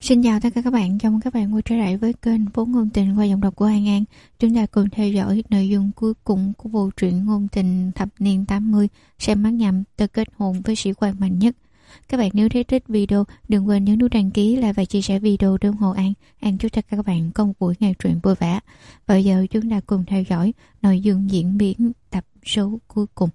Xin chào tất cả các bạn, chào mừng các bạn quay trở lại với kênh Vốn Ngôn Tình qua giọng đọc của An An. Chúng ta cùng theo dõi nội dung cuối cùng của bộ truyện ngôn tình thập niên 80 Xem Mắt Nhầm Tơ Kết Hôn với Sĩ Quan Mạnh Nhất. Các bạn nếu thấy thích video, đừng quên nhấn nút đăng ký, like và chia sẻ video để ủng hộ An. An chúc cho các bạn có một buổi nghe truyện vui vẻ. Và bây giờ chúng ta cùng theo dõi nội dung diễn biến tập số cuối cùng.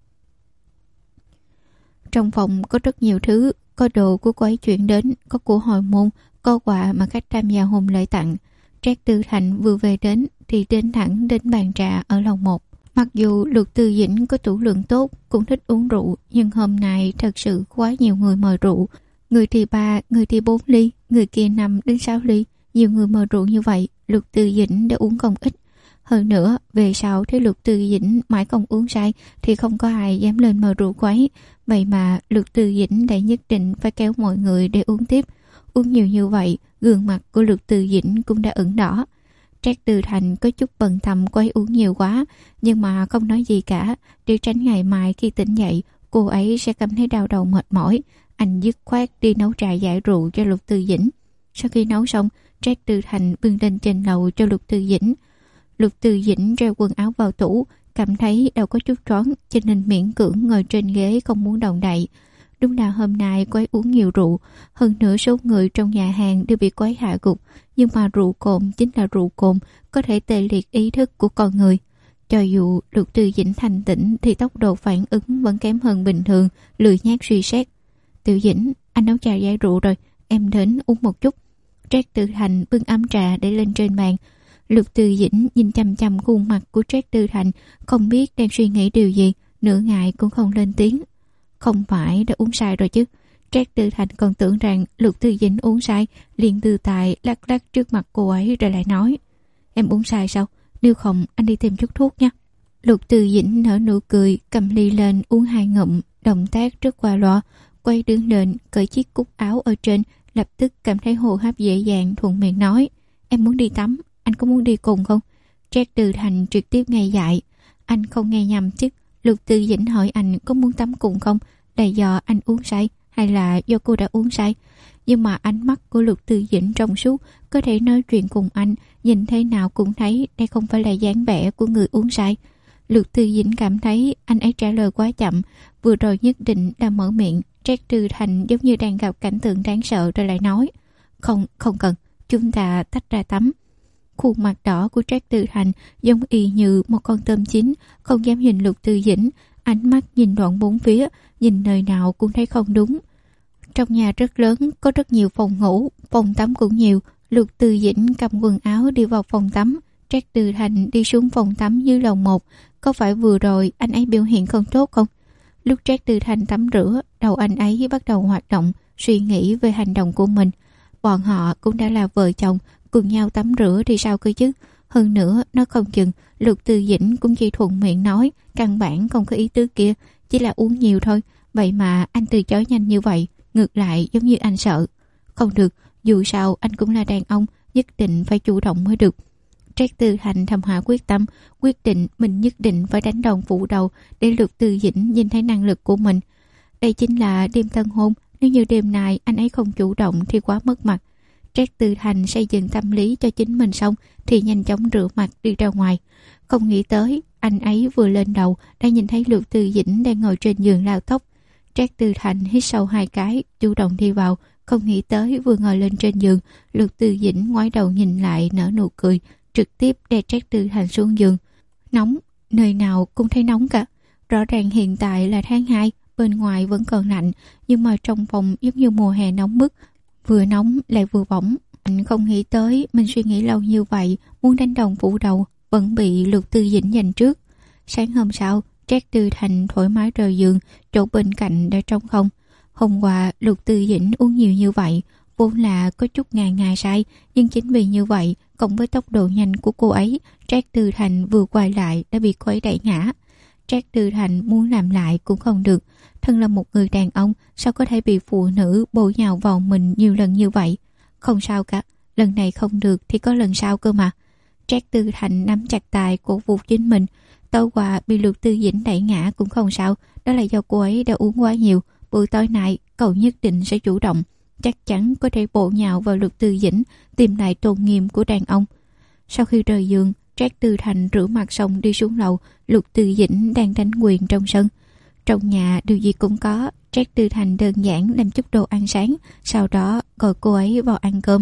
Trong phòng có rất nhiều thứ, có đồ của cô ấy chuyển đến, có của hồi môn, có quà mà khách tham gia hôn lễ tặng. Trác Tư Thành vừa về đến thì đến thẳng đến bàn trà ở lầu 1. Mặc dù Lục Tư Dĩnh có tủ lượng tốt, cũng thích uống rượu, nhưng hôm nay thật sự quá nhiều người mời rượu. Người thì 3, người thì 4 ly, người kia 5 đến 6 ly. Nhiều người mời rượu như vậy, Lục Tư Dĩnh đã uống không ít. Hơn nữa, về sau thấy Lục Tư Dĩnh mãi không uống say thì không có ai dám lên mời rượu quấy. Vậy mà Lục Tư Dĩnh đã nhất định phải kéo mọi người để uống tiếp. Uống nhiều như vậy, gương mặt của Lục Tư Dĩnh cũng đã ửng đỏ. Trác Tư Thành có chút bận tâm cô ấy uống nhiều quá, nhưng mà không nói gì cả, để tránh ngày mai khi tỉnh dậy, cô ấy sẽ cảm thấy đau đầu mệt mỏi. Anh dứt khoát đi nấu trà giải rượu cho Lục Tư Dĩnh. Sau khi nấu xong, Trác Tư Thành bưng lên trên lầu cho Lục Tư Dĩnh. Lục Tư Dĩnh treo quần áo vào tủ, cảm thấy đầu có chút choáng, cho nên miễn cưỡng ngồi trên ghế không muốn động đậy. Đúng là hôm nay cô ấy uống nhiều rượu, hơn nữa số người trong nhà hàng đều bị cô ấy hạ gục, nhưng mà rượu cồn chính là rượu cồn, có thể tê liệt ý thức của con người. Cho dù Lục Tư Dĩnh thanh tĩnh thì tốc độ phản ứng vẫn kém hơn bình thường, lười nhác suy xét. Tư Dĩnh, anh nấu trà giải rượu rồi, em đến uống một chút. Trác Tư Thành bưng ấm trà để lên trên bàn. Lục Tư Dĩnh nhìn chằm chằm khuôn mặt của Trác Tư Thành, không biết đang suy nghĩ điều gì, nửa ngày cũng không lên tiếng. Không phải đã uống say rồi chứ? Trác Tư Thành còn tưởng rằng Lục Tư Dĩnh uống say, liền từ tài lắc lắc trước mặt cô ấy rồi lại nói: Em uống say sao? Nếu không anh đi tìm chút thuốc nha. Lục Tư Dĩnh nở nụ cười, cầm ly lên uống 2 ngụm, động tác rất qua loa, quay đứng lên cởi chiếc cúc áo ở trên, lập tức cảm thấy hô hấp dễ dàng, thuận miệng nói: Em muốn đi tắm, anh có muốn đi cùng không? Trác Tư Thành trực tiếp nghe dại: Anh không nghe nhầm chứ? Lục Tư Dĩnh hỏi anh có muốn tắm cùng không, là do anh uống say hay là do cô đã uống say. Nhưng mà ánh mắt của Lục Tư Dĩnh trong suốt, có thể nói chuyện cùng anh, nhìn thế nào cũng thấy đây không phải là dáng vẻ của người uống say. Lục Tư Dĩnh cảm thấy anh ấy trả lời quá chậm, vừa rồi nhất định đã mở miệng. Trác Tư Thành giống như đang gặp cảnh tượng đáng sợ rồi lại nói: Không cần, chúng ta tách ra tắm. Khuôn mặt đỏ của Trác Tư Thành giống y như một con tôm chín, không dám nhìn Lục Tư Dĩnh, ánh mắt nhìn đoạn bốn phía, nhìn nơi nào cũng thấy không đúng. Trong nhà rất lớn, có rất nhiều phòng ngủ, phòng tắm cũng nhiều. Lục Tư Dĩnh cầm quần áo đi vào phòng tắm, Trác Tư Thành đi xuống phòng tắm dưới lầu 1. Có phải vừa rồi anh ấy biểu hiện không tốt không? Lúc Trác Tư Thành tắm rửa, đầu anh ấy bắt đầu hoạt động, suy nghĩ về hành động của mình. Bọn họ cũng đã là vợ chồng, cùng nhau tắm rửa thì sao cơ chứ? Hơn nữa, nó không chừng Lục Tư Dĩnh cũng chỉ thuận miệng nói, căn bản không có ý tứ kia, chỉ là uống nhiều thôi. Vậy mà anh từ chối nhanh như vậy, ngược lại giống như anh sợ. Không được, dù sao anh cũng là đàn ông, nhất định phải chủ động mới được. Trác Tư Thành thầm hạ quyết tâm, quyết định mình nhất định phải đánh đòn phủ đầu để Lục Tư Dĩnh nhìn thấy năng lực của mình. Đây chính là đêm tân hôn, nếu như đêm nay anh ấy không chủ động thì quá mất mặt. Trác Tư Thành xây dựng tâm lý cho chính mình xong thì nhanh chóng rửa mặt đi ra ngoài. Không nghĩ tới anh ấy vừa lên đầu đã nhìn thấy Lục Tư Dĩnh đang ngồi trên giường lao tóc. Trác Tư Thành hít sâu 2 cái, chủ động đi vào. Không nghĩ tới vừa ngồi lên trên giường, Lục Tư Dĩnh ngoái đầu nhìn lại nở nụ cười, trực tiếp đè Trác Tư Thành xuống giường. Nóng, nơi nào cũng thấy nóng cả. Rõ ràng hiện tại là tháng 2, bên ngoài vẫn còn lạnh, nhưng mà trong phòng giống như mùa hè nóng bức, vừa nóng lại vừa bỏng. Anh không nghĩ tới mình suy nghĩ lâu như vậy, muốn đánh đòn phủ đầu vẫn bị Lục Tư Dĩnh giành trước. Sáng hôm sau, Trác Tư Thành thoải mái rời giường, chỗ bên cạnh đã trống không. Hôm qua Lục Tư Dĩnh uống nhiều như vậy, vốn là có chút ngà say, nhưng chính vì như vậy, cộng với tốc độ nhanh của cô ấy, Trác Tư Thành vừa quay lại đã bị cô ấy đẩy ngã. Trác Tư Thành muốn làm lại cũng không được. Thân là một người đàn ông, sao có thể bị phụ nữ bổ nhào vào mình nhiều lần như vậy? Không sao cả, lần này không được thì có lần sau cơ mà. Trác Tư Thành nắm chặt tay cổ vũ chính mình. Tối qua bị Lục Tư Dĩnh đẩy ngã cũng không sao, đó là do cô ấy đã uống quá nhiều. Buổi tối nay cậu nhất định sẽ chủ động. chắc chắn có thể bộ nhào vào Lục Tư Dĩnh, tìm lại tôn nghiêm của đàn ông. Sau khi rời giường, Trác Tư Thành rửa mặt xong đi xuống lầu. Lục Tư Dĩnh đang đánh quyền trong sân. Trong nhà điều gì cũng có. Trác Tư Thành đơn giản làm chút đồ ăn sáng, sau đó gọi cô ấy vào ăn cơm.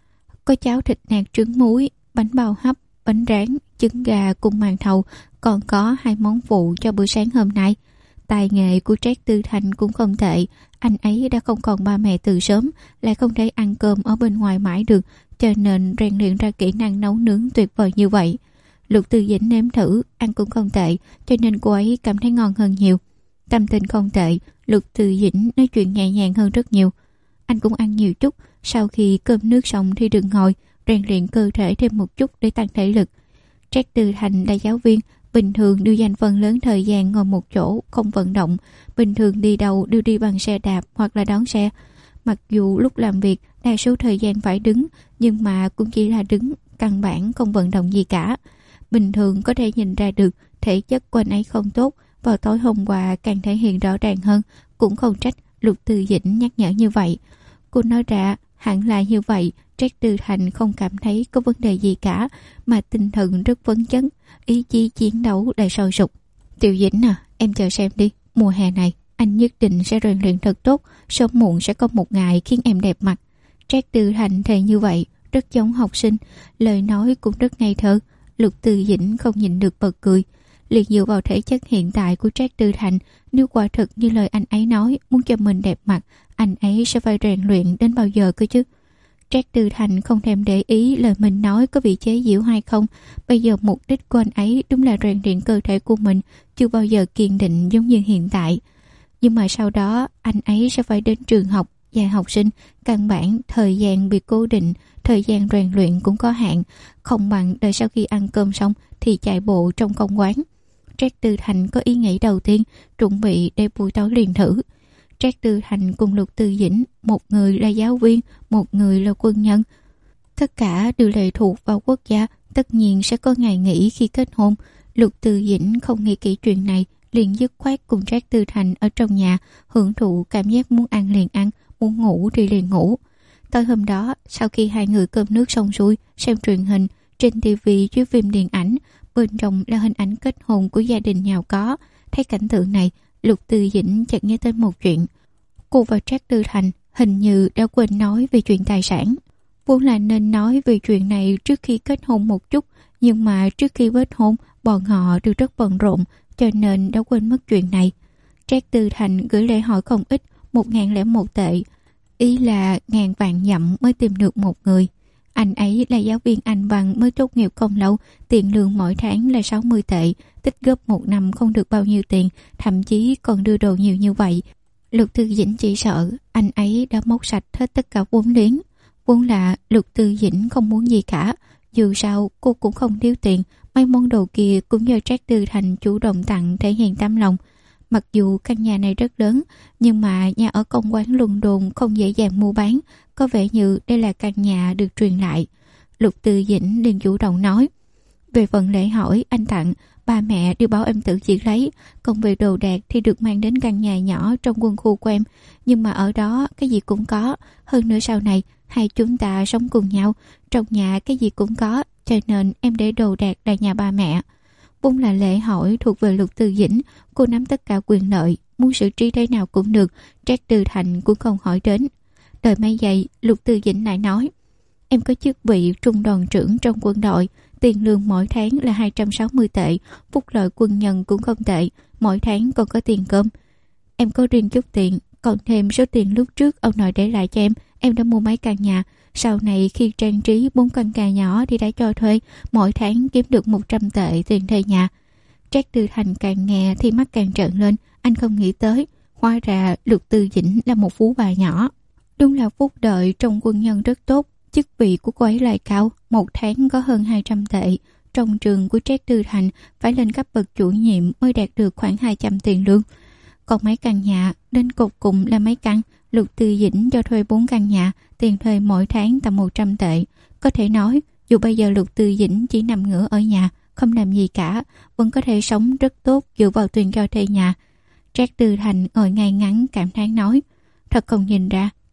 Có cháo thịt nạc trứng muối, bánh bao hấp, bánh rán, trứng gà cùng màn thầu, còn có 2 món phụ cho bữa sáng hôm nay. Tài nghệ của Trác Tư Thành cũng không tệ. Anh ấy đã không còn ba mẹ từ sớm, lại không thể ăn cơm ở bên ngoài mãi được, cho nên rèn luyện ra kỹ năng nấu nướng tuyệt vời như vậy. Lục Tư Dĩnh nếm thử, ăn cũng không tệ, cho nên cô ấy cảm thấy ngon hơn nhiều. Tâm tình không tệ, Lục Tư Dĩnh nói chuyện nhẹ nhàng hơn rất nhiều. Anh cũng ăn nhiều chút, sau khi cơm nước xong thì đừng ngồi, rèn luyện cơ thể thêm một chút để tăng thể lực. Trác Tư Thành là giáo viên, bình thường đều dành phần lớn thời gian ngồi một chỗ, không vận động. Bình thường đi đâu đều đi bằng xe đạp hoặc là đón xe. Mặc dù lúc làm việc đa số thời gian phải đứng, nhưng mà cũng chỉ là đứng, căn bản không vận động gì cả. Bình thường có thể nhìn ra được thể chất của anh ấy không tốt, vào tối hôm qua càng thể hiện rõ ràng hơn, cũng không trách Lục Tư Dĩnh nhắc nhở như vậy. Cô nói ra hẳn là như vậy, Trác Tư Thành không cảm thấy có vấn đề gì cả, mà tinh thần rất phấn chấn, ý chí chiến đấu lại sôi sục. Tiểu Dĩnh à, em chờ xem đi, mùa hè này anh nhất định sẽ rèn luyện thật tốt, sớm muộn sẽ có một ngày khiến em đẹp mặt. Trác Tư Thành thề như vậy, rất giống học sinh, lời nói cũng rất ngây thơ. Lục Tư Dĩnh không nhịn được bật cười. Liền dựa vào thể chất hiện tại của Trác Tư Thành, nếu quả thực như lời anh ấy nói, muốn cho mình đẹp mặt, anh ấy sẽ phải rèn luyện đến bao giờ cơ chứ? Trác Tư Thành không thèm để ý lời mình nói có bị chế giễu hay không. Bây giờ mục đích của anh ấy đúng là rèn luyện cơ thể của mình, chưa bao giờ kiên định giống như hiện tại. Nhưng mà sau đó anh ấy sẽ phải đến trường học, dạy học sinh, căn bản thời gian bị cố định, thời gian rèn luyện cũng có hạn, không bằng đợi sau khi ăn cơm xong thì chạy bộ trong công quán. Trác Tư Thành có ý nghĩ đầu tiên, chuẩn bị để buổi tối liền thử. Trác Tư Thành cùng Lục Tư Dĩnh, một người là giáo viên, một người là quân nhân. Tất cả đều lệ thuộc vào quốc gia, tất nhiên sẽ có ngày nghỉ khi kết hôn. Lục Tư Dĩnh không nghĩ kỹ chuyện này, liền dứt khoát cùng Trác Tư Thành ở trong nhà, hưởng thụ cảm giác muốn ăn liền ăn, muốn ngủ thì liền ngủ. Tối hôm đó, sau khi hai người cơm nước xong xuôi, xem truyền hình, trên TV chiếu phim điện ảnh, bên trong là hình ảnh kết hôn của gia đình giàu có. Thấy cảnh tượng này, Lục Tư Dĩnh chợt nhớ tới một chuyện. Cô và Trác Tư Thành hình như đã quên nói về chuyện tài sản. Vốn là nên nói về chuyện này trước khi kết hôn một chút, nhưng mà trước khi kết hôn, bọn họ đều rất bận rộn, cho nên đã quên mất chuyện này. Trác Tư Thành gửi lại hỏi không ít, 1001 tệ. Ý là 1000 vạn dặm mới tìm được một người. Anh ấy là giáo viên Anh văn mới tốt nghiệp không lâu, tiền lương mỗi tháng là 60 tệ, tích góp một năm không được bao nhiêu tiền, thậm chí còn đưa đồ nhiều như vậy. Lục Tư Dĩnh chỉ sợ anh ấy đã móc sạch hết tất cả vốn liếng. Vốn là Lục Tư Dĩnh không muốn gì cả, dù sao cô cũng không thiếu tiền, mấy món đồ kia cũng do Trác Tư Thành chủ động tặng thể hiện tấm lòng. Mặc dù căn nhà này rất lớn, nhưng mà nhà ở công quán luân đồn không dễ dàng mua bán, có vẻ như đây là căn nhà được truyền lại. Lục Tư Dĩnh liền chủ động nói, về phần lễ hỏi anh tặng, ba mẹ đều bảo em tự chỉ lấy, còn về đồ đạc thì được mang đến căn nhà nhỏ trong quân khu của em, nhưng mà ở đó cái gì cũng có, hơn nữa sau này hai chúng ta sống cùng nhau, trong nhà cái gì cũng có, cho nên em để đồ đạc là nhà ba mẹ. Vốn là lễ hỏi thuộc về Lục Tư Dĩnh, cô nắm tất cả quyền lợi, muốn xử trí thế nào cũng được, Trác Tư Thành cũng không hỏi đến. Đợi mấy giây, Lục Tư Dĩnh lại nói, em có chức vị trung đoàn trưởng trong quân đội, tiền lương mỗi tháng là 260 tệ, phúc lợi quân nhân cũng không tệ, mỗi tháng còn có tiền cơm. Em có riêng chút tiền, còn thêm số tiền lúc trước ông nội để lại cho em đã mua mấy căn nhà. Sau này khi trang trí 4 căn nhà nhỏ thì đã cho thuê, mỗi tháng kiếm được 100 tệ tiền thuê nhà. Trác Tư Thành càng nghe thì mắt càng trợn lên, anh không nghĩ tới, hóa ra Lục Tư Dĩnh là một phú bà nhỏ. Đúng là phúc đợi trong quân nhân rất tốt, chức vị của cô ấy lại cao, một tháng có hơn 200 tệ. Trong trường của Trác Tư Thành phải lên cấp bậc chủ nhiệm mới đạt được khoảng 200 tiền lương. Còn mấy căn nhà, đến cột cùng là mấy căn, Lục Tư Dĩnh cho thuê 4 căn nhà, tiền thuê mỗi tháng tầm 100 tệ. Có thể nói, dù bây giờ Lục Tư Dĩnh chỉ nằm ngửa ở nhà, không làm gì cả, vẫn có thể sống rất tốt dựa vào tiền cho thuê nhà. Trác Tư Thành ngồi ngay ngắn cảm thán nói, thật không nhìn ra,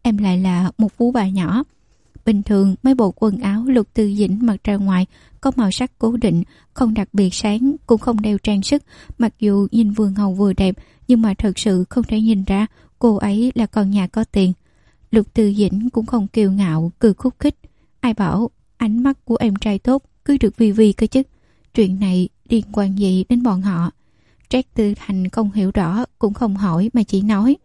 em lại là một phú bà nhỏ. Bình thường mấy bộ quần áo Lục Tư Dĩnh mặc ra ngoài có màu sắc cố định, không đặc biệt sáng, cũng không đeo trang sức. Mặc dù nhìn vừa ngầu vừa đẹp, nhưng mà thật sự không thể nhìn ra cô ấy là con nhà có tiền. Lục Tư Dĩnh cũng không kiêu ngạo, cười khúc khích. Ai bảo ánh mắt của em trai tốt cưới được Vi Vi cơ chứ? Chuyện này liên quan gì đến bọn họ? Trác Tư Thành không hiểu rõ, cũng không hỏi mà chỉ nói: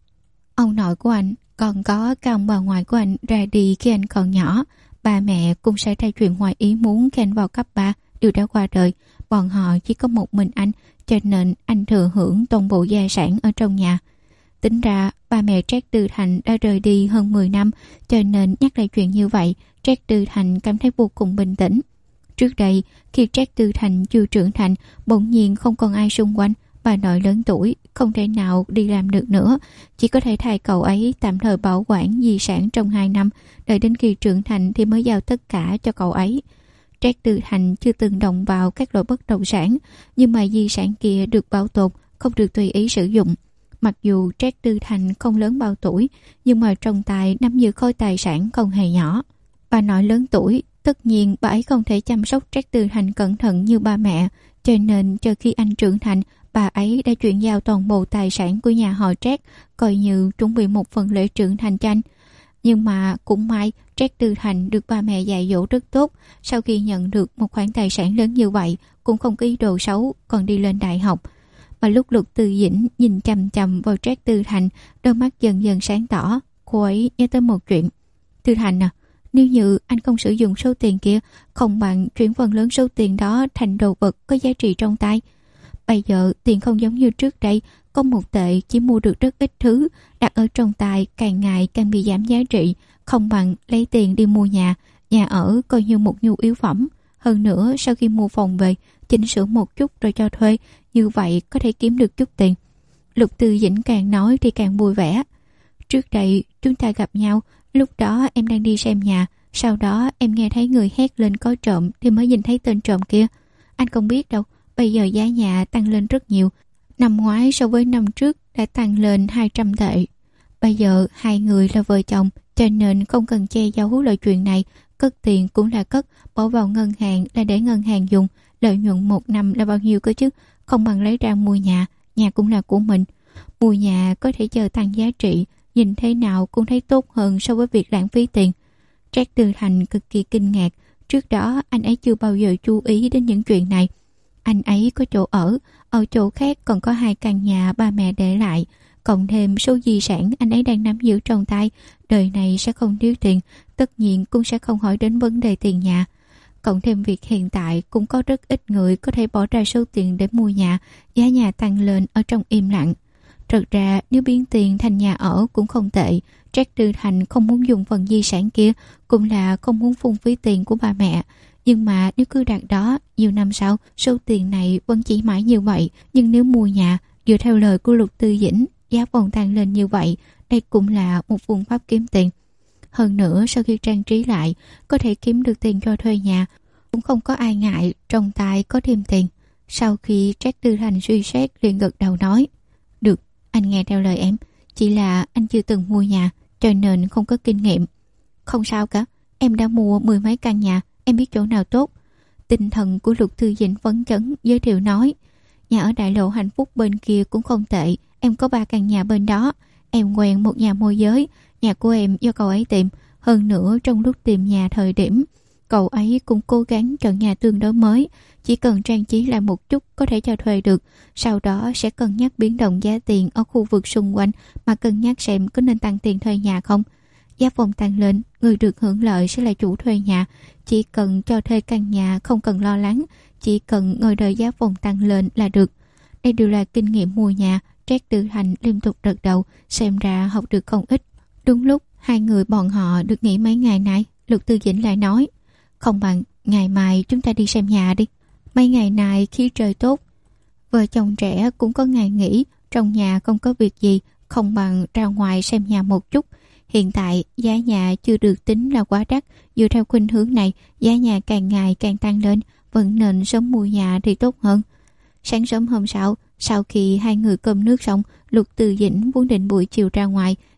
ông nội của anh, còn có các ông bà ngoại của anh ra đi khi anh còn nhỏ. Ba mẹ cũng xảy ra chuyện ngoài ý muốn khi anh vào cấp 3, đều đã qua đời. Bọn họ chỉ có một mình anh, cho nên anh thừa hưởng toàn bộ gia sản ở trong nhà. Tính ra ba mẹ Trác Tư Thành đã rời đi hơn 10 năm, cho nên nhắc lại chuyện như vậy, Trác Tư Thành cảm thấy vô cùng bình tĩnh. Trước đây, khi Trác Tư Thành chưa trưởng thành, bỗng nhiên không còn ai xung quanh, bà nội lớn tuổi, không thể nào đi làm được nữa, chỉ có thể thay cậu ấy tạm thời bảo quản di sản trong 2 năm, đợi đến khi trưởng thành thì mới giao tất cả cho cậu ấy. Trác Tư Thành chưa từng động vào các loại bất động sản, nhưng mà di sản kia được bảo tồn, không được tùy ý sử dụng. Mặc dù Trác Tư Thành không lớn bao tuổi, nhưng mà trong tay nắm giữ khối tài sản không hề nhỏ. Bà nội lớn tuổi, tất nhiên bà ấy không thể chăm sóc Trác Tư Thành cẩn thận như ba mẹ, cho nên cho khi anh trưởng thành, bà ấy đã chuyển giao toàn bộ tài sản của nhà họ Trác, coi như chuẩn bị một phần lễ trưởng thành cho anh. Nhưng mà cũng may Trác Tư Thành được ba mẹ dạy dỗ rất tốt, sau khi nhận được một khoản tài sản lớn như vậy cũng không có ý đồ xấu, còn đi lên đại học. Mà lúc Lục Tư Dĩnh nhìn chằm chằm vào Trác Tư Thành, đôi mắt dần dần sáng tỏ. Cô ấy nhớ tới một chuyện. Tư Thành à, nếu như anh không sử dụng số tiền kia, không bằng chuyển phần lớn số tiền đó thành đồ vật có giá trị trong tay. Bây giờ tiền không giống như trước đây, có một tệ chỉ mua được rất ít thứ, đặt ở trong tay càng ngày càng bị giảm giá trị, không bằng lấy tiền đi mua nhà ở coi như một nhu yếu phẩm. Hơn nữa sau khi mua phòng về, chỉnh sửa một chút rồi cho thuê, như vậy có thể kiếm được chút tiền. Lục Tư Dĩnh càng nói thì càng vui vẻ. Trước đây chúng ta gặp nhau, lúc đó em đang đi xem nhà, sau đó em nghe thấy người hét lên có trộm thì mới nhìn thấy tên trộm kia. Anh không biết đâu, bây giờ giá nhà tăng lên rất nhiều. Năm ngoái so với năm trước đã tăng lên 200 tệ. Bây giờ hai người là vợ chồng, cho nên không cần che giấu lời chuyện này. Cất tiền cũng là cất, bỏ vào ngân hàng là để ngân hàng dùng. Lợi nhuận một năm là bao nhiêu cơ chứ? Không bằng lấy ra mua nhà cũng là của mình. Mua nhà có thể chờ tăng giá trị, nhìn thế nào cũng thấy tốt hơn so với việc lãng phí tiền. Trác Tư Thành cực kỳ kinh ngạc. Trước đó anh ấy chưa bao giờ chú ý đến những chuyện này. Anh ấy có chỗ ở chỗ khác còn có 2 căn nhà ba mẹ để lại, cộng thêm số di sản anh ấy đang nắm giữ trong tay, đời này sẽ không thiếu tiền, tất nhiên cũng sẽ không hỏi đến vấn đề tiền nhà. Cộng thêm việc hiện tại cũng có rất ít người có thể bỏ ra số tiền để mua nhà, giá nhà tăng lên ở trong im lặng. Thật ra nếu biến tiền thành nhà ở cũng không tệ. Trác Tư Thành không muốn dùng phần di sản kia, cũng là không muốn phung phí tiền của ba mẹ. Nhưng mà nếu cứ đặt đó, nhiều năm sau số tiền này vẫn chỉ mãi như vậy. Nhưng nếu mua nhà, dựa theo lời của Lục Tư Dĩnh, giá phòng tăng lên như vậy, đây cũng là một phương pháp kiếm tiền. Hơn nữa sau khi trang trí lại, có thể kiếm được tiền cho thuê nhà, cũng không có ai ngại trong tay có thêm tiền. Sau khi Trác Tư Thành suy xét liền gật đầu nói: được, anh nghe theo lời em, chỉ là anh chưa từng mua nhà cho nên không có kinh nghiệm. Không sao cả, em đã mua 10 mấy căn nhà, em biết chỗ nào tốt. Tinh thần của Lục Tư Dĩnh phấn chấn giới thiệu nói: nhà ở đại lộ Hạnh Phúc bên kia cũng không tệ, em có 3 căn nhà bên đó. Em quen một nhà môi giới, nhà của em do cậu ấy tìm. Hơn nữa trong lúc tìm nhà thời điểm, cậu ấy cũng cố gắng chọn nhà tương đối mới, chỉ cần trang trí lại một chút có thể cho thuê được. Sau đó sẽ cân nhắc biến động giá tiền ở khu vực xung quanh, mà cân nhắc xem có nên tăng tiền thuê nhà không. Giá phòng tăng lên, người được hưởng lợi sẽ là chủ thuê nhà. Chỉ cần cho thuê căn nhà không cần lo lắng, chỉ cần ngồi đợi giá phòng tăng lên là được. Đây đều là kinh nghiệm mua nhà. Trác Tư Thành liên tục gật đầu, xem ra học được không ít. Đúng lúc hai người bọn họ được nghỉ mấy ngày nay, Lục Tư Dĩnh lại nói: không bằng ngày mai chúng ta đi xem nhà đi. Mấy ngày này khí trời tốt, vợ chồng trẻ cũng có ngày nghỉ, trong nhà không có việc gì, không bằng ra ngoài xem nhà một chút. Hiện tại giá nhà chưa được tính là quá đắt, dựa theo khuynh hướng này giá nhà càng ngày càng tăng lên, vẫn nên sớm mua nhà thì tốt hơn. Sáng sớm hôm sau khi hai người cơm nước xong, Lục Tư Dĩnh vốn định buổi chiều ra ngoài,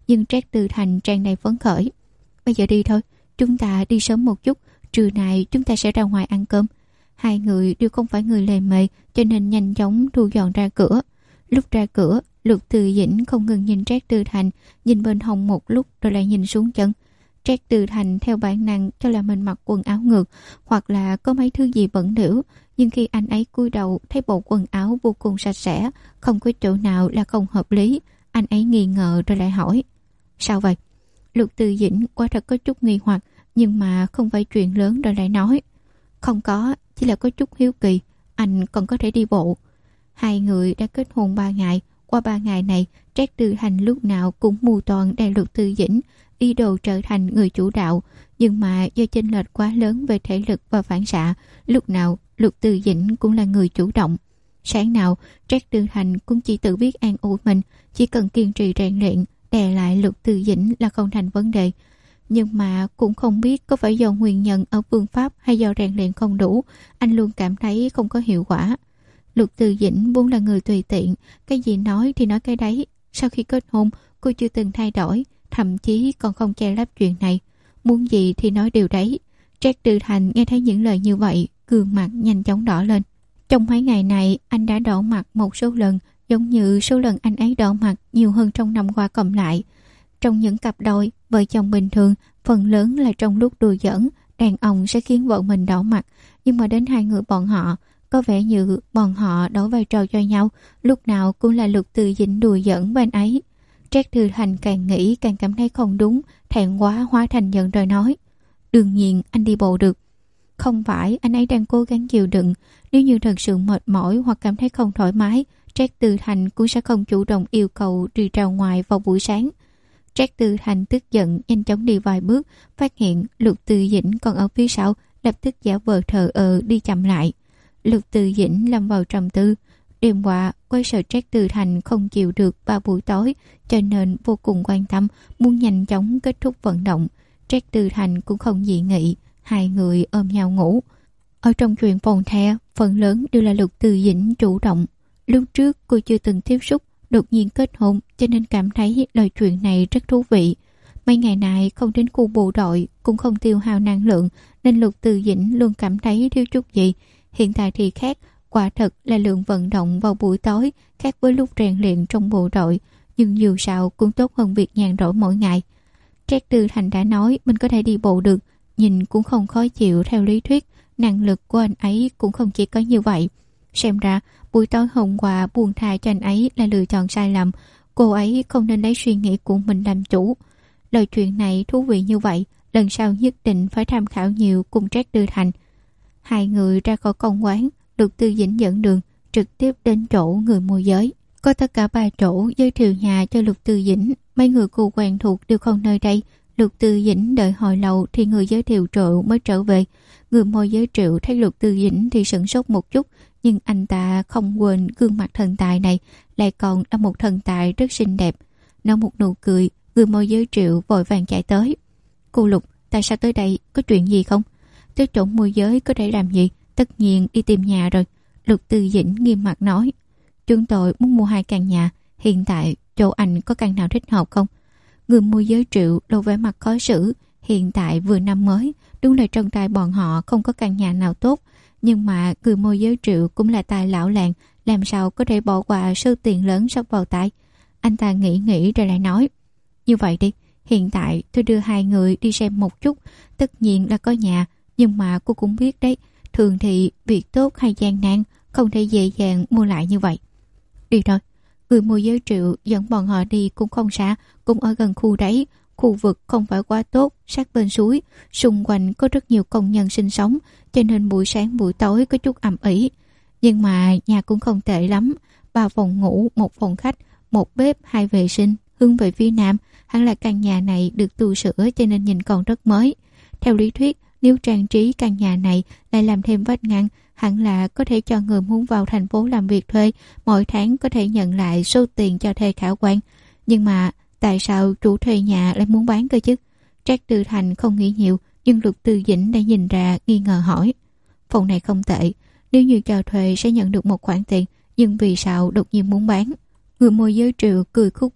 nhưng Trác Tư Thành tràn đầy phấn khởi. Bây giờ đi thôi, chúng ta đi sớm một chút, trưa nay chúng ta sẽ ra ngoài ăn cơm. Hai người đều không phải người lề mề, cho nên nhanh chóng thu dọn ra cửa. Lúc ra cửa, Lục Từ Dĩnh không ngừng nhìn Trác Tư Thành, nhìn bên hông một lúc rồi lại nhìn xuống chân. Trác Tư Thành theo bản năng cho là mình mặc quần áo ngược, hoặc là có mấy thứ gì bẩn thỉu, nhưng khi anh ấy cúi đầu thấy bộ quần áo vô cùng sạch sẽ, không có chỗ nào là không hợp lý. Anh ấy nghi ngờ rồi lại hỏi: sao vậy? Lục Từ Dĩnh quả thật có chút nghi hoặc, nhưng mà không phải chuyện lớn, rồi lại nói: không có, chỉ là có chút hiếu kỳ, anh còn có thể đi bộ. Hai người đã kết hôn 3 ngày, qua 3 ngày này Trác Tư Thành lúc nào cũng mưu toàn đè Lục Từ Dĩnh, ý đồ trở thành người chủ đạo, nhưng mà do chênh lệch quá lớn về thể lực và phản xạ, lúc nào Lục Từ Dĩnh cũng là người chủ động. Sáng nào Trác Tư Thành cũng chỉ tự biết an ủi mình, chỉ cần kiên trì rèn luyện, đè lại Lục Từ Dĩnh là không thành vấn đề. Nhưng mà cũng không biết có phải do nguyên nhân ở phương pháp hay do rèn luyện không đủ, anh luôn cảm thấy không có hiệu quả. Lục Từ Dĩnh vốn là người tùy tiện, cái gì nói thì nói cái đấy. Sau khi kết hôn, cô chưa từng thay đổi, thậm chí còn không che lấp chuyện này. Muốn gì thì nói điều đấy. Trác Tư Thành nghe thấy những lời như vậy, gương mặt nhanh chóng đỏ lên. Trong mấy ngày này, anh đã đỏ mặt một số lần, giống như số lần anh ấy đỏ mặt nhiều hơn trong năm qua cộng lại. Trong những cặp đôi, vợ chồng bình thường, phần lớn là trong lúc đùa giỡn, đàn ông sẽ khiến vợ mình đỏ mặt. Nhưng mà đến hai người bọn họ, có vẻ như bọn họ đổi vai trò cho nhau, lúc nào cũng là Lục Từ Dĩnh đùa giỡn bên ấy. Trác Tư Thành càng nghĩ càng cảm thấy không đúng, thẹn quá hóa thành giận rồi nói: đương nhiên anh đi bộ được. Không phải, anh ấy đang cố gắng chịu đựng. Nếu như thật sự mệt mỏi hoặc cảm thấy không thoải mái, Trác Tư Thành cũng sẽ không chủ động yêu cầu đi ra ngoài vào buổi sáng. Trác Tư Thành tức giận nhanh chóng đi vài bước, phát hiện Lục Từ Dĩnh còn ở phía sau, lập tức giả vờ thờ ơ đi chậm lại. Lục Từ Dĩnh lâm vào trầm tư. Đêm qua quay sợ Trác Tư Thành không chịu được 3 buổi tối, cho nên vô cùng quan tâm, muốn nhanh chóng kết thúc vận động. Trác Tư Thành cũng không dị nghị, hai người ôm nhau ngủ. Ở trong chuyện phòng the, phần lớn đều là Lục Từ Dĩnh chủ động. Lúc trước cô chưa từng tiếp xúc, đột nhiên kết hôn, cho nên cảm thấy lời chuyện này rất thú vị. Mấy ngày này không đến khu bộ đội, cũng không tiêu hao năng lượng, nên Lục Từ Dĩnh luôn cảm thấy thiếu chút gì. Hiện tại thì khác, quả thật là lượng vận động vào buổi tối khác với lúc rèn luyện trong bộ đội, nhưng dù sao cũng tốt hơn việc nhàn rỗi mỗi ngày. Trác Tư Thành đã nói mình có thể đi bộ được, nhìn cũng không khó chịu. Theo lý thuyết, năng lực của anh ấy cũng không chỉ có như vậy. Xem ra buổi tối hôm qua buông tha cho anh ấy là lựa chọn sai lầm. Cô ấy không nên lấy suy nghĩ của mình làm chủ. Lời chuyện này thú vị như vậy, lần sau nhất định phải tham khảo nhiều cùng Trác Tư Thành. Hai người ra khỏi công quán, Lục Từ Dĩnh dẫn đường trực tiếp đến chỗ người môi giới. Có tất cả 3 chỗ giới thiệu nhà cho Lục Từ Dĩnh. Mấy người cô quen thuộc đều không nơi đây. Lục Từ Dĩnh đợi hồi lâu thì người giới thiệu Triệu mới trở về. Người môi giới Triệu thấy Lục Từ Dĩnh thì sửng sốt một chút, nhưng anh ta không quên gương mặt thần tài này, lại còn là một thần tài rất xinh đẹp. Nở một nụ cười, người môi giới Triệu vội vàng chạy tới. Cô Lục, tại sao tới đây, có chuyện gì không? Tới chỗ môi giới có thể làm gì? Tất nhiên đi tìm nhà rồi. Lục Từ Dĩnh nghiêm mặt nói: chúng tôi muốn mua 2 căn nhà, hiện tại chỗ anh có căn nào thích hợp không? Người môi giới Triệu lộ vẻ mặt khó xử. Hiện tại vừa năm mới, đúng là trong tay bọn họ không có căn nhà nào tốt, nhưng mà người môi giới Triệu cũng là tài lão làng, làm sao có thể bỏ qua số tiền lớn sắp vào tay. Anh ta nghĩ rồi lại nói: như vậy đi, hiện tại tôi đưa 2 người đi xem một chút. Tất nhiên là có nhà, nhưng mà cô cũng biết đấy, thường thì việc tốt hay gian nan không thể dễ dàng mua lại như vậy. Đi thôi. Người môi giới Triệu dẫn bọn họ đi cũng không xa, cũng ở gần khu đấy. Khu vực không phải quá tốt, sát bên suối, xung quanh có rất nhiều công nhân sinh sống, cho nên buổi sáng buổi tối có chút ầm ĩ. Nhưng mà nhà cũng không tệ lắm, 3 phòng ngủ, 1 phòng khách, 1 bếp, 2 vệ sinh, hướng về phía nam. Hẳn là căn nhà này được tu sửa cho nên nhìn còn rất mới. Theo lý thuyết, nếu trang trí căn nhà này lại làm thêm vách ngăn, hẳn là có thể cho người muốn vào thành phố làm việc thuê, mỗi tháng có thể nhận lại số tiền cho thuê khả quan. Nhưng mà tại sao chủ thuê nhà lại muốn bán cơ chứ? Trác Tư Thành không nghĩ nhiều, nhưng Lục Từ Dĩnh đã nhìn ra, nghi ngờ hỏi: phòng này không tệ, nếu như cho thuê sẽ nhận được một khoản tiền, nhưng vì sao đột nhiên muốn bán? Người môi giới Triệu cười khúc khích,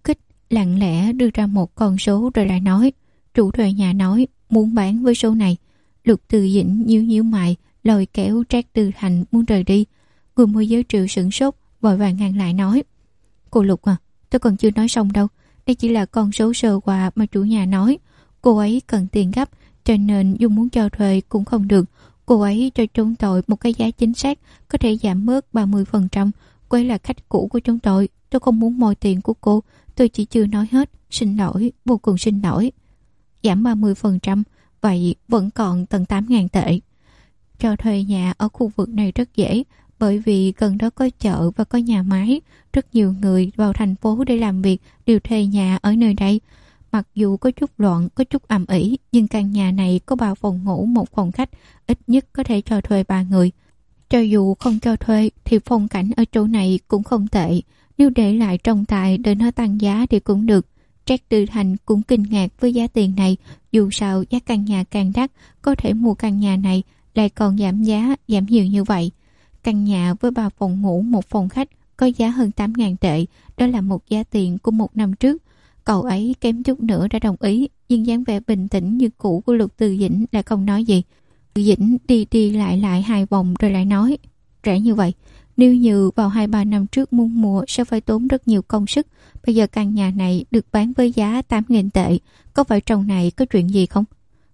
lặng lẽ đưa ra một con số rồi lại nói. Chủ thuê nhà nói muốn bán với số này. Lục Từ Dĩnh nhíu nhíu mày, lôi kéo Trác Tư Thành muốn rời đi. Người môi giới Triệu sửng sốt, vội vàng ngăn lại nói. Cô Lục à, tôi còn chưa nói xong đâu. Đây chỉ là con số sơ qua mà chủ nhà nói. Cô ấy cần tiền gấp, cho nên dù muốn cho thuê cũng không được. Cô ấy cho chúng tôi một cái giá chính xác, có thể giảm bớt 30%. Cô ấy là khách cũ của chúng tôi không muốn moi tiền của cô. Tôi chỉ chưa nói hết. Xin lỗi, vô cùng xin lỗi. Giảm 30%, vậy vẫn còn tận 8.000 tệ. Cho thuê nhà ở khu vực này rất dễ, bởi vì gần đó có chợ và có nhà máy. Rất nhiều người vào thành phố để làm việc đều thuê nhà ở nơi đây. Mặc dù có chút loạn, có chút ầm ĩ, nhưng căn nhà này có 3 phòng ngủ, 1 phòng khách, ít nhất có thể cho thuê 3 người. Cho dù không cho thuê thì phong cảnh ở chỗ này cũng không tệ. Nếu để lại trong tài để nó tăng giá thì cũng được. Trác Tư Thành cũng kinh ngạc với giá tiền này. Dù sao giá căn nhà càng đắt, có thể mua căn nhà này lại còn giảm giá, giảm nhiều như vậy. Căn nhà với 3 phòng ngủ, 1 phòng khách có giá hơn 8.000 tệ. Đó là một giá tiền của 1 năm trước. Cậu ấy kém chút nữa đã đồng ý, nhưng dáng vẻ bình tĩnh như cũ của Lục Từ Dĩnh lại không nói gì. Từ Dĩnh đi lại 2 vòng rồi lại nói. Rẻ như vậy, nếu như vào 2-3 năm trước muốn mua sẽ phải tốn rất nhiều công sức. Bây giờ căn nhà này được bán với giá 8.000 tệ. Có phải trong này có chuyện gì không?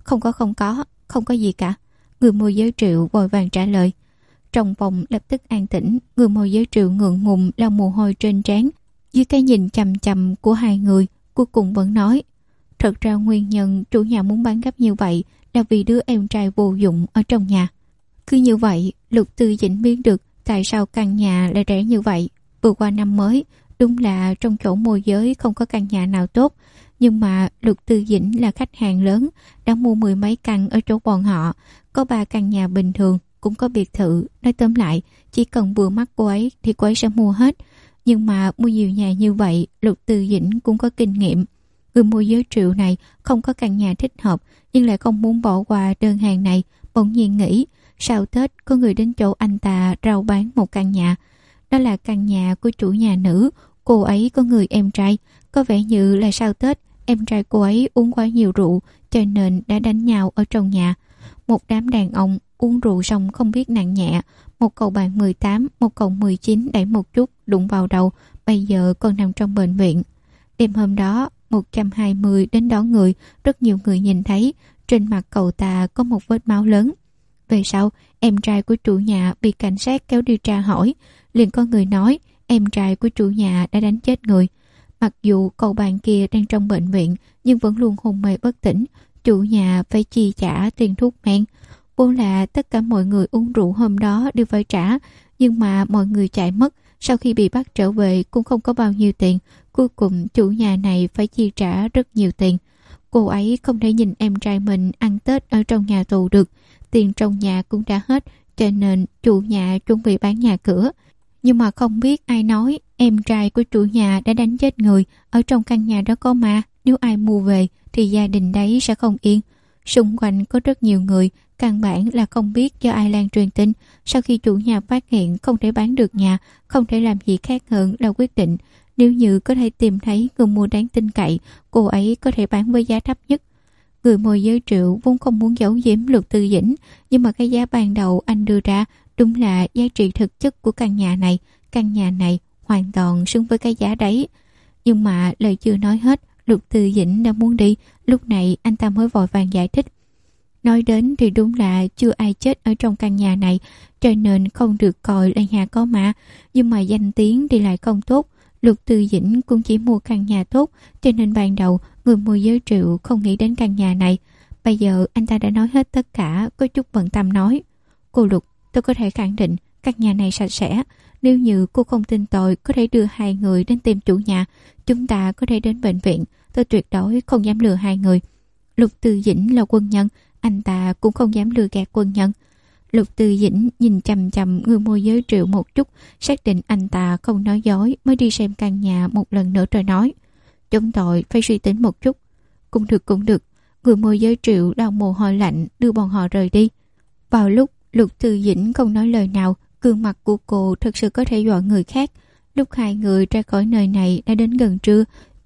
Không có gì cả. Người môi giới Triệu vội vàng trả lời. Trong phòng lập tức an tĩnh. Người môi giới Triệu ngượng ngùng lau mồ hôi trên trán. Dưới cái nhìn chằm chằm của hai người, cuối cùng vẫn nói. Thật ra nguyên nhân chủ nhà muốn bán gấp như vậy là vì đứa em trai vô dụng ở trong nhà. Cứ như vậy, Lục Từ Dĩnh biết được tại sao căn nhà lại rẻ như vậy. Vừa qua năm mới, đúng là trong chỗ môi giới không có căn nhà nào tốt. Nhưng mà Lục Từ Dĩnh là khách hàng lớn, đã mua 10 mấy căn ở chỗ bọn họ. Có 3 căn nhà bình thường, cũng có biệt thự. Nói tóm lại, chỉ cần vừa mắt cô ấy thì cô ấy sẽ mua hết. Nhưng mà mua nhiều nhà như vậy, Lục Từ Dĩnh cũng có kinh nghiệm. Người môi giới Triệu này không có căn nhà thích hợp, nhưng lại không muốn bỏ qua đơn hàng này. Bỗng nhiên nghĩ, sau Tết có người đến chỗ anh ta rao bán một căn nhà. Đó là căn nhà của chủ nhà nữ. Cô ấy có người em trai. Có vẻ như là sau Tết em trai cô ấy uống quá nhiều rượu, cho nên đã đánh nhau ở trong nhà. Một đám đàn ông uống rượu xong không biết nặng nhẹ. Một cậu bạn 18, một cậu 19 đẩy một chút đụng vào đầu, bây giờ còn nằm trong bệnh viện. Đêm hôm đó 120 đến đón người. Rất nhiều người nhìn thấy trên mặt cậu ta có một vết máu lớn. Về sau em trai của chủ nhà bị cảnh sát kéo đi tra hỏi. Liền có người nói em trai của chủ nhà đã đánh chết người. Mặc dù cậu bạn kia đang trong bệnh viện, nhưng vẫn luôn hôn mê bất tỉnh. Chủ nhà phải chi trả tiền thuốc men. Vốn là tất cả mọi người uống rượu hôm đó đều phải trả, nhưng mà mọi người chạy mất. Sau khi bị bắt trở về cũng không có bao nhiêu tiền. Cuối cùng chủ nhà này phải chi trả rất nhiều tiền. Cô ấy không thể nhìn em trai mình ăn Tết ở trong nhà tù được. Tiền trong nhà cũng đã hết, cho nên chủ nhà chuẩn bị bán nhà cửa. Nhưng mà không biết ai nói em trai của chủ nhà đã đánh chết người. Ở trong căn nhà đó có ma, nếu ai mua về thì gia đình đấy sẽ không yên. Xung quanh có rất nhiều người, căn bản là không biết do ai lan truyền tin. Sau khi chủ nhà phát hiện không thể bán được nhà, không thể làm gì khác hơn là quyết định nếu như có thể tìm thấy người mua đáng tin cậy, cô ấy có thể bán với giá thấp nhất. Người môi giới Triệu vốn không muốn giấu giếm Lục Từ Dĩnh, nhưng mà cái giá ban đầu anh đưa ra đúng là giá trị thực chất của căn nhà này. Căn nhà này hoàn toàn xứng với cái giá đấy. Nhưng mà lời chưa nói hết, Lục Từ Dĩnh đã muốn đi. Lúc này anh ta mới vội vàng giải thích. Nói đến thì đúng là chưa ai chết ở trong căn nhà này, cho nên không được coi là nhà có ma. Nhưng mà danh tiếng thì lại không tốt. Lục Từ Dĩnh cũng chỉ mua căn nhà tốt, cho nên ban đầu người môi giới Triệu không nghĩ đến căn nhà này. Bây giờ anh ta đã nói hết tất cả, có chút bận tâm nói. Cô Lục, tôi có thể khẳng định căn nhà này sạch sẽ. Nếu như cô không tin tôi, có thể đưa 2 người đến tìm chủ nhà. Chúng ta có thể đến bệnh viện. Tôi tuyệt đối không dám lừa 2 người. Lục Từ Dĩnh là quân nhân, anh ta cũng không dám lừa gạt quân nhân. Lục Từ Dĩnh nhìn chằm chằm người môi giới Triệu một chút, xác định anh ta không nói dối, mới đi xem căn nhà một lần nữa rồi nói. Chúng tôi phải suy tính một chút. Cũng được. Người môi giới Triệu lau mồ hôi lạnh đưa bọn họ rời đi. Vào lúc Lục Từ Dĩnh không nói lời nào, gương mặt của cô thực sự có thể dọa người khác. Lúc 2 người ra khỏi nơi này đã đến gần trưa,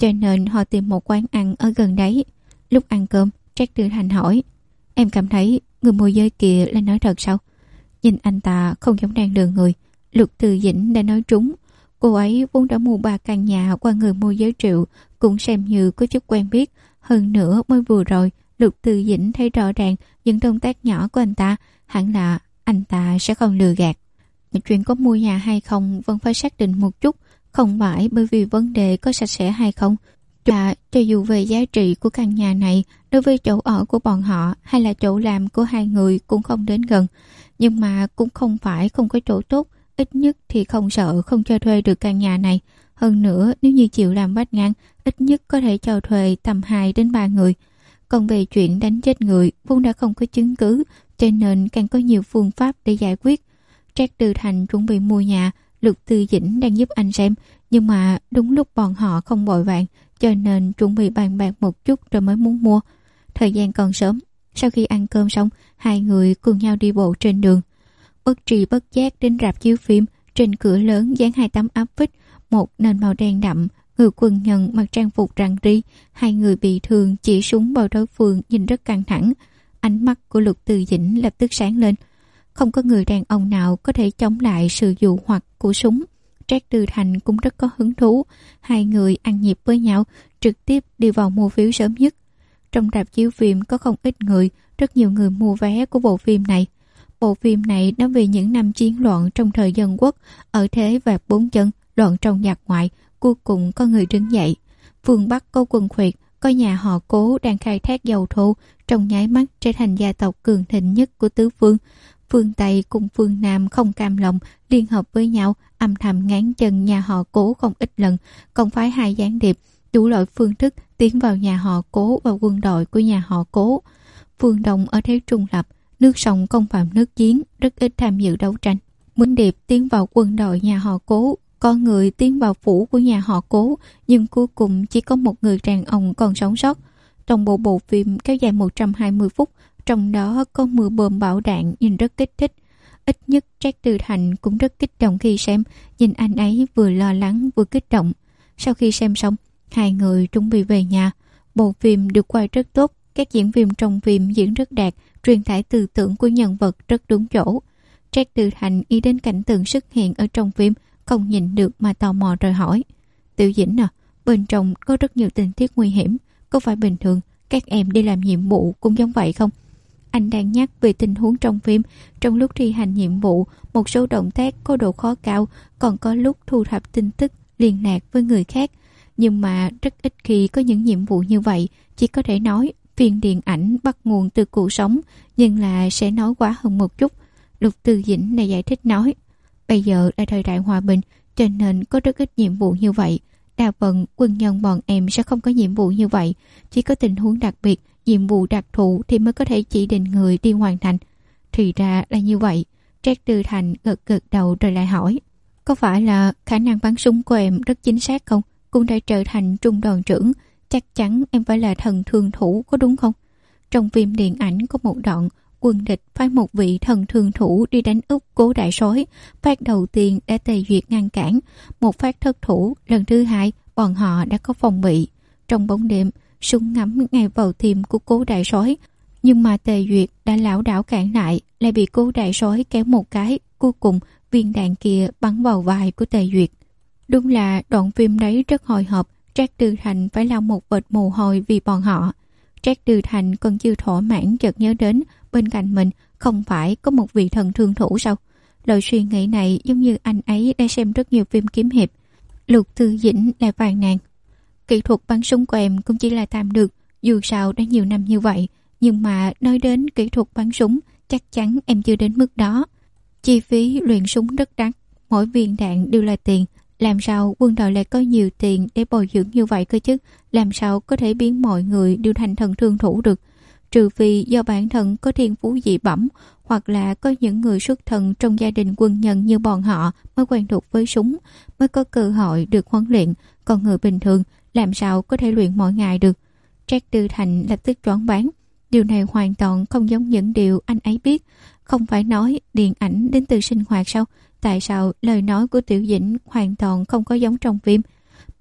cho nên họ tìm một quán ăn ở gần đấy. Lúc ăn cơm, Trác Tư Thành hỏi: Em cảm thấy người môi giới kia là nói thật sao? Nhìn anh ta không giống đang lừa người. Lục Từ Dĩnh đã nói trúng. Cô ấy vốn đã mua 3 căn nhà qua người môi giới Triệu, cũng xem như có chút quen biết. Hơn nữa mới vừa rồi Lục Từ Dĩnh thấy rõ ràng những động tác nhỏ của anh ta, hẳn là anh ta sẽ không lừa gạt. Chuyện có mua nhà hay không vẫn phải xác định một chút, không phải bởi vì vấn đề có sạch sẽ hay không. Cho dù về giá trị của căn nhà này đối với chỗ ở của bọn họ hay là chỗ làm của hai người cũng không đến gần, nhưng mà cũng không phải không có chỗ tốt, ít nhất thì không sợ không cho thuê được căn nhà này. Hơn nữa nếu như chịu làm vách ngăn, ít nhất có thể cho thuê tầm 2 đến 3 người. Còn về chuyện đánh chết người vốn đã không có chứng cứ, cho nên càng có nhiều phương pháp để giải quyết. Trác Tư Thành chuẩn bị mua nhà, Lục Tư Dĩnh đang giúp anh xem, nhưng mà đúng lúc bọn họ không vội vàng, cho nên chuẩn bị bàn bạc một chút rồi mới muốn mua. Thời gian còn sớm, sau khi ăn cơm xong, hai người cùng nhau đi bộ trên đường. Bất tri bất giác đến rạp chiếu phim, trên cửa lớn dán 2 tấm áp phích, một nền màu đen đậm, người quân nhân mặc trang phục rằn ri, hai người bị thương chỉ súng vào đối phương nhìn rất căng thẳng. Ánh mắt của Lục Từ Dĩnh lập tức sáng lên. Không có người đàn ông nào có thể chống lại sự dụ hoặc của súng. Trác Tư Thành cũng rất có hứng thú. Hai người ăn nhịp với nhau, trực tiếp đi vào mua phiếu sớm nhất. Trong rạp chiếu phim có không ít người, rất nhiều người mua vé của bộ phim này. Bộ phim này nói về những năm chiến loạn trong thời dân quốc, ở thế vạt 4 chân, loạn trong giặc ngoại, cuối cùng có người đứng dậy. Phương Bắc có quân Khuyệt, có nhà họ Cố đang khai thác dầu thô, trong nháy mắt trở thành gia tộc cường thịnh nhất của tứ phương. Phương Tây cùng phương Nam không cam lòng, liên hợp với nhau, âm thầm ngáng chân nhà họ Cố không ít lần, còn phái 2 gián điệp, đủ loại phương thức tiến vào nhà họ Cố và quân đội của nhà họ Cố. Phương Đông ở thế trung lập, nước sông không phạm nước giếng, rất ít tham dự đấu tranh. Muốn điệp tiến vào quân đội nhà họ Cố, có người tiến vào phủ của nhà họ Cố, nhưng cuối cùng chỉ có một người đàn ông còn sống sót. Trong bộ phim kéo dài 120 phút, trong đó có mưa bom bão đạn nhìn rất kích thích. Ít nhất Trác Tư Thành cũng rất kích động khi xem, nhìn anh ấy vừa lo lắng vừa kích động. Sau khi xem xong, hai người chuẩn bị về nhà. Bộ phim được quay rất tốt, các diễn viên trong phim diễn rất đạt, truyền tải tư tưởng của nhân vật rất đúng chỗ. Trác Tư Thành ý đến cảnh tượng xuất hiện ở trong phim, không nhìn được mà tò mò rồi hỏi: Tiểu Dĩnh à, bên trong có rất nhiều tình tiết nguy hiểm, có phải bình thường các em đi làm nhiệm vụ cũng giống vậy không? Anh đang nhắc về tình huống trong phim. Trong lúc thi hành nhiệm vụ, một số động tác có độ khó cao, còn có lúc thu thập tin tức, liên lạc với người khác. Nhưng mà rất ít khi có những nhiệm vụ như vậy. Chỉ có thể nói phim điện ảnh bắt nguồn từ cuộc sống, nhưng là sẽ nói quá hơn một chút. Lục Từ Dĩnh này giải thích nói: Bây giờ là thời đại hòa bình, cho nên có rất ít nhiệm vụ như vậy. Đa phần quân nhân bọn em sẽ không có nhiệm vụ như vậy. Chỉ có tình huống đặc biệt, nhiệm vụ đặc thù thì mới có thể chỉ định người đi hoàn thành. Thì ra là như vậy. Trác Tư Thành gật gật đầu rồi lại hỏi: Có phải là khả năng bắn súng của em rất chính xác không? Cũng đã trở thành trung đoàn trưởng, chắc chắn em phải là thần thương thủ có đúng không? Trong phim điện ảnh có một đoạn quân địch phái một vị thần thương thủ đi đánh úp Cố đại soái. Phát đầu tiên đã Tề Duyệt ngăn cản, một phát thất thủ, lần thứ hai bọn họ đã có phòng bị. Trong bóng đêm, súng ngắm ngay vào tim của Cố đại soái, nhưng mà Tề Duyệt đã lảo đảo cản lại, lại bị Cố đại soái kéo một cái, cuối cùng viên đạn kia bắn vào vai của Tề Duyệt. Đúng là đoạn phim đấy rất hồi hộp, Trác Tư Thành phải lau một vệt mồ hôi vì bọn họ. Trác Tư Thành còn chưa thỏa mãn chợt nhớ đến bên cạnh mình không phải có một vị thần thương thủ sao? Lời suy nghĩ này giống như anh ấy đã xem rất nhiều phim kiếm hiệp. Lục Tư Dĩnh lại phàn nàn: Kỹ thuật bắn súng của em cũng chỉ là tạm được, dù sao đã nhiều năm như vậy, nhưng mà nói đến kỹ thuật bắn súng, chắc chắn em chưa đến mức đó. Chi phí luyện súng rất đắt, mỗi viên đạn đều là tiền. Làm sao quân đội lại có nhiều tiền để bồi dưỡng như vậy cơ chứ? Làm sao có thể biến mọi người đều thành thần thương thủ được? Trừ phi do bản thân có thiên phú dị bẩm, hoặc là có những người xuất thân trong gia đình quân nhân như bọn họ mới quen thuộc với súng, mới có cơ hội được huấn luyện. Còn người bình thường làm sao có thể luyện mỗi ngày được? Trác Tư Thành lập tức choáng váng. Điều này hoàn toàn không giống những điều anh ấy biết. Không phải nói điện ảnh đến từ sinh hoạt sao? Tại sao lời nói của Tiểu Dĩnh hoàn toàn không có giống trong phim?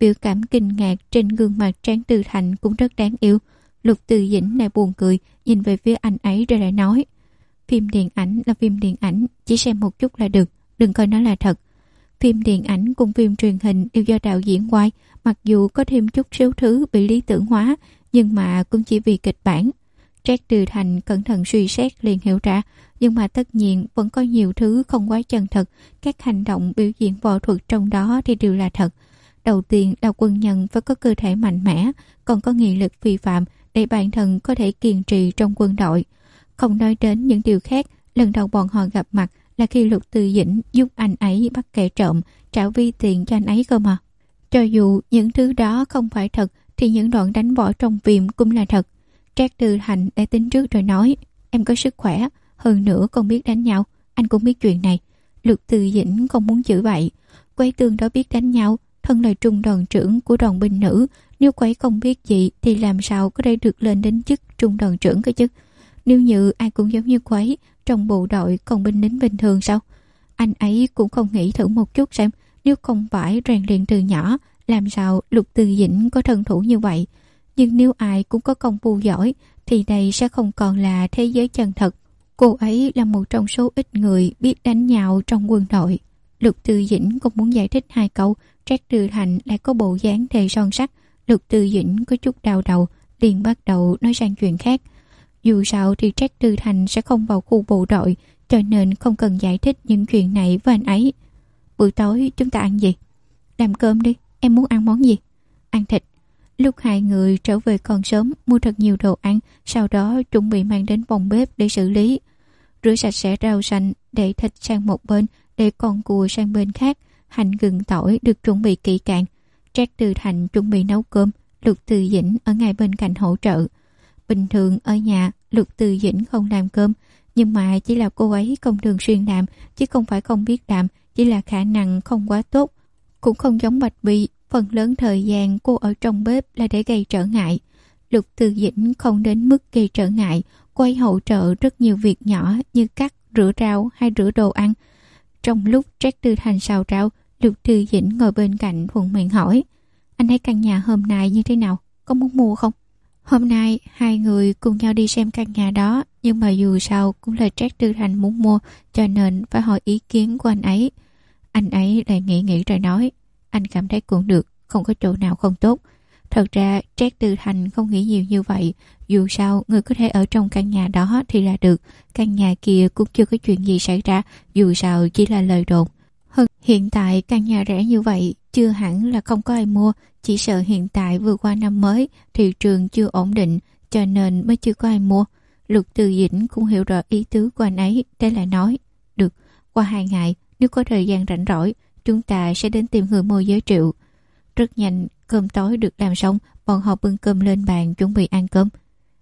Biểu cảm kinh ngạc trên gương mặt Tráng Tư Thành cũng rất đáng yêu. Lục Từ Dĩnh lại buồn cười, nhìn về phía anh ấy rồi lại nói: phim điện ảnh là phim điện ảnh, chỉ xem một chút là được, đừng coi nó là thật. Phim điện ảnh cùng phim truyền hình đều do đạo diễn quay, mặc dù có thêm chút số thứ bị lý tưởng hóa, nhưng mà cũng chỉ vì kịch bản. Trác Từ Thành cẩn thận suy xét liền hiểu ra, nhưng mà tất nhiên vẫn có nhiều thứ không quá chân thật. Các hành động biểu diễn võ thuật trong đó thì đều là thật. Đầu tiên là quân nhân phải có cơ thể mạnh mẽ, còn có nghị lực phi phạm để bản thân có thể kiên trì trong quân đội. Không nói đến những điều khác, lần đầu bọn họ gặp mặt là khi Lục Từ Dĩnh giúp anh ấy bắt kẻ trộm, trả vi tiền cho anh ấy cơ mà. Cho dù những thứ đó không phải thật thì những đoạn đánh võ trong phim cũng là thật. Trác Từ Thành đã tính trước rồi nói: em có sức khỏe, hơn nữa còn biết đánh nhau, anh cũng biết chuyện này. Lục Từ Dĩnh không muốn chửi bậy. Quế Tường đó biết đánh nhau, thân là trung đoàn trưởng của đoàn binh nữ, nếu quấy không biết gì thì làm sao có thể được lên đến chức trung đoàn trưởng cơ chứ. Nếu như ai cũng giống như quấy, trong bộ đội còn binh lính bình thường sao? Anh ấy cũng không nghĩ thử một chút xem, nếu không phải rèn luyện từ nhỏ, làm sao Lục Từ Dĩnh có thân thủ như vậy. Nhưng nếu ai cũng có công phu giỏi thì đây sẽ không còn là thế giới chân thật. Cô ấy là một trong số ít người biết đánh nhau trong quân đội. Lục Từ Dĩnh cũng muốn giải thích hai câu, Trác Từ Thành lại có bộ dáng thề son sắt. Lục Từ Dĩnh có chút đau đầu, liền bắt đầu nói sang chuyện khác. Dù sao thì Trác Từ Thành sẽ không vào khu bộ đội, cho nên không cần giải thích những chuyện này với anh ấy. Buổi tối chúng ta ăn gì? Làm cơm đi, em muốn ăn món gì? Ăn thịt. Lúc hai người trở về còn sớm, mua thật nhiều đồ ăn, sau đó chuẩn bị mang đến phòng bếp để xử lý. Rửa sạch sẽ rau xanh, để thịt sang một bên, để con cua sang bên khác. Hành gừng tỏi được chuẩn bị kỹ càng. Trác Từ Thành chuẩn bị nấu cơm, Lục Từ Dĩnh ở ngay bên cạnh hỗ trợ. Bình thường ở nhà, Lục Từ Dĩnh không làm cơm, nhưng mà chỉ là cô ấy không thường xuyên làm, chứ không phải không biết làm, chỉ là khả năng không quá tốt. Cũng không giống Bạch Bì, phần lớn thời gian cô ở trong bếp là để gây trở ngại. Lục Từ Dĩnh không đến mức gây trở ngại, cô ấy hỗ trợ rất nhiều việc nhỏ như cắt, rửa rau hay rửa đồ ăn. Trong lúc Trác Từ Thành xào rau, Lục Từ Dĩnh ngồi bên cạnh thuận miệng hỏi: anh thấy căn nhà hôm nay như thế nào? Có muốn mua không? Hôm nay hai người cùng nhau đi xem căn nhà đó, nhưng mà dù sao cũng là Trác Từ Thành muốn mua, cho nên phải hỏi ý kiến của anh ấy. Anh ấy lại nghĩ rồi nói: anh cảm thấy cũng được, không có chỗ nào không tốt. Thật ra Trác Từ Thành không nghĩ nhiều như vậy, dù sao người có thể ở trong căn nhà đó thì là được. Căn nhà kia cũng chưa có chuyện gì xảy ra, dù sao chỉ là lời đồn. Hơn hiện tại căn nhà rẻ như vậy chưa hẳn là không có ai mua, chỉ sợ hiện tại vừa qua năm mới thị trường chưa ổn định, cho nên mới chưa có ai mua. Lục Từ Dĩnh cũng hiểu rõ ý tứ của anh ấy, thế là nói: được, qua 2 ngày nếu có thời gian rảnh rỗi chúng ta sẽ đến tìm người môi giới triệu. Rất nhanh cơm tối được làm xong, bọn họ bưng cơm lên bàn chuẩn bị ăn cơm.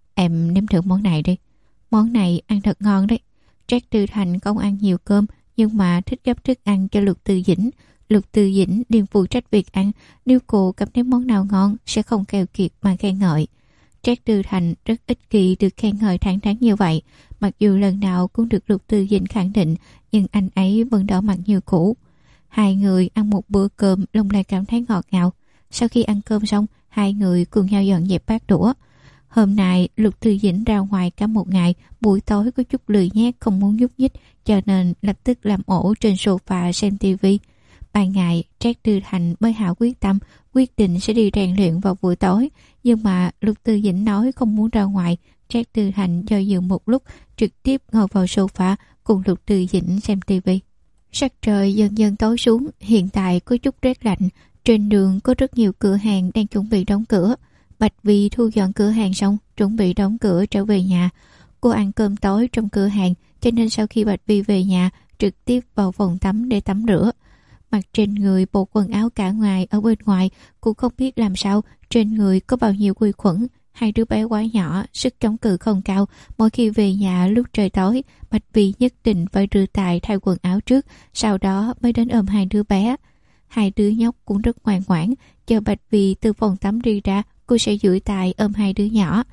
Em nếm thử món này đi, món này ăn thật ngon đấy. Trác Từ Thành không ăn nhiều cơm, nhưng mà thích gấp thức ăn cho Lục Từ Dĩnh. Lục Từ Dĩnh liền phụ trách việc ăn, nếu cô cảm thấy món nào ngon sẽ không keo kiệt mà khen ngợi. Trác Từ Thành rất ích kỷ được khen ngợi thẳng thắn như vậy, mặc dù lần nào cũng được Lục Từ Dĩnh khẳng định, nhưng anh ấy vẫn đỏ mặt như cũ. Hai người ăn một bữa cơm lòng lại cảm thấy ngọt ngào. Sau khi ăn cơm xong, hai người cùng nhau dọn dẹp bát đũa. Hôm nay Lục Từ Dĩnh ra ngoài cả một ngày, buổi tối có chút lười nhác không muốn nhúc nhích, cho nên lập tức làm ổ trên sofa xem tivi. Ban ngày Trác Từ Thành mới hạ quyết tâm, quyết định sẽ đi rèn luyện vào buổi tối, nhưng mà Lục Từ Dĩnh nói không muốn ra ngoài. Trác Từ Thành do dự một lúc, trực tiếp ngồi vào sofa cùng Lục Từ Dĩnh xem tivi. Sắc trời dần dần tối xuống, hiện tại có chút rét lạnh. Trên đường có rất nhiều cửa hàng đang chuẩn bị đóng cửa. Bạch Vi thu dọn cửa hàng xong, chuẩn bị đóng cửa trở về nhà. Cô ăn cơm tối trong cửa hàng, cho nên sau khi Bạch Vi về nhà, trực tiếp vào phòng tắm để tắm rửa. Mặc trên người bộ quần áo cả ngoài ở bên ngoài, cũng không biết làm sao trên người có bao nhiêu quy khuẩn. Hai đứa bé quá nhỏ, sức chống cự không cao. Mỗi khi về nhà lúc trời tối, Bạch Vi nhất định phải rửa tay thay quần áo trước, sau đó mới đến ôm hai đứa bé. Hai đứa nhóc cũng rất ngoan ngoãn, chờ Bạch Vi từ phòng tắm đi ra, cô sẽ duỗi tay ôm hai đứa nhỏ.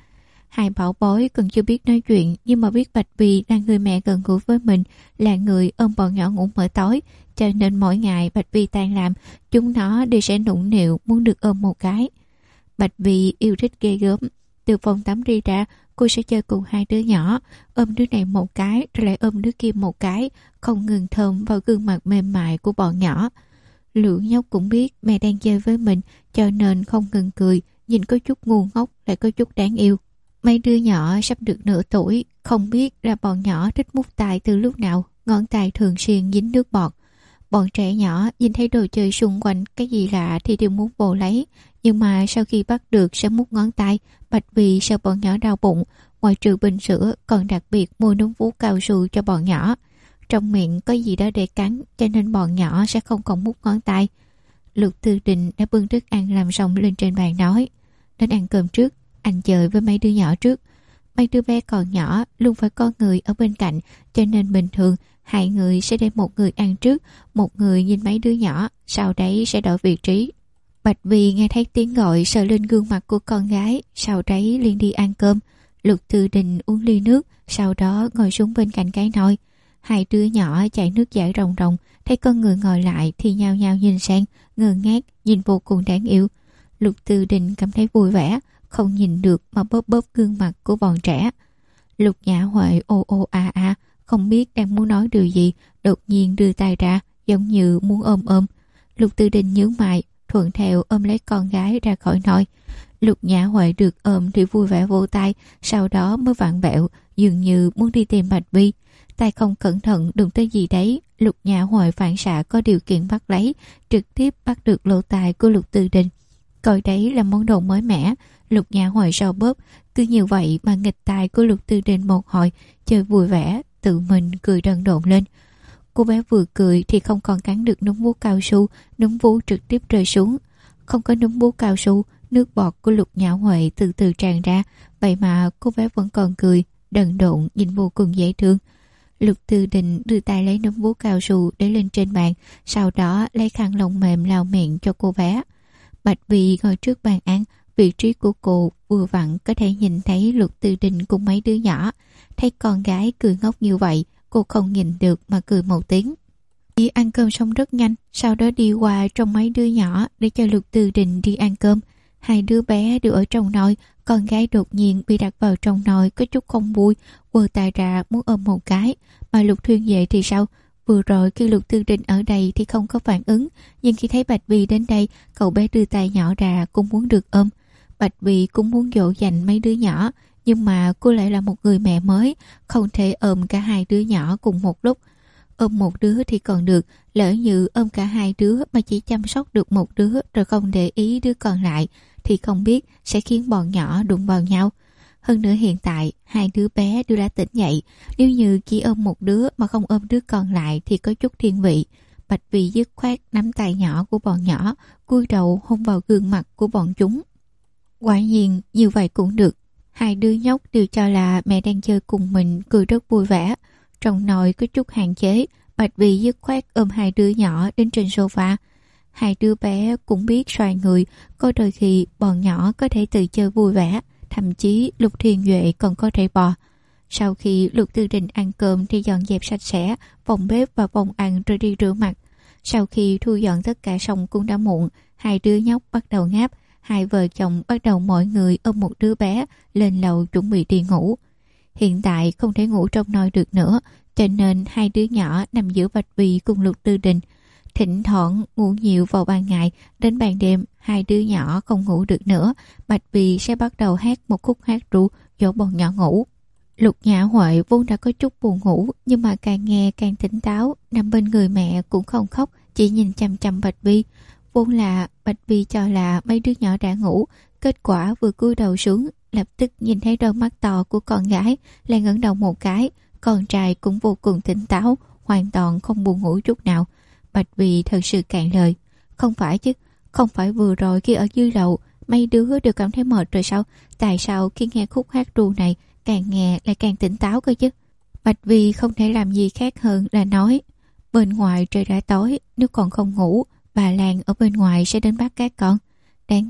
Hai bảo bối còn chưa biết nói chuyện, nhưng mà biết Bạch Vy là người mẹ gần gũi với mình, là người ôm bọn nhỏ ngủ mỗi tối, cho nên mỗi ngày Bạch Vy tan làm, chúng nó đều sẽ nũng nịu muốn được ôm một cái. Bạch Vy yêu thích ghê gớm. Từ phòng tắm đi ra, cô sẽ chơi cùng hai đứa nhỏ, ôm đứa này một cái rồi lại ôm đứa kia một cái, không ngừng thơm vào gương mặt mềm mại của bọn nhỏ. Lũ nhóc cũng biết mẹ đang chơi với mình, cho nên không ngừng cười, nhìn có chút ngu ngốc lại có chút đáng yêu. Mấy đứa nhỏ sắp được nửa tuổi, không biết là bọn nhỏ thích mút tay từ lúc nào, ngón tay thường xuyên dính nước bọt. Bọn trẻ nhỏ nhìn thấy đồ chơi xung quanh cái gì lạ thì đều muốn vô lấy, nhưng mà sau khi bắt được sẽ mút ngón tay. Bạch Vy sợ bọn nhỏ đau bụng, ngoài trừ bình sữa còn đặc biệt mua núm vú cao su cho bọn nhỏ. Trong miệng có gì đó để cắn, cho nên bọn nhỏ sẽ không còn mút ngón tay. Lục Tư Đình đã bưng thức ăn làm xong lên trên bàn nói: "Đến ăn cơm trước, anh chơi với mấy đứa nhỏ trước." Mấy đứa bé còn nhỏ luôn phải có người ở bên cạnh, cho nên bình thường hai người sẽ để một người ăn trước, một người nhìn mấy đứa nhỏ, sau đấy sẽ đổi vị trí. Bạch Vy nghe thấy tiếng gọi sờ lên gương mặt của con gái, sau đấy liền đi ăn cơm. Lục Tư Đình uống ly nước, sau đó ngồi xuống bên cạnh cái nồi. Hai đứa nhỏ chảy nước dãi ròng ròng, thấy con người ngồi lại thì nhao nhao nhìn sang, ngơ ngác, nhìn vô cùng đáng yêu. Lục Tư Đình cảm thấy vui vẻ, không nhìn được mà bóp bóp gương mặt của bọn trẻ. Lục Nhã Huệ ô ô a a, không biết đang muốn nói điều gì, đột nhiên đưa tay ra, giống như muốn ôm ôm. Lục Tư Đình nhướng mày, thuận theo ôm lấy con gái ra khỏi nồi. Lục Nhã Huệ được ôm thì vui vẻ vỗ tay, sau đó mới vặn vẹo, dường như muốn đi tìm Bạch Vy. Tay không cẩn thận đụng tới gì đấy, Lục Nhã Huệ phản xạ có điều kiện bắt lấy, trực tiếp bắt được lỗ tai của Lục Tư Đình. Coi đấy là món đồ mới mẻ. Lục Nhã Huệ sau bóp, cứ như vậy mà nghịch tai của Lục Tư Đình một hồi, chơi vui vẻ, tự mình cười đần độn lên. Cô bé vừa cười thì không còn cắn được núm vú cao su, núm vú trực tiếp rơi xuống. Không có núm vú cao su, nước bọt của Lục Nhã Huệ từ từ tràn ra, vậy mà cô bé vẫn còn cười, đần độn nhìn vô cùng dễ thương. Lục Tư Đình đưa tay lấy núm vú cao su để lên trên bàn, sau đó lấy khăn lông mềm lau miệng cho cô bé. Bạch Vy ngồi trước bàn ăn, vị trí của cô vừa vặn có thể nhìn thấy Lục Tư Đình cùng mấy đứa nhỏ. Thấy con gái cười ngốc như vậy, cô không nhìn được mà cười một tiếng. Đi ăn cơm xong rất nhanh, sau đó đi qua trong mấy đứa nhỏ để cho Lục Tư Đình đi ăn cơm. Hai đứa bé đều ở trong nồi, con gái đột nhiên bị đặt vào trong nồi có chút không vui, quơ tay ra muốn ôm một cái. Mà Lục Thuyên Vệ thì sao? Vừa rồi khi Lục Tư Đình ở đây thì không có phản ứng, nhưng khi thấy Bạch Vy đến đây, cậu bé đưa tay nhỏ ra cũng muốn được ôm. Bạch Vy cũng muốn dỗ dành mấy đứa nhỏ, nhưng mà cô lại là một người mẹ mới, không thể ôm cả hai đứa nhỏ cùng một lúc. Ôm một đứa thì còn được, lỡ như ôm cả hai đứa mà chỉ chăm sóc được một đứa rồi không để ý đứa còn lại thì không biết sẽ khiến bọn nhỏ đụng vào nhau. Hơn nữa hiện tại hai đứa bé đều đã tỉnh dậy, nếu như chỉ ôm một đứa mà không ôm đứa còn lại thì có chút thiên vị. Bạch Vy dứt khoát nắm tay nhỏ của bọn nhỏ, cúi đầu hôn vào gương mặt của bọn chúng. Quả nhiên như vậy cũng được. Hai đứa nhóc đều cho là mẹ đang chơi cùng mình, cười rất vui vẻ. Trong nồi có chút hạn chế, Bạch Vy dứt khoát ôm hai đứa nhỏ đến trên sofa. Hai đứa bé cũng biết xoay người, có đôi khi bọn nhỏ có thể tự chơi vui vẻ, thậm chí Lục Thiên Duệ còn có thể bò. Sau khi Lục Tư Đình ăn cơm thì dọn dẹp sạch sẽ phòng bếp và phòng ăn rồi đi rửa mặt. Sau khi thu dọn tất cả xong cũng đã muộn, hai đứa nhóc bắt đầu ngáp. Hai vợ chồng bắt đầu mỗi người ôm một đứa bé lên lầu chuẩn bị đi ngủ. Hiện tại không thể ngủ trong nồi được nữa, cho nên hai đứa nhỏ nằm giữa Bạch Vy cùng Lục Tư Đình. Thỉnh thoảng ngủ nhiều vào ban ngày, đến ban đêm hai đứa nhỏ không ngủ được nữa, Bạch Vy sẽ bắt đầu hát một khúc hát ru dỗ bọn nhỏ ngủ. Lục Nhã Huệ vốn đã có chút buồn ngủ, nhưng mà càng nghe càng tỉnh táo, nằm bên người mẹ cũng không khóc, chỉ nhìn chăm chăm Bạch Vy. Vốn là Bạch Vy cho là mấy đứa nhỏ đã ngủ, kết quả vừa cúi đầu xuống, lập tức nhìn thấy đôi mắt to của con gái, lại ngẩng đầu một cái. Con trai cũng vô cùng tỉnh táo, hoàn toàn không buồn ngủ chút nào. Bạch Vy thật sự cạn lời. Không phải chứ, không phải vừa rồi khi ở dưới lầu mấy đứa đều cảm thấy mệt rồi sao? Tại sao khi nghe khúc hát ru này càng nghe lại càng tỉnh táo cơ chứ? Bạch Vy không thể làm gì khác hơn là nói: bên ngoài trời đã tối, nếu còn không ngủ, bà Lan ở bên ngoài sẽ đến bắt các con. Đáng tiếc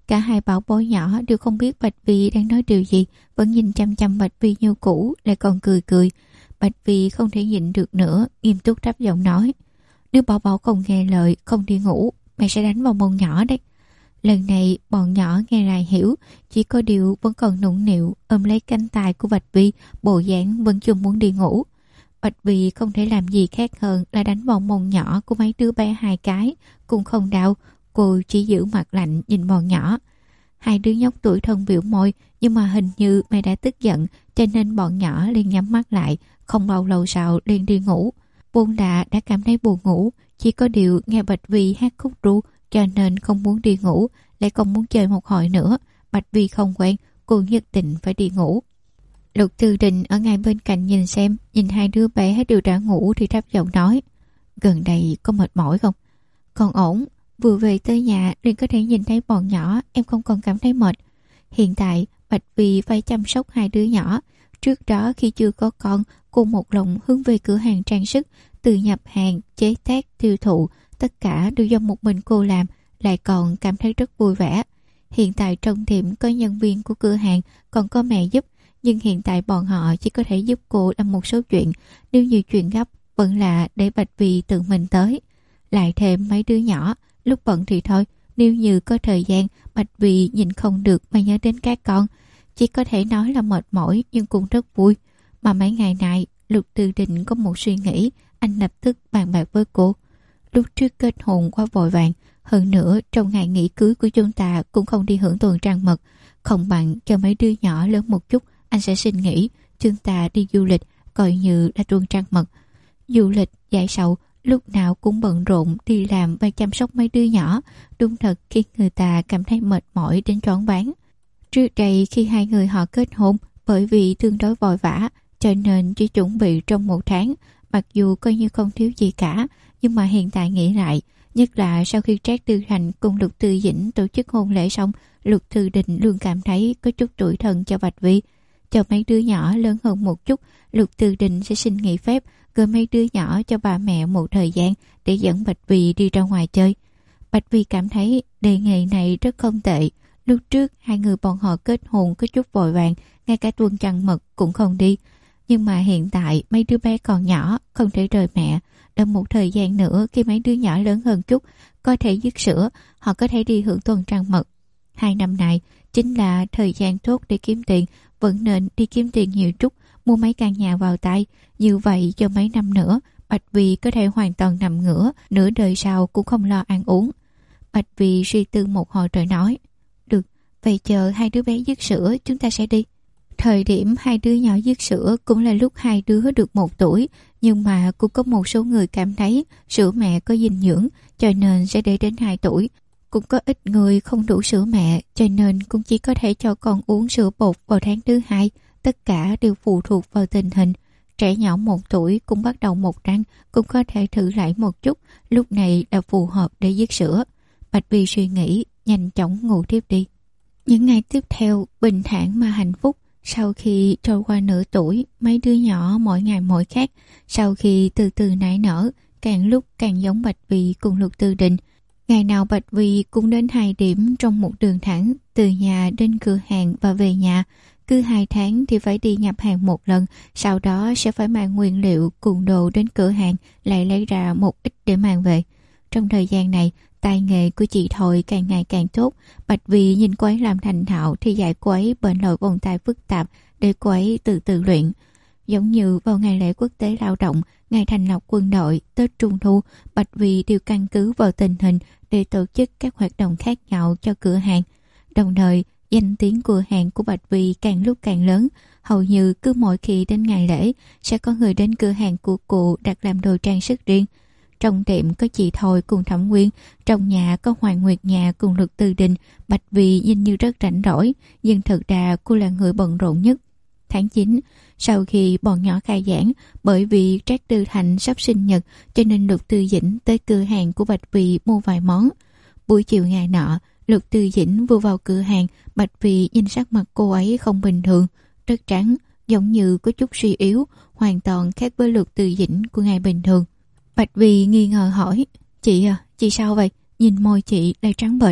Cả hai bảo bối nhỏ đều không biết Bạch Vi đang nói điều gì, vẫn nhìn chăm chăm Bạch Vi như cũ, lại còn cười cười. Bạch Vi không thể nhịn được nữa, nghiêm túc thấp giọng nói: nếu Bảo Bảo không nghe lời, không đi ngủ, mẹ sẽ đánh vào mông nhỏ đấy. Lần này bọn nhỏ nghe lại hiểu, chỉ có điều vẫn còn nũng nịu ôm lấy cánh tay của Bạch Vi, bộ dáng vẫn chưa muốn đi ngủ. Bạch Vi không thể làm gì khác hơn là đánh vào mông nhỏ của mấy đứa bé hai cái, cũng không đau. Cô chỉ giữ mặt lạnh nhìn bọn nhỏ. Hai đứa nhóc tuổi thân biểu môi, nhưng mà hình như mẹ đã tức giận, cho nên bọn nhỏ liền nhắm mắt lại, không bao lâu sau liền đi ngủ. Vốn đã cảm thấy buồn ngủ, chỉ có điều nghe Bạch Vi hát khúc ru, cho nên không muốn đi ngủ, lại còn muốn chơi một hồi nữa. Bạch Vi không quen, cô nhất định phải đi ngủ. Lục Tư Đình ở ngay bên cạnh nhìn xem, nhìn hai đứa bé đều đã ngủ thì thấp giọng nói: gần đây có mệt mỏi không? Còn ổn, vừa về tới nhà liền có thể nhìn thấy bọn nhỏ, em không còn cảm thấy mệt. Hiện tại Bạch Vi phải chăm sóc hai đứa nhỏ. Trước đó khi chưa có con, cô một lòng hướng về cửa hàng trang sức, từ nhập hàng, chế tác, tiêu thụ, tất cả đều do một mình cô làm, lại còn cảm thấy rất vui vẻ. Hiện tại trong tiệm có nhân viên của cửa hàng, còn có mẹ giúp, nhưng hiện tại bọn họ chỉ có thể giúp cô làm một số chuyện, nếu như chuyện gấp vẫn là để Bạch Vi tự mình tới. Lại thêm mấy đứa nhỏ, lúc bận thì thôi, nếu như có thời gian, Bạch Vi nhìn không được mà nhớ đến các con. Chỉ có thể nói là mệt mỏi nhưng cũng rất vui. Mà mấy ngày nay Lục Tư Đình có một suy nghĩ, anh lập tức bàn bạc với cô. Lúc trước kết hôn quá vội vàng, hơn nữa trong ngày nghỉ cưới của chúng ta cũng không đi hưởng tuần trăng mật, không bằng cho mấy đứa nhỏ lớn một chút, anh sẽ xin nghỉ, chúng ta đi du lịch, coi như là tuần trăng mật. Du lịch giải sầu, lúc nào cũng bận rộn đi làm và chăm sóc mấy đứa nhỏ, đúng thật khiến người ta cảm thấy mệt mỏi đến choáng váng. Trước đây khi hai người họ kết hôn, bởi vì tương đối vội vã, cho nên chỉ chuẩn bị trong 1 tháng, mặc dù coi như không thiếu gì cả, nhưng mà hiện tại nghĩ lại, nhất là sau khi Trác Tư Thành cùng Lục Tư Dĩnh tổ chức hôn lễ xong, Lục Tư Đình luôn cảm thấy có chút tủi thân cho Bạch Vi. Cho mấy đứa nhỏ lớn hơn một chút, Lục Tư Đình sẽ xin nghỉ phép, gửi mấy đứa nhỏ cho bà mẹ một thời gian để dẫn Bạch Vi đi ra ngoài chơi. Bạch Vi cảm thấy đề nghị này rất không tệ. Lúc trước hai người bọn họ kết hôn có chút vội vàng, ngay cả tuần trăng mật cũng không đi. Nhưng mà hiện tại mấy đứa bé còn nhỏ, không thể rời mẹ. Đợi một thời gian nữa khi mấy đứa nhỏ lớn hơn chút, có thể dứt sữa, họ có thể đi hưởng tuần trăng mật. 2 năm này chính là thời gian tốt để kiếm tiền, vẫn nên đi kiếm tiền nhiều chút, mua mấy căn nhà vào tay. Như vậy cho mấy năm nữa, Bạch Vi có thể hoàn toàn nằm ngửa, nửa đời sau cũng không lo ăn uống. Bạch Vi suy tư một hồi rồi nói: được, vậy chờ hai đứa bé dứt sữa chúng ta sẽ đi. Thời điểm hai đứa nhỏ dứt sữa cũng là lúc hai đứa được 1 tuổi, nhưng mà cũng có một số người cảm thấy sữa mẹ có dinh dưỡng, cho nên sẽ để đến 2 tuổi. Cũng có ít người không đủ sữa mẹ, cho nên cũng chỉ có thể cho con uống sữa bột vào tháng thứ 2. Tất cả đều phụ thuộc vào tình hình. Trẻ nhỏ 1 tuổi cũng bắt đầu một răng, cũng có thể thử lại một chút, lúc này là phù hợp để dứt sữa. Bạch Vi suy nghĩ, nhanh chóng ngủ tiếp đi. Những ngày tiếp theo bình thản mà hạnh phúc. Sau khi trôi qua nửa tuổi, mấy đứa nhỏ mỗi ngày mỗi khác. Sau khi từ từ nảy nở, càng lúc càng giống Bạch Vi cùng Lục Tư Đình. Ngày nào Bạch Vi cũng đến 2 điểm trong một đường thẳng, từ nhà đến cửa hàng và về nhà. Cứ 2 tháng thì phải đi nhập hàng một lần, sau đó sẽ phải mang nguyên liệu cùng đồ đến cửa hàng, lại lấy ra một ít để mang về. Trong thời gian này, tài nghệ của chị Thôi càng ngày càng tốt. Bạch Vi nhìn cô ấy làm thành thạo thì dạy cô ấy bệnh lội vòng tay phức tạp để cô ấy từ từ luyện. Giống như vào ngày lễ quốc tế lao động, ngày thành lập quân đội, Tết Trung Thu, Bạch Vi đều căn cứ vào tình hình để tổ chức các hoạt động khác nhau cho cửa hàng. Đồng thời, danh tiếng cửa hàng của Bạch Vi càng lúc càng lớn. Hầu như cứ mỗi khi đến ngày lễ, sẽ có người đến cửa hàng của cô đặt làm đồ trang sức riêng. Trong tiệm có chị Thôi cùng Thẩm Nguyên, trong nhà có Hoàng Nguyệt Nhà cùng Lục Tư Đình. Bạch Vi nhìn như rất rảnh rỗi, nhưng thực ra cô là người bận rộn nhất. Tháng 9, sau khi bọn nhỏ khai giảng, bởi vì Trác Tư Thành sắp sinh nhật, cho nên Lục Tư Dĩnh tới cửa hàng của Bạch Vi mua vài món. Buổi chiều ngày nọ, Lục Tư Dĩnh vừa vào cửa hàng, Bạch Vi nhìn sắc mặt cô ấy không bình thường, rất trắng, giống như có chút suy yếu, hoàn toàn khác với Lục Tư Dĩnh của ngày bình thường. Bạch Vi nghi ngờ hỏi: chị à, chị sao vậy? Nhìn môi chị lại trắng bệch.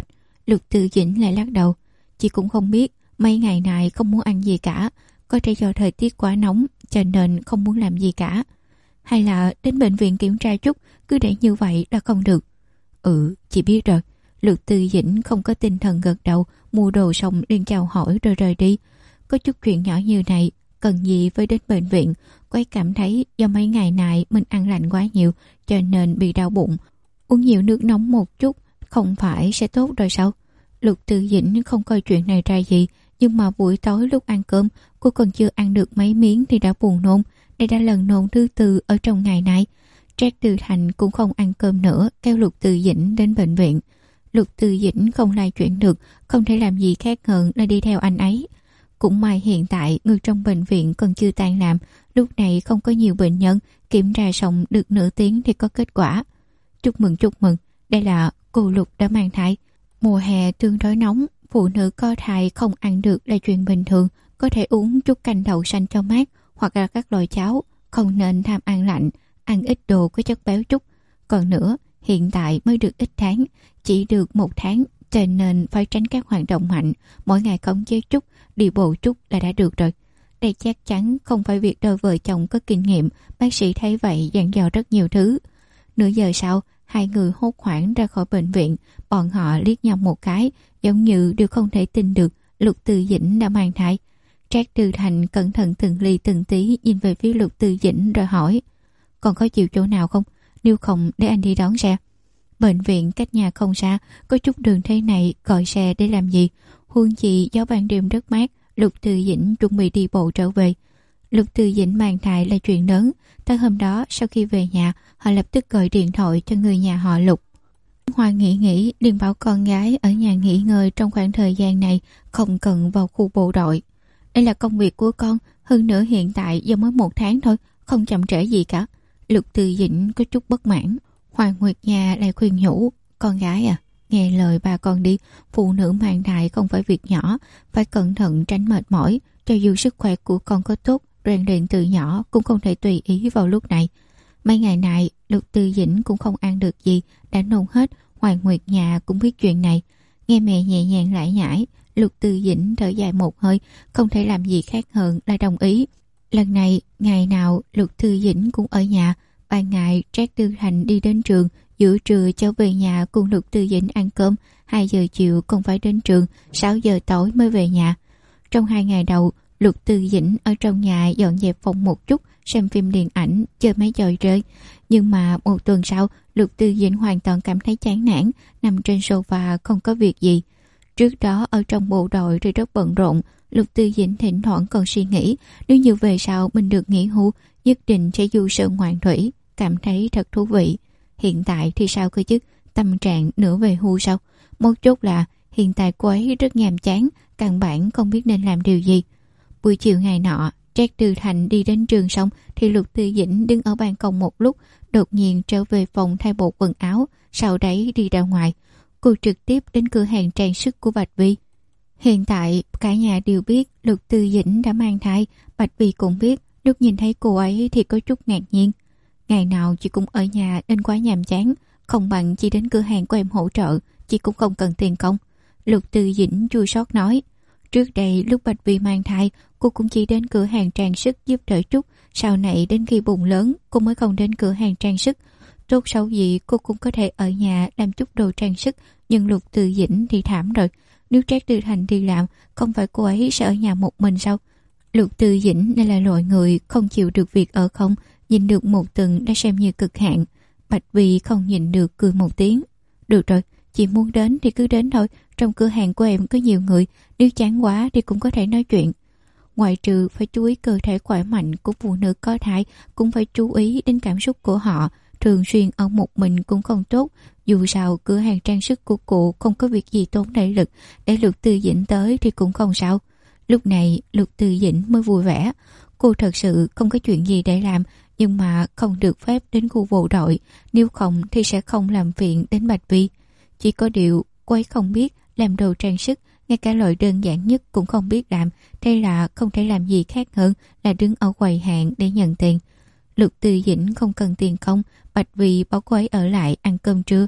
Lục Tư Dĩnh lại lắc đầu. Chị cũng không biết, mấy ngày này không muốn ăn gì cả. Có thể do thời tiết quá nóng cho nên không muốn làm gì cả. Hay là đến bệnh viện kiểm tra chút, cứ để như vậy là không được. Ừ, chị biết rồi. Lục Tư Dĩnh không có tinh thần gật đầu, mua đồ xong liền chào hỏi rồi rời đi. Có chút chuyện nhỏ như này, cần gì phải đến bệnh viện. Cô ấy cảm thấy do mấy ngày này mình ăn lạnh quá nhiều cho nên bị đau bụng. Uống nhiều nước nóng một chút không phải sẽ tốt rồi sao? Lục Tư Dĩnh không coi chuyện này ra gì, nhưng mà buổi tối lúc ăn cơm cô còn chưa ăn được mấy miếng thì đã buồn nôn. Đây đã lần nôn thứ tư ở trong ngày này. Trác Tư Thành cũng không ăn cơm nữa, kêu Lục Tư Dĩnh đến bệnh viện. Lục Tư Dĩnh không lay chuyển được, không thể làm gì khác hơn là đi theo anh ấy. Cũng may hiện tại người trong bệnh viện còn chưa tan làm, lúc này không có nhiều bệnh nhân, kiểm tra xong được nửa tiếng thì có kết quả. Chúc mừng, đây là cô Lục đã mang thai. Mùa hè tương đối nóng, phụ nữ có thai không ăn được là chuyện bình thường, có thể uống chút canh đậu xanh cho mát hoặc là các loại cháo, không nên tham ăn lạnh, ăn ít đồ có chất béo chút. Còn nữa, hiện tại mới được ít tháng, chỉ được 1 tháng, cho nên phải tránh các hoạt động mạnh, mỗi ngày khống chế chút, đi bộ chút là đã được rồi. Đây chắc chắn không phải việc đôi vợ chồng có kinh nghiệm, bác sĩ thấy vậy dặn dò rất nhiều thứ. Nửa giờ sau, hai người hốt hoảng ra khỏi bệnh viện, bọn họ liếc nhau một cái, giống như đều không thể tin được Lục Tư Dĩnh đã mang thai. Trác Tư Thành cẩn thận từng ly từng tí nhìn về phía Lục Tư Dĩnh rồi hỏi: còn có chịu chỗ nào không? Nếu không để anh đi đón xe. Bệnh viện cách nhà không xa, có chút đường thế này gọi xe để làm gì? Huống chi gió ban đêm rất mát. Lục Tư Dĩnh chuẩn bị đi bộ trở về. Lục Tư Dĩnh mang thai là chuyện lớn. Tới hôm đó sau khi về nhà, họ lập tức gọi điện thoại cho người nhà họ Lục. Hoa nghĩ liền bảo con gái ở nhà nghỉ ngơi trong khoảng thời gian này, không cần vào khu bộ đội. Đây là công việc của con, hơn nữa hiện tại giờ mới 1 tháng thôi, không chậm trễ gì cả. Lục Tư Dĩnh có chút bất mãn. Hoàng Nguyệt Nha lại khuyên nhủ: con gái à, nghe lời bà con đi, phụ nữ mang thai không phải việc nhỏ, phải cẩn thận tránh mệt mỏi. Cho dù sức khỏe của con có tốt, rèn luyện từ nhỏ cũng không thể tùy ý vào lúc này. Mấy ngày này Lục Tư Dĩnh cũng không ăn được gì, đã nôn hết. Hoàng Nguyệt Nha cũng biết chuyện này, nghe mẹ nhẹ nhàng lải nhải, Lục Tư Dĩnh thở dài một hơi, không thể làm gì khác hơn là đồng ý. Lần này ngày nào Lục Tư Dĩnh cũng ở nhà. Ban ngày Trác Tư Thành đi đến trường, giữa trưa cháu về nhà cùng Lục Tư Dĩnh ăn cơm, 2 giờ chiều còn phải đến trường, 6 giờ tối mới về nhà. Trong 2 ngày đầu, Lục Tư Dĩnh ở trong nhà dọn dẹp phòng một chút, xem phim điện ảnh, chơi mấy trò chơi. Nhưng mà 1 tuần sau, Lục Tư Dĩnh hoàn toàn cảm thấy chán nản, nằm trên sofa không có việc gì. Trước đó ở trong bộ đội thì rất bận rộn. Lục Tư Dĩnh thỉnh thoảng còn suy nghĩ, nếu như về sau mình được nghỉ hưu, nhất định sẽ du sơn ngoạn thủy, cảm thấy thật thú vị. Hiện tại thì sao cơ chứ, tâm trạng nửa về hưu sao? Mấu chốt là hiện tại cô ấy rất nhàm chán, căn bản không biết nên làm điều gì. Buổi chiều ngày nọ, Trác Tư Thành đi đến trường xong thì Lục Tư Dĩnh đứng ở ban công một lúc, đột nhiên trở về phòng thay bộ quần áo, sau đấy đi ra ngoài. Cô trực tiếp đến cửa hàng trang sức của Bạch Vi. Hiện tại cả nhà đều biết Lục Tư Dĩnh đã mang thai. Bạch Vi cũng biết. Lúc nhìn thấy cô ấy thì có chút ngạc nhiên. Ngày nào chị cũng ở nhà nên quá nhàm chán, không bằng chị đến cửa hàng của em hỗ trợ, chị cũng không cần tiền công. Lục Tư Dĩnh chua xót nói. Trước đây lúc Bạch Vi mang thai, cô cũng chỉ đến cửa hàng trang sức giúp đỡ chút. Sau này đến khi bụng lớn, cô mới không đến cửa hàng trang sức. Tốt xấu gì cô cũng có thể ở nhà làm chút đồ trang sức. Nhưng Lục Tư Dĩnh thì thảm rồi. Nếu Trác Tư Thành đi làm, không phải cô ấy sẽ ở nhà một mình sao? Lục Tư Dĩnh đây là loại người không chịu được việc ở không, nhìn được 1 tuần đã xem như cực hạn. Bạch Vi không nhìn được cười một tiếng. Được rồi, chị muốn đến thì cứ đến thôi, trong cửa hàng của em có nhiều người, nếu chán quá thì cũng có thể nói chuyện. Ngoại trừ phải chú ý cơ thể khỏe mạnh của phụ nữ có thai, cũng phải chú ý đến cảm xúc của họ. Thường xuyên ở một mình cũng không tốt. Dù sao cửa hàng trang sức của cụ không có việc gì tốn thể lực, để Lục Tư Dĩnh tới thì cũng không sao. Lúc này Lục Tư Dĩnh mới vui vẻ. Cô thật sự không có chuyện gì để làm, nhưng mà không được phép đến khu bộ đội, nếu không thì sẽ không làm phiền đến Bạch Vi. Chỉ có điều cô ấy không biết làm đồ trang sức, ngay cả loại đơn giản nhất cũng không biết làm, thế là không thể làm gì khác hơn là đứng ở quầy hàng để nhận tiền. Lục Tư Dĩnh không cần tiền công, Bạch Vi bảo cô ấy ở lại ăn cơm trưa.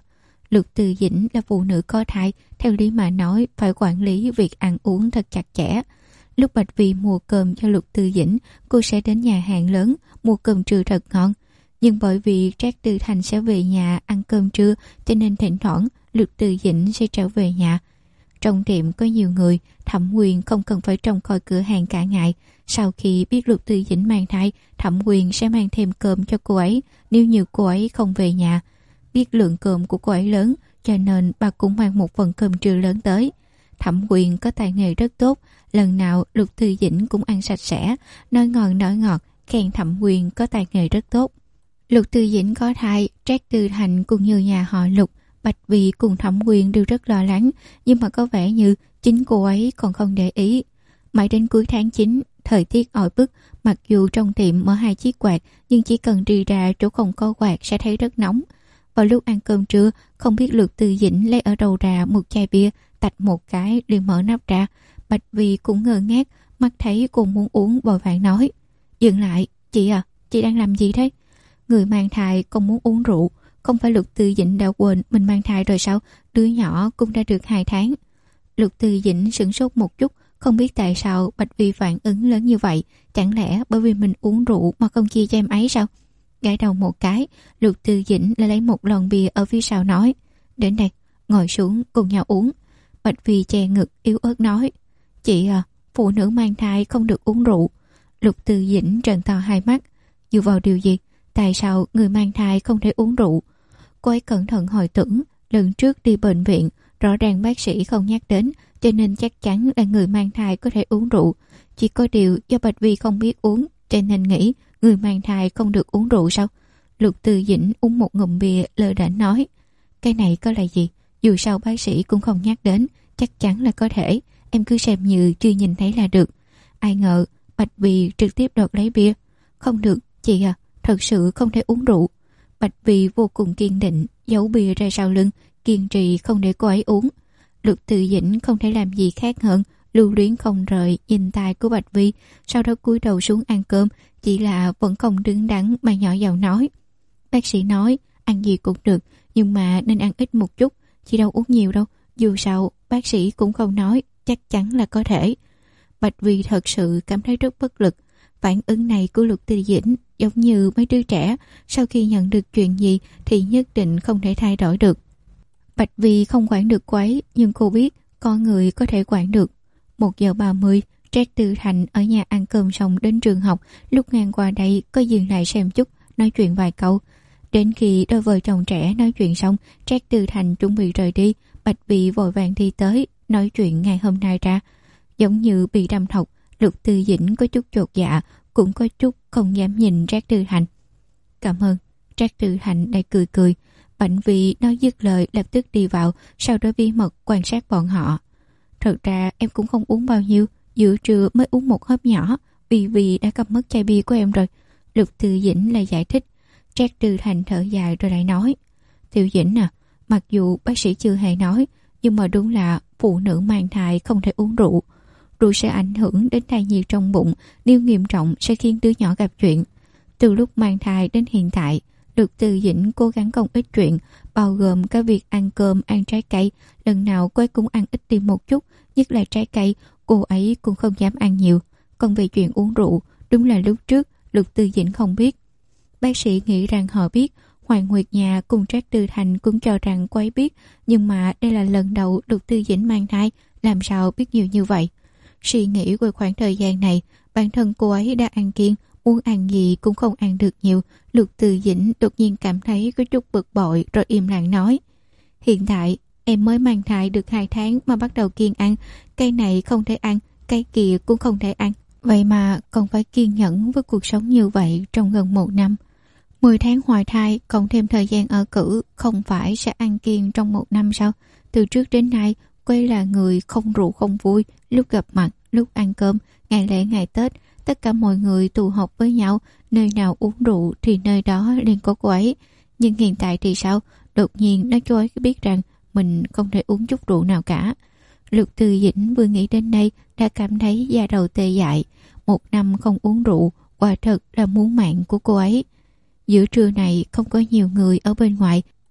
Lục Từ Dĩnh là phụ nữ có thai, theo lý mà nói phải quản lý việc ăn uống thật chặt chẽ. Lúc Bạch Vi mua cơm cho Lục Từ Dĩnh, cô sẽ đến nhà hàng lớn mua cơm trưa thật ngon. Nhưng bởi vì Trác Tư Thành sẽ về nhà ăn cơm trưa, cho nên thỉnh thoảng Lục Từ Dĩnh sẽ trở về nhà. Trong tiệm có nhiều người, Thẩm Quyền không cần phải trông coi cửa hàng cả ngày. Sau khi biết Lục Từ Dĩnh mang thai, Thẩm Quyền sẽ mang thêm cơm cho cô ấy nếu như cô ấy không về nhà. Biết lượng cơm của cô ấy lớn, cho nên bà cũng mang một phần cơm trưa lớn tới. Thẩm Quyền có tay nghề rất tốt, lần nào Lục Từ Dĩnh cũng ăn sạch sẽ, nói ngon nói ngọt, khen Thẩm Quyền có tay nghề rất tốt. Lục Từ Dĩnh có thai, Trác Tư Thành cũng như nhà họ Lục, Bạch Vi cùng Thẩm Quyền đều rất lo lắng, nhưng mà có vẻ như chính cô ấy còn không để ý. Mãi đến cuối tháng 9, thời tiết oi bức, mặc dù trong tiệm mở 2 chiếc quạt, nhưng chỉ cần đi ra chỗ không có quạt sẽ thấy rất nóng. Vào lúc ăn cơm trưa, không biết Lục Từ Dĩnh lấy ở đâu ra một chai bia, tạch một cái liền mở nắp ra. Bạch Vi cũng ngơ ngác, mắt thấy cô muốn uống vội vàng nói: "Dừng lại, chị à, chị đang làm gì thế?" Người mang thai không muốn uống rượu. Không phải Lục Từ Dĩnh đã quên mình mang thai rồi sao? Đứa nhỏ cũng đã được 2 tháng. Lục Từ Dĩnh sửng sốt một chút, không biết tại sao Bạch Vi phản ứng lớn như vậy. Chẳng lẽ bởi vì mình uống rượu mà không chia cho em ấy sao? Gãi đầu một cái, Lục Từ Dĩnh lại lấy một lon bia ở phía sau nói: "Đến đây, ngồi xuống cùng nhau uống." Bạch Vi che ngực yếu ớt nói: "Chị à, phụ nữ mang thai không được uống rượu." Lục Từ Dĩnh trợn to hai mắt. Dựa vào điều gì? Tại sao người mang thai không thể uống rượu? Cô ấy cẩn thận hồi tưởng, lần trước đi bệnh viện, rõ ràng bác sĩ không nhắc đến, cho nên chắc chắn là người mang thai có thể uống rượu. Chỉ có điều do Bạch Vi không biết uống, cho nên nghĩ người mang thai không được uống rượu sao? Lục Từ Dĩnh uống một ngụm bia lơ đễnh nói: "Cái này có là gì? Dù sao bác sĩ cũng không nhắc đến, chắc chắn là có thể. Em cứ xem như chưa nhìn thấy là được." Ai ngờ Bạch Vi trực tiếp đoạt lấy bia. "Không được, chị à, thật sự không thể uống rượu." Bạch Vi vô cùng kiên định, giấu bia ra sau lưng, kiên trì không để cô ấy uống. Lục Từ Dĩnh không thể làm gì khác hơn lưu luyến không rời nhìn tay của Bạch Vi, sau đó cúi đầu xuống ăn cơm, chỉ là vẫn không đứng đắn mà nhỏ giọng nói: "Bác sĩ nói ăn gì cũng được, nhưng mà nên ăn ít một chút, chị đâu uống nhiều đâu, dù sao bác sĩ cũng không nói chắc chắn là có thể." Bạch Vi thật sự cảm thấy rất bất lực. Phản ứng này của Lục Từ Dĩnh giống như mấy đứa trẻ sau khi nhận được chuyện gì thì nhất định không thể thay đổi được. Bạch Vi không quản được cô ấy, nhưng cô biết con người có thể quản được. 1:30, Trác Tư Thành ở nhà ăn cơm xong đến trường học, lúc ngang qua đây có dừng lại xem chút, nói chuyện vài câu. Đến khi đôi vợ chồng trẻ nói chuyện xong, Trác Tư Thành chuẩn bị rời đi, Bạch Vi vội vàng đi tới, nói chuyện ngày hôm nay ra. Giống như bị đâm thọc, Lục Từ Dĩnh có chút chột dạ, cũng có chút không dám nhìn Trác Tư Thành. "Cảm ơn." Trác Tư Thành lại cười cười. Bạch Vi nói dứt lời lập tức đi vào, sau đó bí mật quan sát bọn họ. "Thật ra em cũng không uống bao nhiêu, giữa trưa mới uống một hớp nhỏ, vì đã cầm mất chai bia của em rồi." Lục Từ Dĩnh lại giải thích. Trác Tư Thành thở dài rồi lại nói: "Tiểu Dĩnh à, mặc dù bác sĩ chưa hề nói, nhưng mà đúng là phụ nữ mang thai không thể uống rượu. Rượu sẽ ảnh hưởng đến thai nhi trong bụng, nếu nghiêm trọng sẽ khiến đứa nhỏ gặp chuyện." Từ lúc mang thai đến hiện tại, Lục Từ Dĩnh cố gắng không ít chuyện, bao gồm cả việc ăn cơm, ăn trái cây. Lần nào cô ấy cũng ăn ít đi một chút, nhất là trái cây, cô ấy cũng không dám ăn nhiều. Còn về chuyện uống rượu, đúng là lúc trước Lục Từ Dĩnh không biết. Bác sĩ nghĩ rằng họ biết, Hoàng Nguyệt Nhà cùng Trác Tư Thành cũng cho rằng cô ấy biết, nhưng mà đây là lần đầu Lục Từ Dĩnh mang thai, làm sao biết nhiều như vậy. Suy nghĩ về khoảng thời gian này, bản thân cô ấy đã ăn kiêng, muốn ăn gì cũng không ăn được nhiều. Lục Từ Dĩnh đột nhiên cảm thấy có chút bực bội rồi im lặng nói: "Hiện tại em mới mang thai được 2 tháng mà bắt đầu kiêng ăn, cái này không thể ăn, cái kia cũng không thể ăn. Vậy mà còn phải kiên nhẫn với cuộc sống như vậy trong gần 1 năm. 10 tháng hoài thai, cộng thêm thời gian ở cữ, không phải sẽ ăn kiêng trong 1 năm sao? Từ trước đến nay, cô ấy là người không rượu không vui, lúc gặp mặt, lúc ăn cơm, ngày lễ ngày Tết, tất cả mọi người tụ họp với nhau, nơi nào uống rượu thì nơi đó liền có cô ấy. Nhưng hiện tại thì sao? Đột nhiên nói cho ấy biết rằng mình không thể uống chút rượu nào cả." Lục Từ Dĩnh vừa nghĩ đến đây đã cảm thấy da đầu tê dại. 1 năm không uống rượu, quả thật là muốn mạng của cô ấy. Giữa trưa này không có nhiều người ở bên ngoài,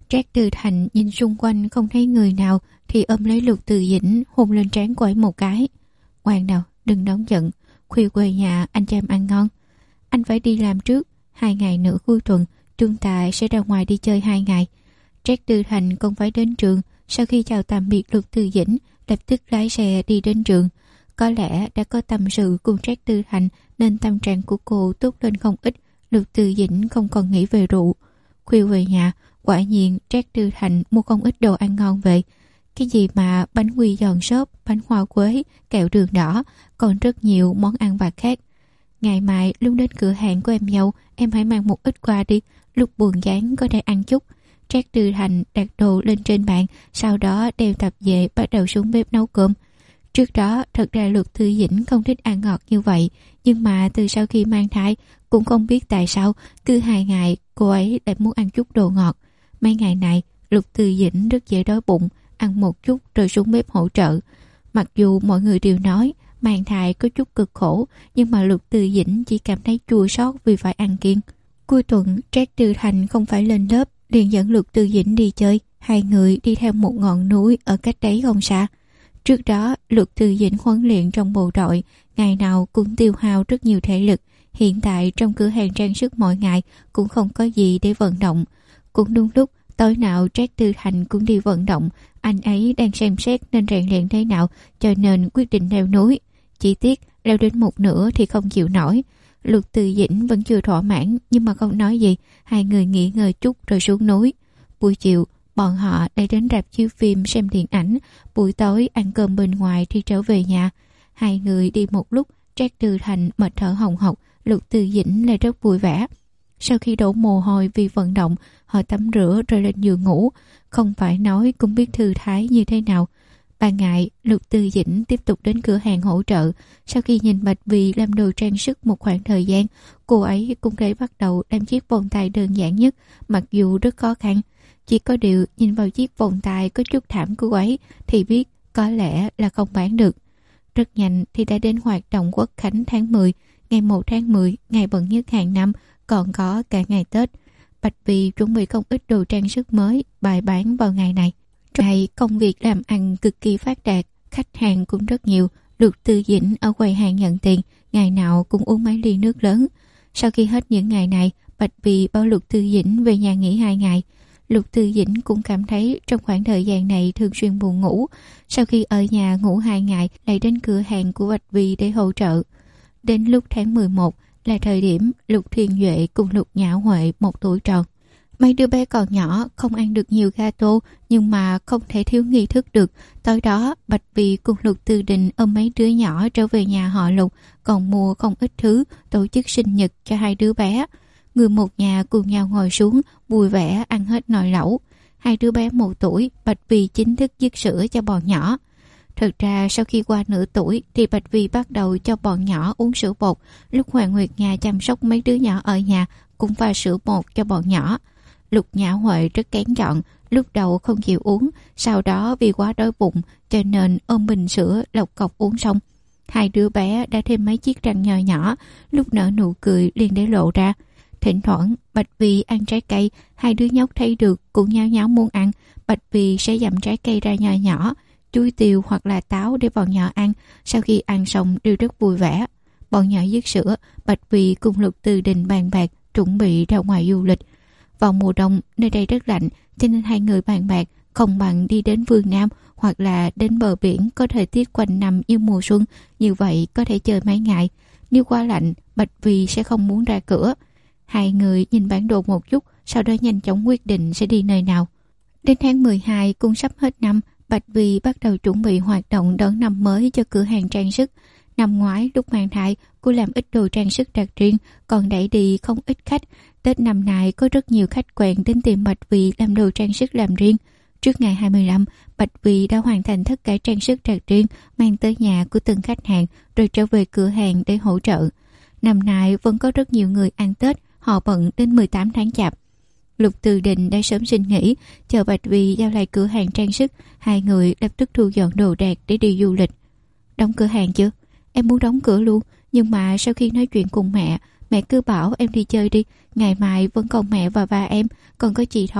Trác Tư Thành nhìn xung quanh không thấy người nào thì ôm lấy Lục Từ Dĩnh hôn lên trán cô ấy một cái. Ngoan nào, đừng nóng giận, khuya về nhà anh cho em ăn ngon. Anh phải đi làm trước, 2 ngày nữa cuối tuần Trương Tài sẽ ra ngoài đi chơi 2 ngày. Trác Tư Thành không phải đến trường. Sau khi chào tạm biệt Lục Từ Dĩnh, lập tức lái xe đi đến trường. Có lẽ đã có tâm sự cùng Trác Tư Thành nên tâm trạng của cô tốt lên không ít. Lục Từ Dĩnh không còn nghĩ về rượu. Khuya về nhà, quả nhiên Trác Tư Thành mua không ít đồ ăn ngon về. Cái gì mà bánh quy giòn xốp, bánh hoa quế, kẹo đường đỏ, còn rất nhiều món ăn vặt khác. Ngày mai lúc đến cửa hàng của em dâu, em hãy mang một ít qua đi, lúc buồn chán có thể ăn chút. Trác Tư Thành đặt đồ lên trên bàn, sau đó đeo tập về bắt đầu xuống bếp nấu cơm. Trước đó thật ra Lục Thư Dĩnh không thích ăn ngọt như vậy, nhưng mà từ sau khi mang thai cũng không biết tại sao cứ 2 ngày cô ấy lại muốn ăn chút đồ ngọt. Mấy ngày này Lục Thư Dĩnh rất dễ đói bụng, ăn một chút rồi xuống bếp hỗ trợ. Mặc dù mọi người đều nói mang thai có chút cực khổ, nhưng mà Lục Thư Dĩnh chỉ cảm thấy chua xót vì phải ăn kiêng. Cuối tuần Trác Tư Thành không phải lên lớp, liền dẫn Lục Thư Dĩnh đi chơi. 2 người đi theo một ngọn núi ở cách đấy không xa. Trước đó Lục Thư Dĩnh huấn luyện trong bộ đội, ngày nào cũng tiêu hao rất nhiều thể lực. Hiện tại trong cửa hàng trang sức mỗi ngày cũng không có gì để vận động. Cũng đúng lúc tối nào Trác Tư Thành cũng đi vận động. Anh ấy đang xem xét nên rèn luyện thế nào, cho nên quyết định leo núi. Chỉ tiếc leo đến một nửa thì không chịu nổi. Lục Từ Dĩnh vẫn chưa thỏa mãn, nhưng mà không nói gì. 2 người nghỉ ngơi chút rồi xuống núi. Buổi chiều bọn họ đã đến rạp chiếu phim xem điện ảnh. Buổi tối ăn cơm bên ngoài thì trở về nhà. 2 người đi một lúc, Trác Tư Thành mệt thở hồng hộc, Lục Từ Dĩnh lại rất vui vẻ. Sau khi đổ mồ hôi vì vận động, họ tắm rửa rồi lên giường ngủ. Không phải nói cũng biết thư thái như thế nào. Ban ngày, Lục Từ Dĩnh tiếp tục đến cửa hàng hỗ trợ. Sau khi nhìn Bạch Vì làm đồ trang sức một khoảng thời gian, cô ấy cũng đã bắt đầu làm chiếc vòng tay đơn giản nhất, mặc dù rất khó khăn. Chỉ có điều nhìn vào chiếc vòng tay có chút thảm của cô ấy thì biết có lẽ là không bán được. Rất nhanh thì đã đến hoạt động Quốc khánh tháng 10, ngày 1 tháng 10, ngày bận nhất hàng năm, còn có cả ngày Tết. Bạch Vì chuẩn bị không ít đồ trang sức mới bày bán vào ngày này. Ngày công việc làm ăn cực kỳ phát đạt, khách hàng cũng rất nhiều. Lục Từ Dĩnh ở quầy hàng nhận tiền, ngày nào cũng uống mấy ly nước lớn. Sau khi hết những ngày này, Bạch Vì bảo Lục Từ Dĩnh về nhà nghỉ 2 ngày. Lục Từ Dĩnh cũng cảm thấy trong khoảng thời gian này thường xuyên buồn ngủ. Sau khi ở nhà ngủ 2 ngày, lại đến cửa hàng của Bạch Vì để hỗ trợ. Đến lúc tháng 11 là thời điểm Lục Thiên Duệ cùng Lục Nhã Huệ 1 tuổi tròn. Mấy đứa bé còn nhỏ không ăn được nhiều gato, nhưng mà không thể thiếu nghi thức được. Tối đó Bạch Vì cùng Lục Từ Định ôm mấy đứa nhỏ trở về nhà họ Lục, còn mua không ít thứ tổ chức sinh nhật cho 2 đứa bé. Người một nhà cùng nhau ngồi xuống vui vẻ ăn hết nồi lẩu. 2 đứa bé 1 tuổi, Bạch Vì chính thức dứt sữa cho bọn nhỏ. Thực ra sau khi qua nửa tuổi thì Bạch Vì bắt đầu cho bọn nhỏ uống sữa bột. Lúc Hoàng Nguyệt Nga chăm sóc mấy đứa nhỏ ở nhà cũng pha sữa bột cho bọn nhỏ. Lục Nhã Huệ rất kén chọn, lúc đầu không chịu uống, sau đó vì quá đói bụng cho nên ôm bình sữa lọc cọc uống xong. 2 đứa bé đã thêm mấy chiếc răng nho nhỏ, lúc nở nụ cười liền để lộ ra. Thỉnh thoảng Bạch Vì ăn trái cây, 2 đứa nhóc thấy được cũng nháo nháo muốn ăn. Bạch Vì sẽ dặm trái cây ra nho nhỏ, chuối tiêu hoặc là táo để bọn nhỏ ăn. Sau khi ăn xong đều rất vui vẻ. Bọn nhỏ dứt sữa, Bạch Vì cùng Lục Từ Định bàn bạc chuẩn bị ra ngoài du lịch. Vào mùa đông nơi đây rất lạnh, cho nên 2 người bàn bạc không bằng đi đến Vương Nam hoặc là đến bờ biển có thời tiết quanh năm như mùa xuân, như vậy có thể chơi mấy ngày. Nếu quá lạnh, Bạch Vì sẽ không muốn ra cửa. 2 người nhìn bản đồ một chút, sau đó nhanh chóng quyết định sẽ đi nơi nào. Đến tháng 12 cũng sắp hết năm, Bạch Vì bắt đầu chuẩn bị hoạt động đón năm mới cho cửa hàng trang sức. Năm ngoái lúc mang thai, cô làm ít đồ trang sức đặc riêng, còn đẩy đi không ít khách. Tết năm nay có rất nhiều khách quen đến tìm Bạch Vì làm đồ trang sức làm riêng. Trước ngày 25, Bạch Vì đã hoàn thành tất cả trang sức đặc riêng, mang tới nhà của từng khách hàng, rồi trở về cửa hàng để hỗ trợ. Năm nay vẫn có rất nhiều người ăn Tết, họ bận đến 18 tháng Chạp. Lục Từ Định đã sớm xin nghỉ, chờ Bạch Vì giao lại cửa hàng trang sức. 2 người lập tức thu dọn đồ đạc để đi du lịch. Đóng cửa hàng chưa? Em muốn đóng cửa luôn, nhưng mà sau khi nói chuyện cùng mẹ cứ bảo em đi chơi đi. Ngày mai vẫn còn mẹ và ba em, còn có chị thôi.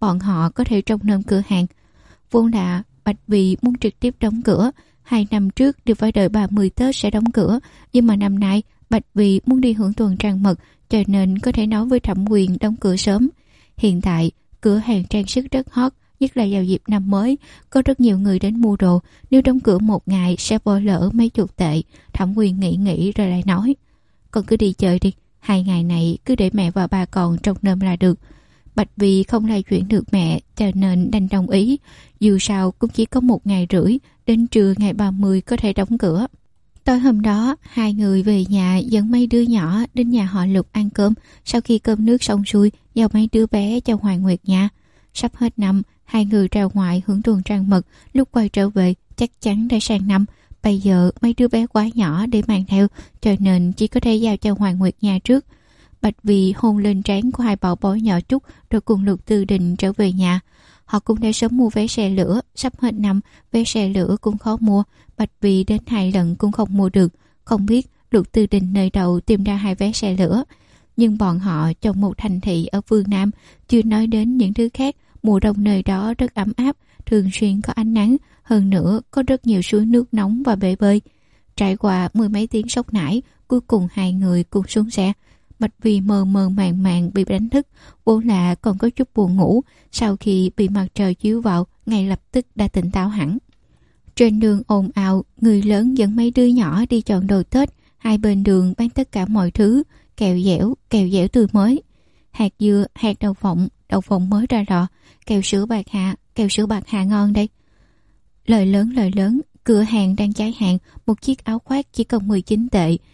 bọn họ có thể trông nom cửa hàng. Vốn là Bạch Vì muốn trực tiếp đóng cửa. 2 năm trước đều phải đợi 30 Tết sẽ đóng cửa, nhưng mà năm nay Bạch Vì muốn đi hưởng tuần trăng mật, cho nên có thể nói với thẩm quyền đóng cửa sớm. Hiện tại cửa hàng trang sức rất hot, nhất là vào dịp năm mới, có rất nhiều người đến mua đồ. Nếu đóng cửa 1 ngày sẽ bỏ lỡ mấy chục tệ. Thẩm quyền nghĩ rồi lại nói: "Con cứ đi chơi đi, 2 ngày này cứ để mẹ và bà còn trông nom là được." Bạch Vì không lay chuyển được mẹ, cho nên đành đồng ý. Dù sao cũng chỉ có 1 ngày rưỡi, đến trưa ngày 30 có thể đóng cửa. Tối hôm đó, 2 người về nhà dẫn mấy đứa nhỏ đến nhà họ Lục ăn cơm. Sau khi cơm nước xong xuôi, giao mấy đứa bé cho Hoàng Nguyệt nhà. Sắp hết năm, 2 người ra ngoài hưởng tuần trăng mật. Lúc quay trở về chắc chắn đã sang năm. Bây giờ mấy đứa bé quá nhỏ để mang theo, cho nên chỉ có thể giao cho Hoàng Nguyệt nhà trước. Bạch Vì hôn lên trán của 2 bảo bối nhỏ Trúc, rồi cùng Lục Tư Đình trở về nhà. Họ cũng đã sớm mua vé xe lửa. Sắp hết năm, vé xe lửa cũng khó mua. Bạch Vì đến 2 lần cũng không mua được. Không biết Lục Tư Đình nơi đầu tìm ra 2 vé xe lửa. Nhưng bọn họ trong một thành thị ở phương Nam, chưa nói đến những thứ khác. Mùa đông nơi đó rất ấm áp, thường xuyên có ánh nắng. Hơn nữa có rất nhiều suối nước nóng và bể bơi. Trải qua 10 mấy tiếng sốc nảy, cuối cùng 2 người cùng xuống xe. Bạch Vì mơ màng bị đánh thức, vốn là còn có chút buồn ngủ. Sau khi bị mặt trời chiếu vào, ngay lập tức đã tỉnh táo hẳn. Trên đường ồn ào, người lớn dẫn mấy đứa nhỏ đi chọn đồ Tết. 2 bên đường bán tất cả mọi thứ, kẹo dẻo tươi mới, hạt dưa, hạt đậu phộng mới ra lò, kẹo sữa bạc hà ngon đây. Lời lớn, cửa hàng đang cháy hàng, một chiếc áo khoác chỉ cần 19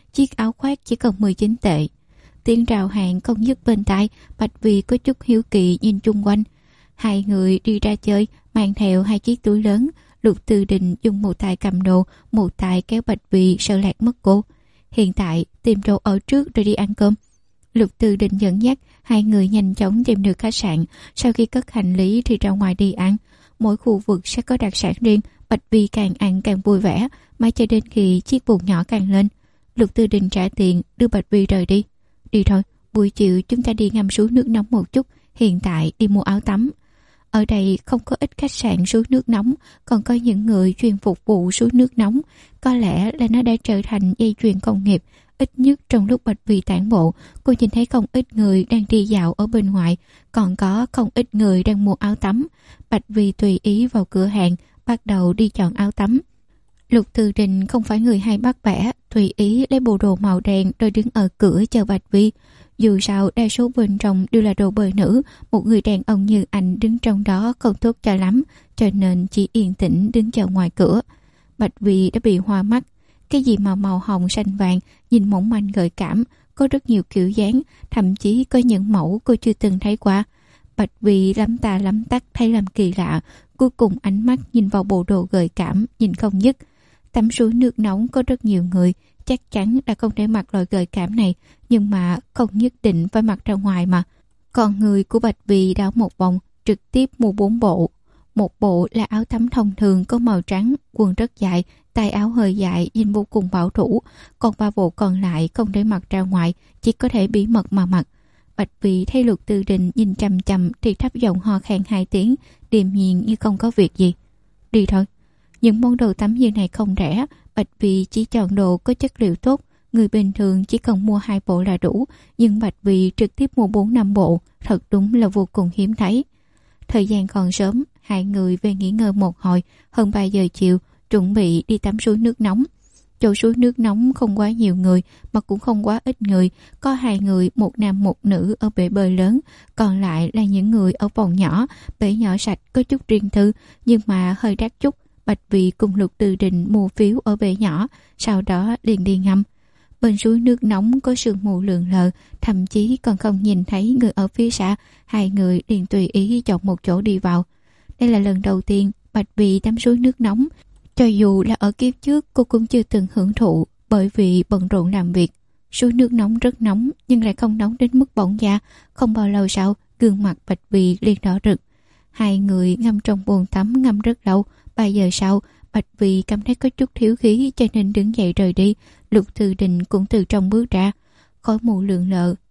tệ. Tiếng rào hàng không dứt bên tai. Bạch Vì có chút hiếu kỳ nhìn chung quanh. 2 người đi ra chơi, mang theo 2 chiếc túi lớn. Lục Tư Đình dùng một tay cầm đồ, một tay kéo Bạch Vì sợ lạc mất cô. Hiện tại tìm đồ ở trước rồi đi ăn cơm. Lục Tư Đình dẫn dắt 2 người nhanh chóng tìm được khách sạn. Sau khi cất hành lý thì ra ngoài đi ăn. Mỗi khu vực sẽ có đặc sản riêng. Bạch Vì càng ăn càng vui vẻ, mãi cho đến khi chiếc bụng nhỏ càng lên. Lục Tư Đình trả tiền đưa Bạch Vì rời đi. Đi thôi, buổi chiều chúng ta đi ngâm suối nước nóng một chút. Hiện tại đi mua áo tắm. Ở đây không có ít khách sạn suối nước nóng, còn có những người chuyên phục vụ suối nước nóng. Có lẽ là nó đã trở thành dây chuyền công nghiệp. Ít nhất trong lúc Bạch Vì tản bộ, cô nhìn thấy không ít người đang đi dạo ở bên ngoài, còn có không ít người đang mua áo tắm. Bạch Vì tùy ý vào cửa hàng, bắt đầu đi chọn áo tắm. Lục Tư Đình không phải người hay bắt bẻ, tùy ý lấy bộ đồ màu đen rồi đứng ở cửa chờ Bạch Vi. Dù sao đa số bên trong đều là đồ bơi nữ, một người đàn ông như anh đứng trong đó không tốt cho lắm, cho nên chỉ yên tĩnh đứng chờ ngoài cửa. Bạch Vi đã bị hoa mắt. Cái gì mà màu hồng xanh vàng, nhìn mỏng manh gợi cảm, có rất nhiều kiểu dáng, thậm chí có những mẫu cô chưa từng thấy qua. Bạch Vi lắm tà lắm tắc thấy làm kỳ lạ, cuối cùng ánh mắt nhìn vào bộ đồ gợi cảm, nhìn không dứt. Tắm suối nước nóng có rất nhiều người, chắc chắn đã không thể mặc loại gợi cảm này, nhưng mà không nhất định phải mặc ra ngoài mà. Còn người của Bạch Vi đảo một vòng, trực tiếp mua 4 bộ. Một bộ là áo tắm thông thường có màu trắng, quần rất dài, tay áo hơi dài, nhìn vô cùng bảo thủ. Còn 3 bộ còn lại không thể mặc ra ngoài, chỉ có thể bí mật mà mặc. Bạch Vi thấy Lục Tư Đình nhìn chằm chằm thì thấp giọng ho khan 2 tiếng, điềm nhiên như không có việc gì. Đi thôi. Những món đồ tắm như này không rẻ, Bạch Vi chỉ chọn đồ có chất liệu tốt. Người bình thường chỉ cần mua 2 bộ là đủ, nhưng Bạch Vi trực tiếp mua 4-5 bộ, thật đúng là vô cùng hiếm thấy. Thời gian còn sớm, 2 người về nghỉ ngơi một hồi, hơn 3 giờ chiều, chuẩn bị đi tắm suối nước nóng. Chỗ suối nước nóng không quá nhiều người, mà cũng không quá ít người, có 2 người, một nam một nữ ở bể bơi lớn, còn lại là những người ở vòng nhỏ, bể nhỏ sạch có chút riêng tư, nhưng mà hơi đắt chút. Bạch Vi cùng Lục Tư Đình mua phiếu ở bể nhỏ, sau đó liền đi ngâm. Bên suối nước nóng có sương mù lượn lờ, thậm chí còn không nhìn thấy người ở phía xa. 2 người liền tùy ý chọn một chỗ đi vào. Đây là lần đầu tiên Bạch Vi tắm suối nước nóng. Cho dù là ở kiếp trước cô cũng chưa từng hưởng thụ, bởi vì bận rộn làm việc. Suối nước nóng rất nóng nhưng lại không nóng đến mức bỏng da. Không bao lâu sau, gương mặt Bạch Vi liền đỏ rực. 2 người ngâm trong bồn tắm ngâm rất lâu. 3 giờ sau, Bạch Vi cảm thấy có chút thiếu khí cho nên đứng dậy rời đi. Lục Tư Đình cũng từ trong bước ra. Khói mù lượn lờ,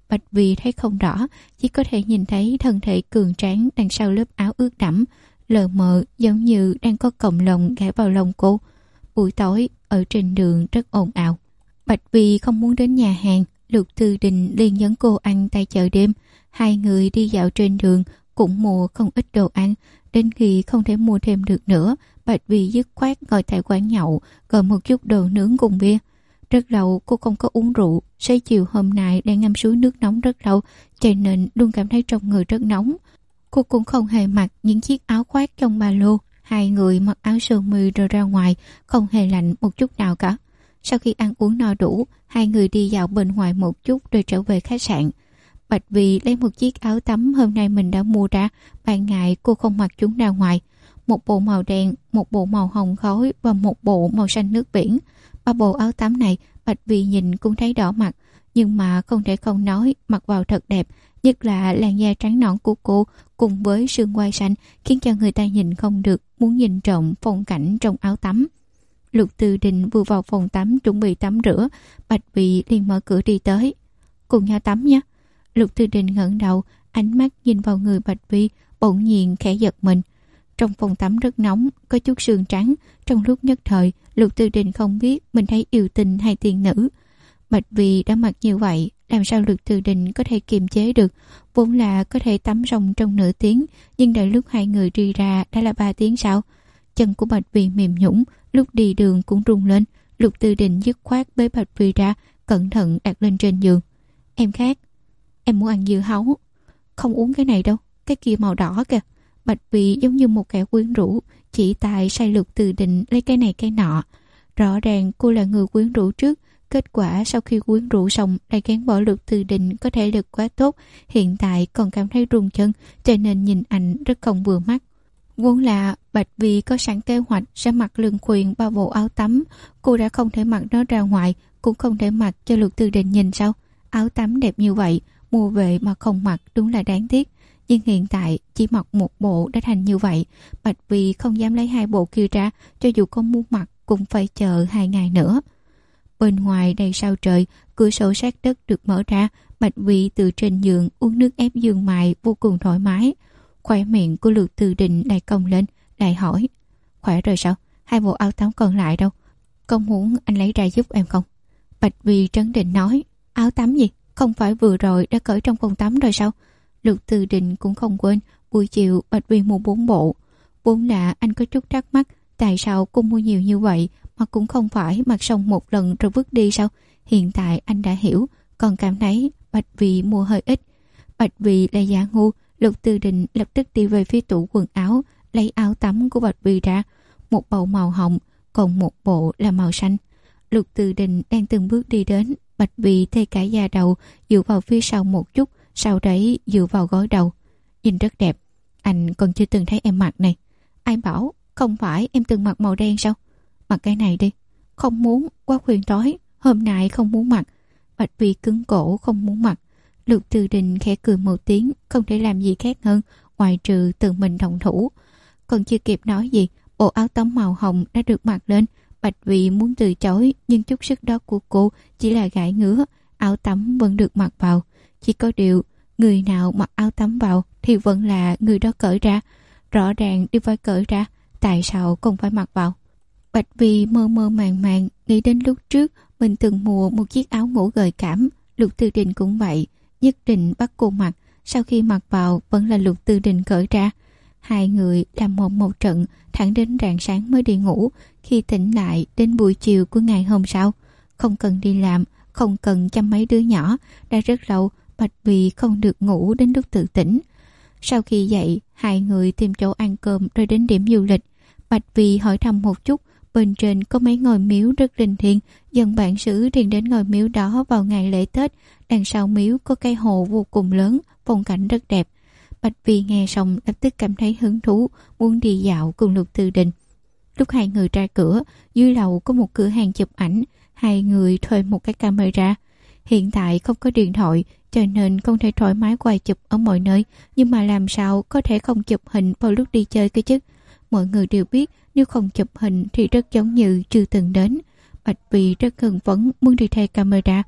Bạch Vì thấy không rõ, chỉ có thể nhìn thấy thân thể cường tráng đằng sau lớp áo ướt đẫm, lờ mờ giống như đang có cọng lông gãi vào lông cô. Buổi tối ở trên đường rất ồn ào. Bạch Vì không muốn đến nhà hàng, Lục Tư Đình liền dẫn cô ăn tại chợ đêm. Hai người đi dạo trên đường, cũng mua không ít đồ ăn. Đến khi không thể mua thêm được nữa, Bạch Vì dứt khoát ngồi tại quán nhậu, gọi một chút đồ nướng cùng bia. Rất lâu cô không có uống rượu, xế chiều hôm nay đang ngâm suối nước nóng rất lâu, cho nên luôn cảm thấy trong người rất nóng. Cô cũng không hề mặc những chiếc áo khoác trong ba lô. Hai người mặc áo sơ mi rồi ra ngoài, không hề lạnh một chút nào cả. Sau khi ăn uống no đủ, hai người đi dạo bên ngoài một chút rồi trở về khách sạn. Bạch Vì lấy một chiếc áo tắm hôm nay mình đã mua ra, ban ngày cô không mặc chúng ra ngoài. Một bộ màu đen, một bộ màu hồng khói và một bộ màu xanh nước biển. Ba bộ áo tắm này Bạch Vì nhìn cũng thấy đỏ mặt, nhưng mà không thể không nói mặc vào thật đẹp, nhất là làn da trắng nõn của cô cùng với sườn quai xanh khiến cho người ta nhìn không được, muốn nhìn trộm phong cảnh trong áo tắm. Lục Tư Đình vừa vào phòng tắm chuẩn bị tắm rửa, Bạch Vì liền mở cửa đi tới. Cùng nhau tắm nhé. Lục Tư Đình ngẩng đầu, ánh mắt nhìn vào người Bạch Vi, bỗng nhiên khẽ giật mình. Trong phòng tắm rất nóng, có chút sương trắng. Trong lúc nhất thời, Lục Tư Đình không biết mình thấy yêu tinh hay tiên nữ. Bạch Vi đã mặc như vậy, làm sao Lục Tư Đình có thể kiềm chế được? Vốn là có thể tắm xong trong nửa tiếng, nhưng đợi lúc hai người đi ra đã là 3 tiếng sau. Chân của Bạch Vi mềm nhũn, lúc đi đường cũng rung lên. Lục Tư Đình dứt khoát bế Bạch Vi ra, cẩn thận đặt lên trên giường. Em khát. Em muốn ăn dưa hấu. Không uống cái này đâu, cái kia màu đỏ kìa. Bạch Vi giống như một kẻ quyến rũ, chỉ tại sai Lục Tư Đình lấy cái này cái nọ. Rõ ràng cô là người quyến rũ trước, kết quả sau khi quyến rũ xong lại gán bỏ Lục Tư Đình có thể lực quá tốt, hiện tại còn cảm thấy run chân, cho nên nhìn ảnh rất không vừa mắt. Vốn là Bạch Vi có sẵn kế hoạch sẽ mặc lưng khuyên bao bộ áo tắm, cô đã không thể mặc nó ra ngoài, cũng không thể mặc cho Lục Tư Đình nhìn sao. Áo tắm đẹp như vậy, mua về mà không mặc đúng là đáng tiếc. Nhưng hiện tại chỉ mặc một bộ đã thành như vậy, Bạch Vi không dám lấy 2 bộ kia ra, cho dù có muốn mặc cũng phải chờ 2 ngày nữa. Bên ngoài đầy sao trời, cửa sổ sát đất được mở ra, Bạch Vi từ trên giường uống nước ép dương mại vô cùng thoải mái. Khóe miệng của Lục Tư Đình lại cong lên, lại hỏi: Khỏe rồi sao? 2 bộ áo tắm còn lại đâu? Có muốn anh lấy ra giúp em không? Bạch Vi trấn định nói: Áo tắm gì? Không phải vừa rồi đã cởi trong phòng tắm rồi sao? Lục Tư Đình cũng không quên, buổi chiều Bạch Vi mua 4 bộ. Vốn là anh có chút thắc mắc, tại sao cô mua nhiều như vậy mà cũng không phải mặc xong một lần rồi vứt đi sao? Hiện tại anh đã hiểu, còn cảm thấy Bạch Vi mua hơi ít. Bạch Vi là giả ngu. Lục Tư Đình lập tức đi về phía tủ quần áo, lấy áo tắm của Bạch Vi ra, một bộ màu hồng, còn một bộ là màu xanh. Lục Tư Đình đang từng bước đi đến, Bạch Vi tê cả da đầu, dựa vào phía sau một chút, sau đấy dựa vào gối đầu. Nhìn rất đẹp, anh còn chưa từng thấy em mặc này. Ai bảo, không phải em từng mặc màu đen sao? Mặc cái này đi. Không muốn, quá khuyên tối, hôm nay không muốn mặc. Bạch Vi cứng cổ không muốn mặc. Lục Tư Đình khẽ cười một tiếng, không thể làm gì khác hơn ngoài trừ tự mình động thủ. Còn chưa kịp nói gì, bộ áo tắm màu hồng đã được mặc lên. Bạch Vi muốn từ chối, nhưng chút sức đó của cô chỉ là gãi ngứa. Áo tắm vẫn được mặc vào. Chỉ có điều, người nào mặc áo tắm vào thì vẫn là người đó cởi ra. Rõ ràng đi phải cởi ra, tại sao không phải mặc vào? Bạch Vi mơ mơ màng màng nghĩ đến lúc trước mình từng mua một chiếc áo ngủ gợi cảm. Lục Tư Đình cũng vậy, nhất định bắt cô mặc. Sau khi mặc vào vẫn là Lục Tư Đình cởi ra. Hai người làm một trận thẳng đến rạng sáng mới đi ngủ. Khi tỉnh lại đến buổi chiều của ngày hôm sau, không cần đi làm, không cần chăm mấy đứa nhỏ, đã rất lâu Bạch Vi không được ngủ đến lúc tự tỉnh. Sau khi dậy, hai người tìm chỗ ăn cơm rồi đến điểm du lịch. Bạch Vi hỏi thăm một chút, bên trên có mấy ngôi miếu rất linh thiêng, dân bản xứ liền đến ngôi miếu đó vào ngày lễ Tết. Đằng sau miếu có cây hồ vô cùng lớn, phong cảnh rất đẹp. Bạch Vi nghe xong lập tức cảm thấy hứng thú, muốn đi dạo cùng Lục Tư Đình. Lúc hai người ra cửa, dưới lầu có một cửa hàng chụp ảnh, hai người thuê một cái camera. Hiện tại không có điện thoại, cho nên không thể thoải mái quay chụp ở mọi nơi, nhưng mà làm sao có thể không chụp hình vào lúc đi chơi cơ chứ? Mọi người đều biết nếu không chụp hình thì rất giống như chưa từng đến. Bạch Vi rất hưng phấn muốn đi thuê camera.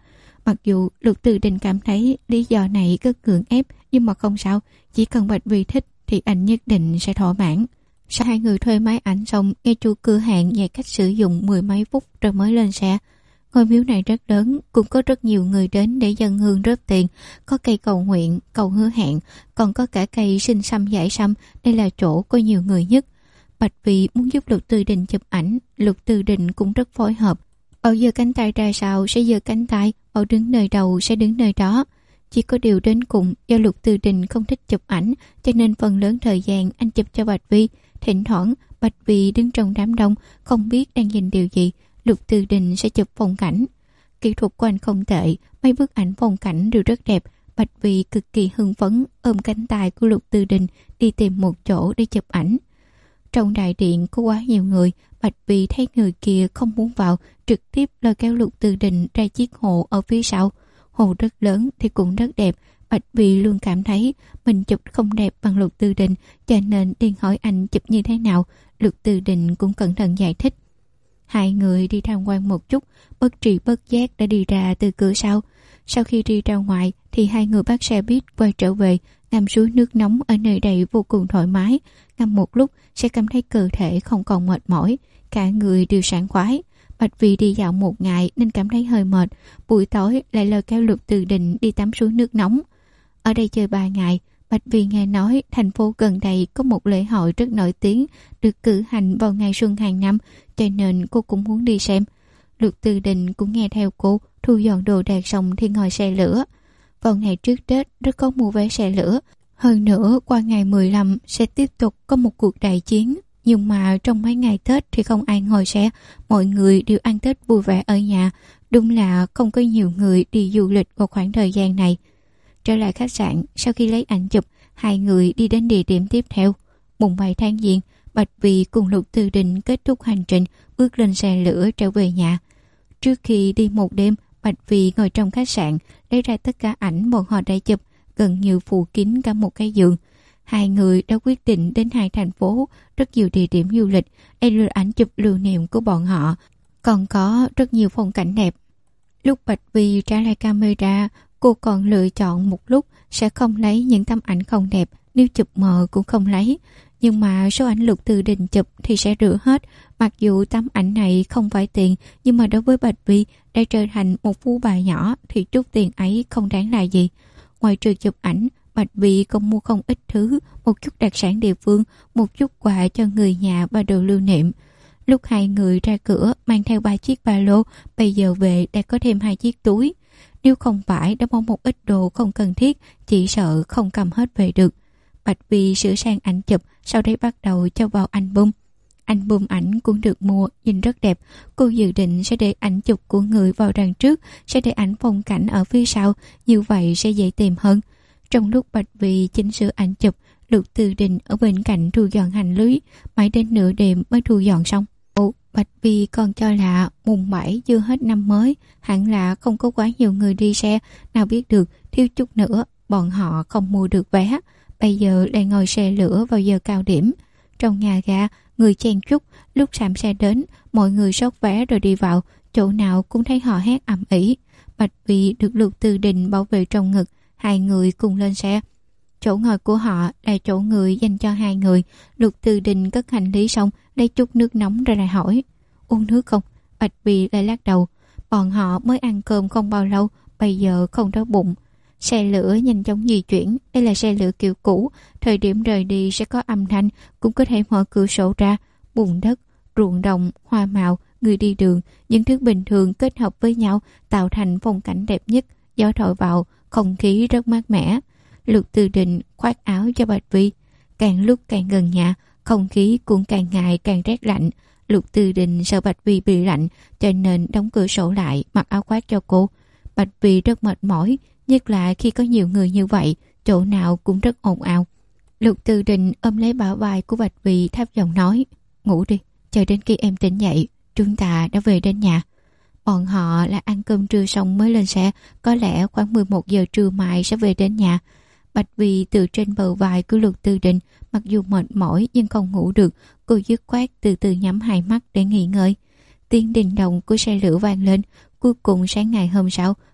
Mặc dù Lục Từ Đình cảm thấy lý do này rất cưỡng ép, nhưng mà không sao, chỉ cần Bạch Vi thích thì anh nhất định sẽ thỏa mãn. Sau hai người thuê máy ảnh xong, nghe chủ cửa hàng dạy cách sử dụng 10 mấy phút rồi mới lên xe. Ngôi miếu này rất lớn, cũng có rất nhiều người đến để dâng hương rớt tiền. Có cây cầu nguyện, cầu hứa hẹn, còn có cả cây sinh săm giải săm. Đây là chỗ có nhiều người nhất. Bạch Vi muốn giúp Lục Từ Đình chụp ảnh, Lục Từ Đình cũng rất phối hợp. Bảo giơ cánh tay ra sau sẽ giơ cánh tay, bảo đứng nơi đầu sẽ đứng nơi đó. Chỉ có điều đến cùng, do Lục Từ Đình không thích chụp ảnh, cho nên phần lớn thời gian anh chụp cho Bạch Vi. Thỉnh thoảng Bạch Vi đứng trong đám đông, không biết đang nhìn điều gì, Lục Từ Đình sẽ chụp phong cảnh. Kỹ thuật của anh không tệ, mấy bức ảnh phong cảnh đều rất đẹp. Bạch Vi cực kỳ hưng phấn, ôm cánh tay của Lục Từ Đình đi tìm một chỗ để chụp ảnh. Trong đại điện có quá nhiều người, Bạch Vi thấy người kia không muốn vào, trực tiếp lôi kéo Lục Từ Đình ra chiếc hồ ở phía sau. Hồ rất lớn thì cũng rất đẹp. Bạch Vi luôn cảm thấy mình chụp không đẹp bằng Lục Từ Đình, cho nên đi hỏi anh chụp như thế nào. Lục Từ Đình cũng cẩn thận giải thích. Hai người đi tham quan một chút, bất tri bất giác đã đi ra từ cửa sau. Sau khi đi ra ngoài thì hai người bắt xe buýt quay trở về, ngâm suối nước nóng ở nơi đây vô cùng thoải mái. Ngâm một lúc sẽ cảm thấy cơ thể không còn mệt mỏi, cả người đều sảng khoái. Bạch Vi đi dạo một ngày nên cảm thấy hơi mệt, buổi tối lại lôi kéo Lục Từ Đình đi tắm suối nước nóng. Ở đây chơi 3 ngày, Bạch Vi nghe nói thành phố gần đây có một lễ hội rất nổi tiếng được cử hành vào ngày xuân hàng năm, cho nên cô cũng muốn đi xem. Lục Từ Đình cũng nghe theo cô, thu dọn đồ đạc xong thì ngồi xe lửa. Vào ngày trước Tết rất có mua vé xe lửa. Hơn nữa qua ngày 15 sẽ tiếp tục có một cuộc đại chiến. Nhưng mà trong mấy ngày Tết thì không ai ngồi xe, mọi người đều ăn Tết vui vẻ ở nhà. Đúng là không có nhiều người đi du lịch vào khoảng thời gian này. Trở lại khách sạn, sau khi lấy ảnh chụp, hai người đi đến địa điểm tiếp theo. Mùng 7 tháng Giêng, Bạch Vi cùng Lục Từ Đình kết thúc hành trình, bước lên xe lửa trở về nhà. Trước khi đi một đêm, Bạch Vi ngồi trong khách sạn, lấy ra tất cả ảnh bọn họ đã chụp, gần như phủ kín cả một cái giường. Hai người đã quyết định đến hai thành phố, rất nhiều địa điểm du lịch, để đưa ảnh chụp lưu niệm của bọn họ, còn có rất nhiều phong cảnh đẹp. Lúc Bạch Vi trả lại camera, cô còn lựa chọn một lúc sẽ không lấy những tấm ảnh không đẹp, nếu chụp mờ cũng không lấy. Nhưng mà số ảnh Lục Từ Đình chụp thì sẽ rửa hết. Mặc dù tấm ảnh này không phải tiền, nhưng mà đối với Bạch Vi đã trở thành một phú bà nhỏ thì chút tiền ấy không đáng là gì. Ngoài trừ chụp ảnh, Bạch Vi còn mua không ít thứ, một chút đặc sản địa phương, một chút quà cho người nhà và đồ lưu niệm. Lúc hai người ra cửa mang theo 3 chiếc ba lô, bây giờ về đã có thêm 2 chiếc túi. Nếu không phải đã mua một ít đồ không cần thiết, chỉ sợ không cầm hết về được. Bạch Vi sửa sang ảnh chụp, sau đấy bắt đầu cho vào album. Album ảnh cũng được mua, nhìn rất đẹp. Cô dự định sẽ để ảnh chụp của người vào đằng trước, sẽ để ảnh phong cảnh ở phía sau, như vậy sẽ dễ tìm hơn. Trong lúc Bạch Vi chỉnh sửa ảnh chụp, Lục Từ Đình ở bên cạnh thu dọn hành lý, mãi đến nửa đêm mới thu dọn xong. Bạch Vi còn cho là mùng 7 chưa hết năm mới, hẳn là không có quá nhiều người đi xe, nào biết được thiếu chút nữa bọn họ không mua được vé. Bây giờ lại ngồi xe lửa vào giờ cao điểm. Trong nhà ga, người chen chúc, lúc sạm xe đến, mọi người xốc vé rồi đi vào, chỗ nào cũng thấy họ hét ầm ĩ. Bạch Vi được Lục Từ Đình bảo vệ trong ngực, hai người cùng lên xe. Chỗ ngồi của họ là chỗ người dành cho hai người. Lục Từ Đình cất hành lý xong, lấy chút nước nóng ra lại hỏi, uống nước không? Bạch Vi lại lắc đầu. Bọn họ mới ăn cơm không bao lâu, bây giờ không đói bụng. Xe lửa nhanh chóng di chuyển, đây là xe lửa kiểu cũ, thời điểm rời đi sẽ có âm thanh, cũng có thể mở cửa sổ ra. Bùn đất, ruộng đồng, hoa màu, người đi đường, những thứ bình thường kết hợp với nhau tạo thành phong cảnh đẹp nhất. Gió thổi vào, không khí rất mát mẻ. Lục Từ Đình khoác áo cho Bạch Vi. Càng lúc càng gần nhà, không khí cũng càng ngày càng rét lạnh. Lục Từ Đình sợ Bạch Vi bị lạnh, cho nên đóng cửa sổ lại, mặc áo khoác cho cô. Bạch Vi rất mệt mỏi, nhất là khi có nhiều người như vậy, chỗ nào cũng rất ồn ào. Lục Từ Đình ôm lấy bả vai của Bạch Vi, thấp giọng nói, ngủ đi, chờ đến khi em tỉnh dậy, chúng ta đã về đến nhà. Bọn họ là ăn cơm trưa xong mới lên xe, có lẽ khoảng 11 giờ trưa mai sẽ về đến nhà. Bạch Vi từ trên bờ vai của Lục Từ Đình, mặc dù mệt mỏi nhưng không ngủ được, cô dứt khoát từ từ nhắm hai mắt để nghỉ ngơi. Tiếng đình đồng của xe lửa vang lên. Cuối cùng sáng ngày hôm sau,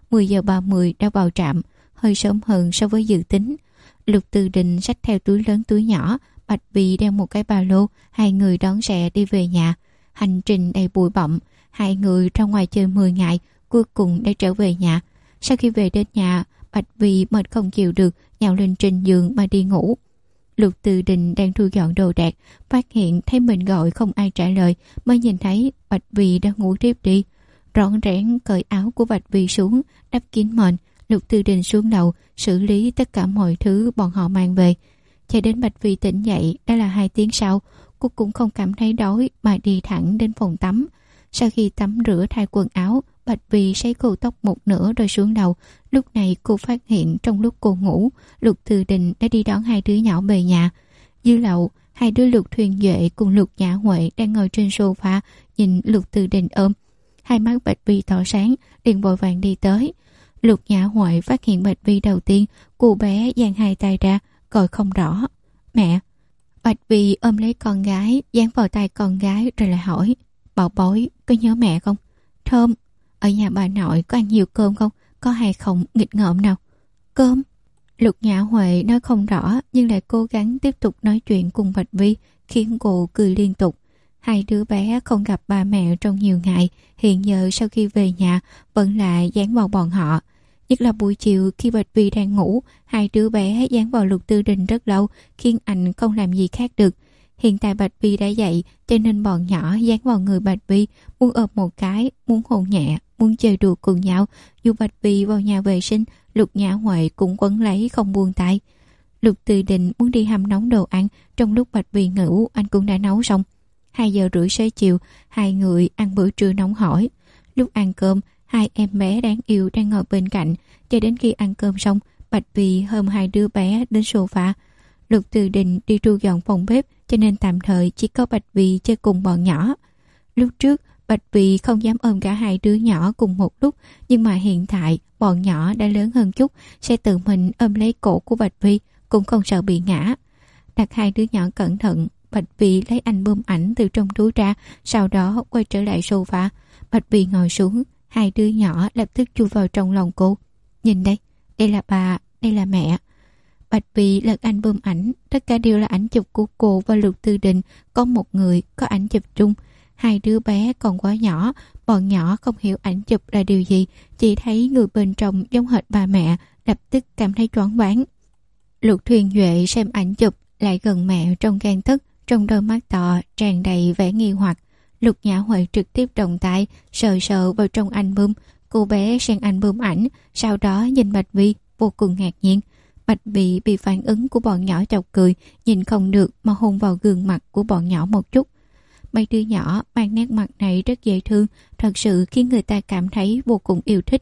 10 giờ 30 đã vào trạm, hơi sớm hơn so với dự tính. Lục Tư Đình xách theo túi lớn túi nhỏ, Bạch Vi đeo một cái ba lô, hai người đón xe đi về nhà. Hành trình đầy bụi bặm, hai người ra ngoài chơi 10 ngày, cuối cùng đã trở về nhà. Sau khi về đến nhà, Bạch Vi mệt không chịu được, nhào lên trên giường mà đi ngủ. Lục Tư Đình đang thu dọn đồ đạc, phát hiện thấy mình gọi không ai trả lời, mới nhìn thấy Bạch Vi đang ngủ tiếp đi. Rón rén cởi áo của Bạch Vi xuống, đắp kín mền. Lục Tư Đình xuống lầu xử lý tất cả mọi thứ bọn họ mang về. Cho đến Bạch Vi tỉnh dậy đã là 2 tiếng sau. Cô cũng không cảm thấy đói mà đi thẳng đến phòng tắm. Sau khi tắm rửa thay quần áo, Bạch Vi sấy khô tóc một nửa rồi xuống lầu. Lúc này cô phát hiện trong lúc cô ngủ, Lục Tư Đình đã đi đón 2 đứa nhỏ về nhà. Dưới lầu, 2 đứa Lục Thuyền Duệ cùng Lục Nhã Huệ đang ngồi trên sofa nhìn Lục Tư Đình ôm. Hai mắt Bạch Vi tỏ sáng, liền vội vàng đi tới. Lục Nhã Huệ phát hiện Bạch Vi đầu tiên, cô bé giang 2 tay ra, gọi không rõ. Mẹ! Bạch Vi ôm lấy con gái, dán vào tay con gái rồi lại hỏi. Bảo bối, có nhớ mẹ không? Thơm, ở nhà bà nội có ăn nhiều cơm không? Có hay không nghịch ngợm nào? Cơm? Lục Nhã Huệ nói không rõ nhưng lại cố gắng tiếp tục nói chuyện cùng Bạch Vi, khiến cô cười liên tục. 2 đứa bé không gặp ba mẹ trong nhiều ngày, hiện giờ sau khi về nhà vẫn lại dán vào bọn họ. Nhất là buổi chiều khi Bạch Vi đang ngủ, 2 đứa bé dán vào Lục Tư Đình rất lâu, khiến anh không làm gì khác được. Hiện tại Bạch Vi đã dậy, cho nên bọn nhỏ dán vào người Bạch Vi, muốn ôm một cái, muốn hôn nhẹ, muốn chơi đùa cùng nhau. Dù Bạch Vi vào nhà vệ sinh, Lục Nhã Huệ cũng quấn lấy không buông tay. Lục Tư Đình muốn đi hâm nóng đồ ăn, trong lúc Bạch Vi ngủ anh cũng đã nấu xong. 2 giờ rưỡi sáng chiều, 2 người ăn bữa trưa nóng hổi. Lúc ăn cơm, 2 em bé đáng yêu đang ngồi bên cạnh. Cho đến khi ăn cơm xong, Bạch Vi hôm 2 đứa bé đến sofa. Lục Tư Đình đi thu dọn phòng bếp, cho nên tạm thời chỉ có Bạch Vi chơi cùng bọn nhỏ. Lúc trước, Bạch Vi không dám ôm cả 2 đứa nhỏ cùng một lúc, nhưng mà hiện tại bọn nhỏ đã lớn hơn chút, sẽ tự mình ôm lấy cổ của Bạch Vi, cũng không sợ bị ngã. Đặt 2 đứa nhỏ cẩn thận, Bạch Vi lấy album ảnh từ trong túi ra, sau đó quay trở lại sofa. Bạch Vi ngồi xuống, 2 đứa nhỏ lập tức chui vào trong lòng cô. Nhìn đây, đây là bà, đây là mẹ. Bạch Vi lật album ảnh, tất cả đều là ảnh chụp của cô và Lục Tư Đình, có một người có ảnh chụp chung. 2 đứa bé còn quá nhỏ, bọn nhỏ không hiểu ảnh chụp là điều gì, chỉ thấy người bên trong giống hệt bà mẹ, lập tức cảm thấy choáng váng. Lục Thuyền Duệ xem ảnh chụp lại gần mẹ trong gan tức, trong đôi mắt to tràn đầy vẻ nghi hoặc. Lục Nhã Huệ trực tiếp động tay sờ sờ vào trong album. Cô bé xem album ảnh, sau đó nhìn Bạch Vi vô cùng ngạc nhiên. Bạch Vi bị phản ứng của bọn nhỏ chọc cười, nhìn không được mà hôn vào gương mặt của bọn nhỏ một chút. Mấy đứa nhỏ mang nét mặt này rất dễ thương, thật sự khiến người ta cảm thấy vô cùng yêu thích.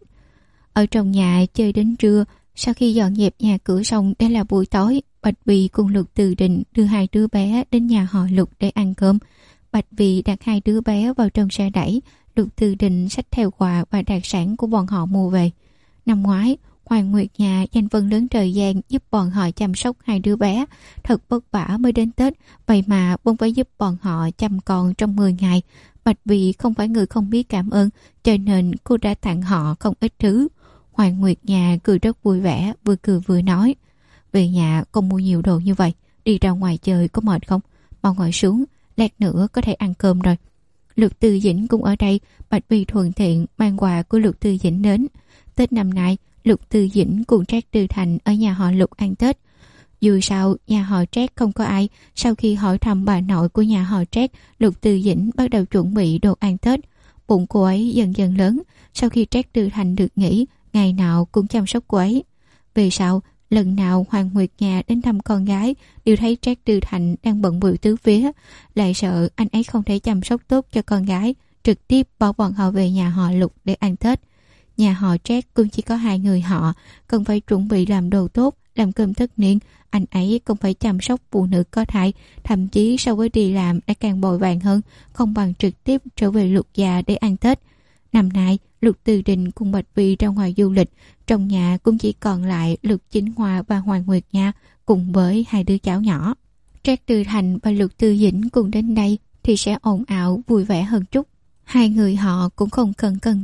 Ở trong nhà chơi đến trưa, sau khi dọn dẹp nhà cửa xong đã là buổi tối. Bạch Vi cùng Lục Tư Đình đưa 2 đứa bé đến nhà họ Lục để ăn cơm. Bạch Vi đặt 2 đứa bé vào trong xe đẩy, Lục Tư Đình xách theo quà và đặc sản của bọn họ mua về. Năm ngoái, Hoàng Nguyệt nhà dành phần lớn thời gian giúp bọn họ chăm sóc 2 đứa bé. Thật vất vả mới đến Tết, vậy mà vẫn phải giúp bọn họ chăm con trong 10 ngày. Bạch Vi không phải người không biết cảm ơn, cho nên cô đã tặng họ không ít thứ. Hoàng Nguyệt nhà cười rất vui vẻ, vừa cười vừa nói. Về nhà không mua nhiều đồ như vậy, đi ra ngoài chơi có mệt không? Mau ngồi xuống, lát nữa có thể ăn cơm rồi. Lục Tư Dĩnh cũng ở đây, Bạch Vi thuận tiện mang quà của Lục Tư Dĩnh đến. Tết năm nay, Lục Tư Dĩnh cùng Trác Tư Thành ở nhà họ Lục ăn Tết. Dù sao, nhà họ Trác không có ai. Sau khi hỏi thăm bà nội của nhà họ Trác, Lục Tư Dĩnh bắt đầu chuẩn bị đồ ăn Tết. Bụng cô ấy dần dần lớn. Sau khi Trác Tư Thành được nghỉ, ngày nào cũng chăm sóc cô ấy. Về sau, lần nào Hoàng Nguyệt nhà đến thăm con gái, đều thấy Trác Tư Thành đang bận bịu tứ phía. Lại sợ anh ấy không thể chăm sóc tốt cho con gái, trực tiếp bỏ bọn họ về nhà họ Lục để ăn Tết. Nhà họ Trác cũng chỉ có 2 người họ, cần phải chuẩn bị làm đồ tốt, làm cơm tất niên. Anh ấy cũng phải chăm sóc phụ nữ có thai, thậm chí so với đi làm đã càng vội vàng hơn, không bằng trực tiếp trở về Lục gia để ăn Tết. Năm nay, Lục Tư Đình cùng Bạch Vi ra ngoài du lịch, trong nhà cũng chỉ còn lại Lục Chính Hoa và Hoàng Nguyệt Nha cùng với 2 đứa cháu nhỏ. Trác Tư Thành và Lục Tư Dĩnh cùng đến đây thì sẽ ồn ào vui vẻ hơn chút. 2 người họ cũng không cần cân nhắc,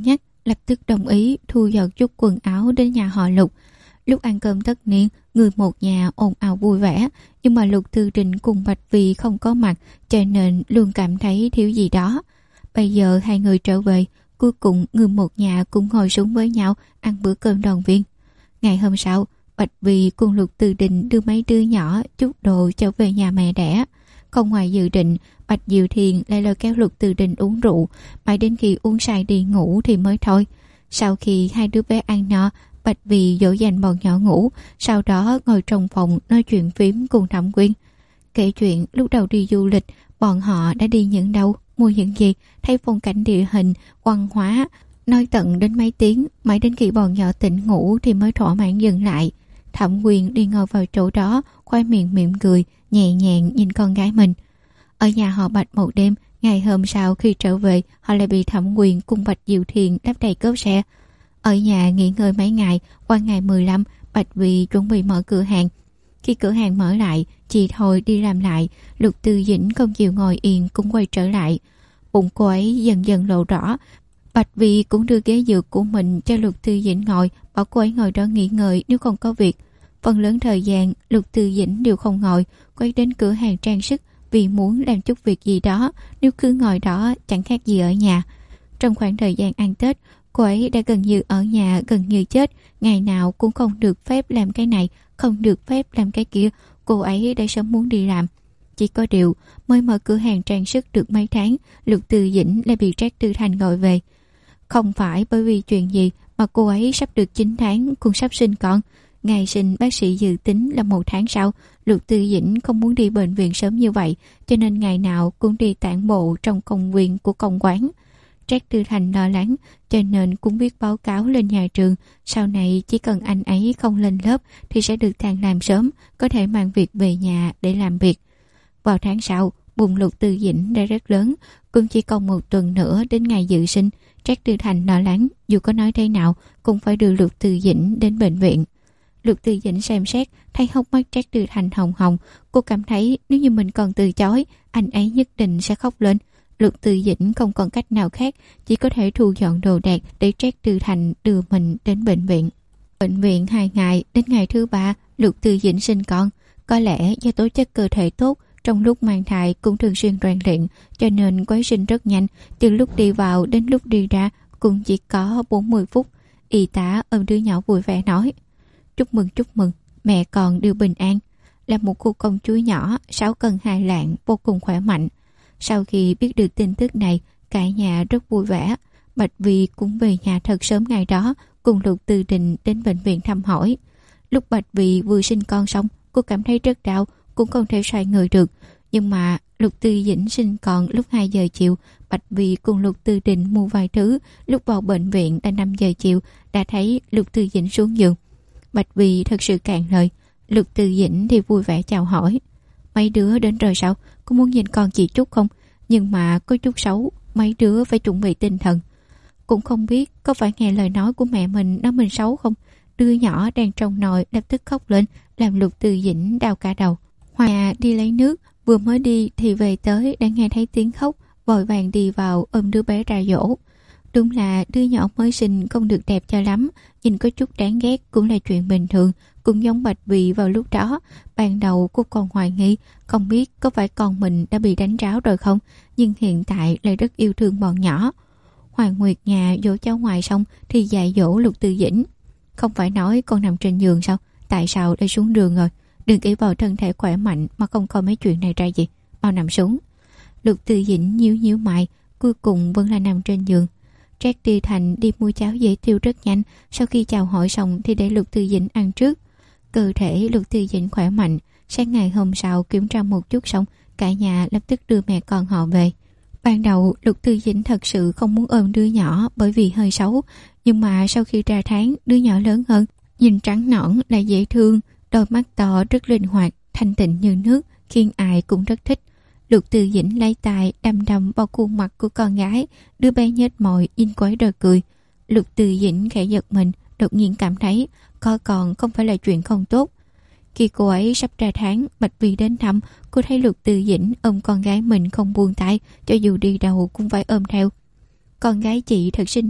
lập tức đồng ý thu dọn chút quần áo đến nhà họ Lục. Lúc ăn cơm tất niên, người một nhà ồn ào vui vẻ, nhưng mà Lục Tư Đình cùng Bạch Vì không có mặt, cho nên luôn cảm thấy thiếu gì đó. Bây giờ hai người trở về, cuối cùng người một nhà cũng ngồi xuống với nhau ăn bữa cơm đoàn viên. Ngày hôm sau, Bạch Vì cùng Lục Tư Đình đưa mấy đứa nhỏ chút đồ trở về nhà mẹ đẻ. Không ngoài dự định, Bạch Diệu Thiền lại lôi kéo Lục Tư Đình uống rượu, mãi đến khi uống say đi ngủ thì mới thôi. Sau khi hai đứa bé ăn no, Bạch Vì dỗ dành bọn nhỏ ngủ, sau đó ngồi trong phòng nói chuyện phím cùng Thẩm Quyên. Kể chuyện lúc đầu đi du lịch, bọn họ đã đi những đâu, mua những gì, thấy phong cảnh địa hình, văn hóa, nói tận đến mấy tiếng, mãi đến khi bọn nhỏ tỉnh ngủ thì mới thỏa mãn dừng lại. Thẩm Quyên đi ngồi vào chỗ đó, khoe miệng mỉm cười, nhẹ nhàng nhìn con gái mình. Ở nhà họ Bạch một đêm, ngày hôm sau khi trở về, họ lại bị Thẩm Quyên cùng Bạch Diệu Thiền lấp đầy cốp xe. Ở nhà nghỉ ngơi mấy ngày, qua ngày 15, Bạch Vì chuẩn bị mở cửa hàng. Khi cửa hàng mở lại, chị thôi đi làm lại, Lục Tư Dĩnh không chịu ngồi yên cũng quay trở lại. Bụng cô ấy dần dần lộ rõ. Bạch Vì cũng đưa ghế dược của mình cho Lục Tư Dĩnh ngồi, bảo cô ấy ngồi đó nghỉ ngơi nếu không có việc. Phần lớn thời gian, Lục Tư Dĩnh đều không ngồi, quay đến cửa hàng trang sức vì muốn làm chút việc gì đó, nếu cứ ngồi đó chẳng khác gì ở nhà. Trong khoảng thời gian ăn Tết, cô ấy đã gần như ở nhà gần như chết, ngày nào cũng không được phép làm cái này, không được phép làm cái kia, cô ấy đã sớm muốn đi làm. Chỉ có điều, mới mở cửa hàng trang sức được mấy tháng, Lục Tư Dĩnh lại bị Trác Tư Thành gọi về. Không phải bởi vì chuyện gì mà cô ấy sắp được 9 tháng cũng sắp sinh con. Ngày sinh bác sĩ dự tính là 1 tháng sau. Lục Tư Dĩnh không muốn đi bệnh viện sớm như vậy, cho nên ngày nào cũng đi tản bộ trong công viên của công quán. Trác Tư Thành lo lắng, cho nên cũng viết báo cáo lên nhà trường. Sau này chỉ cần anh ấy không lên lớp thì sẽ được thằng làm sớm, có thể mang việc về nhà để làm việc. Vào tháng sau, bụng Lục Tư Dĩnh đã rất lớn, cũng chỉ còn 1 tuần nữa đến ngày dự sinh. Trác Tư Thành lo lắng, dù có nói thế nào cũng phải đưa Lục Tư Dĩnh đến bệnh viện. Lục Tư Dĩnh xem xét, thấy hốc mắt Trác Tư Thành hồng hồng, cô cảm thấy nếu như mình còn từ chối, anh ấy nhất định sẽ khóc lên. Lục Tư Dĩnh không còn cách nào khác, chỉ có thể thu dọn đồ đạc để Trác Tư Thành đưa mình đến bệnh viện. Bệnh viện 2 ngày, đến ngày thứ 3, Lục Tư Dĩnh sinh con. Có lẽ do tố chất cơ thể tốt, trong lúc mang thai cũng thường xuyên rèn luyện, cho nên quá sinh rất nhanh. Từ lúc đi vào đến lúc đi ra cũng chỉ có 40 phút. Y tá ôm đứa nhỏ vui vẻ nói: chúc mừng, mẹ con đều bình an. Là một cô công chúa nhỏ, 6 cân 2 lạng, vô cùng khỏe mạnh. Sau khi biết được tin tức này, cả nhà rất vui vẻ. Bạch Vi cũng về nhà thật sớm ngày đó, cùng Lục Tư Đình đến bệnh viện thăm hỏi. Lúc Bạch Vi vừa sinh con xong, cô cảm thấy rất đau, cũng không thể xoay người được. Nhưng mà Lục Tư Dĩnh sinh con lúc 2 giờ chiều, Bạch Vi cùng Lục Tư Đình mua vài thứ. Lúc vào bệnh viện đã 5 giờ chiều, đã thấy Lục Tư Dĩnh xuống giường. Bạch Vi thật sự cạn lời. Lục Tư Dĩnh thì vui vẻ chào hỏi: mấy đứa đến rồi sao? Có muốn nhìn con chị chút không? Nhưng mà có chút xấu, mấy đứa phải chuẩn bị tinh thần. Cũng không biết có phải nghe lời nói của mẹ mình nói mình xấu không? Đứa nhỏ đang trong nồi lập tức khóc lên, làm Lục Tư Dĩnh đau cả đầu. Hòa đi lấy nước, vừa mới đi thì về tới đã nghe thấy tiếng khóc, vội vàng đi vào ôm đứa bé ra dỗ. Đúng là đứa nhỏ mới sinh không được đẹp cho lắm, nhìn có chút đáng ghét cũng là chuyện bình thường, cũng giống Bạch Vi vào lúc đó. Ban đầu cô còn hoài nghi, không biết có phải con mình đã bị đánh tráo rồi không, nhưng hiện tại lại rất yêu thương bọn nhỏ. Hoàng Nguyệt nhà dỗ cháu ngoại xong thì dạy dỗ Lục Tư Dĩnh: không phải nói con nằm trên giường sao? Tại sao lại xuống giường rồi? Đừng ỷ vào thân thể khỏe mạnh mà không coi mấy chuyện này ra gì. Mau nằm xuống. Lục Tư Dĩnh nhíu mày, cuối cùng vẫn là nằm trên giường. Trác Tư Thành đi mua cháo dễ tiêu rất nhanh. Sau khi chào hỏi xong thì để Lục Tư Dĩnh ăn trước. Cơ thể Lục Tư Dĩnh khỏe mạnh. Sáng ngày hôm sau kiểm tra một chút xong, cả nhà lập tức đưa mẹ con họ về. Ban đầu Lục Tư Dĩnh thật sự không muốn ôm đứa nhỏ bởi vì hơi xấu, nhưng mà sau khi ra tháng, đứa nhỏ lớn hơn, nhìn trắng nõn lại dễ thương, đôi mắt to rất linh hoạt, thanh tịnh như nước, khiến ai cũng rất thích. Lục Tư Dĩnh lấy tay đầm đầm vào khuôn mặt của con gái, đứa bé nhếch môi nhìn quấy rồi cười. Lục Tư Dĩnh khẽ giật mình, đột nhiên cảm thấy có còn không phải là chuyện không tốt. Khi cô ấy sắp ra tháng, Bạch Vi đến thăm, cô thấy Lục Tư Dĩnh ôm con gái mình không buông tay, cho dù đi đâu cũng phải ôm theo. Con gái chị thật xinh đẹp,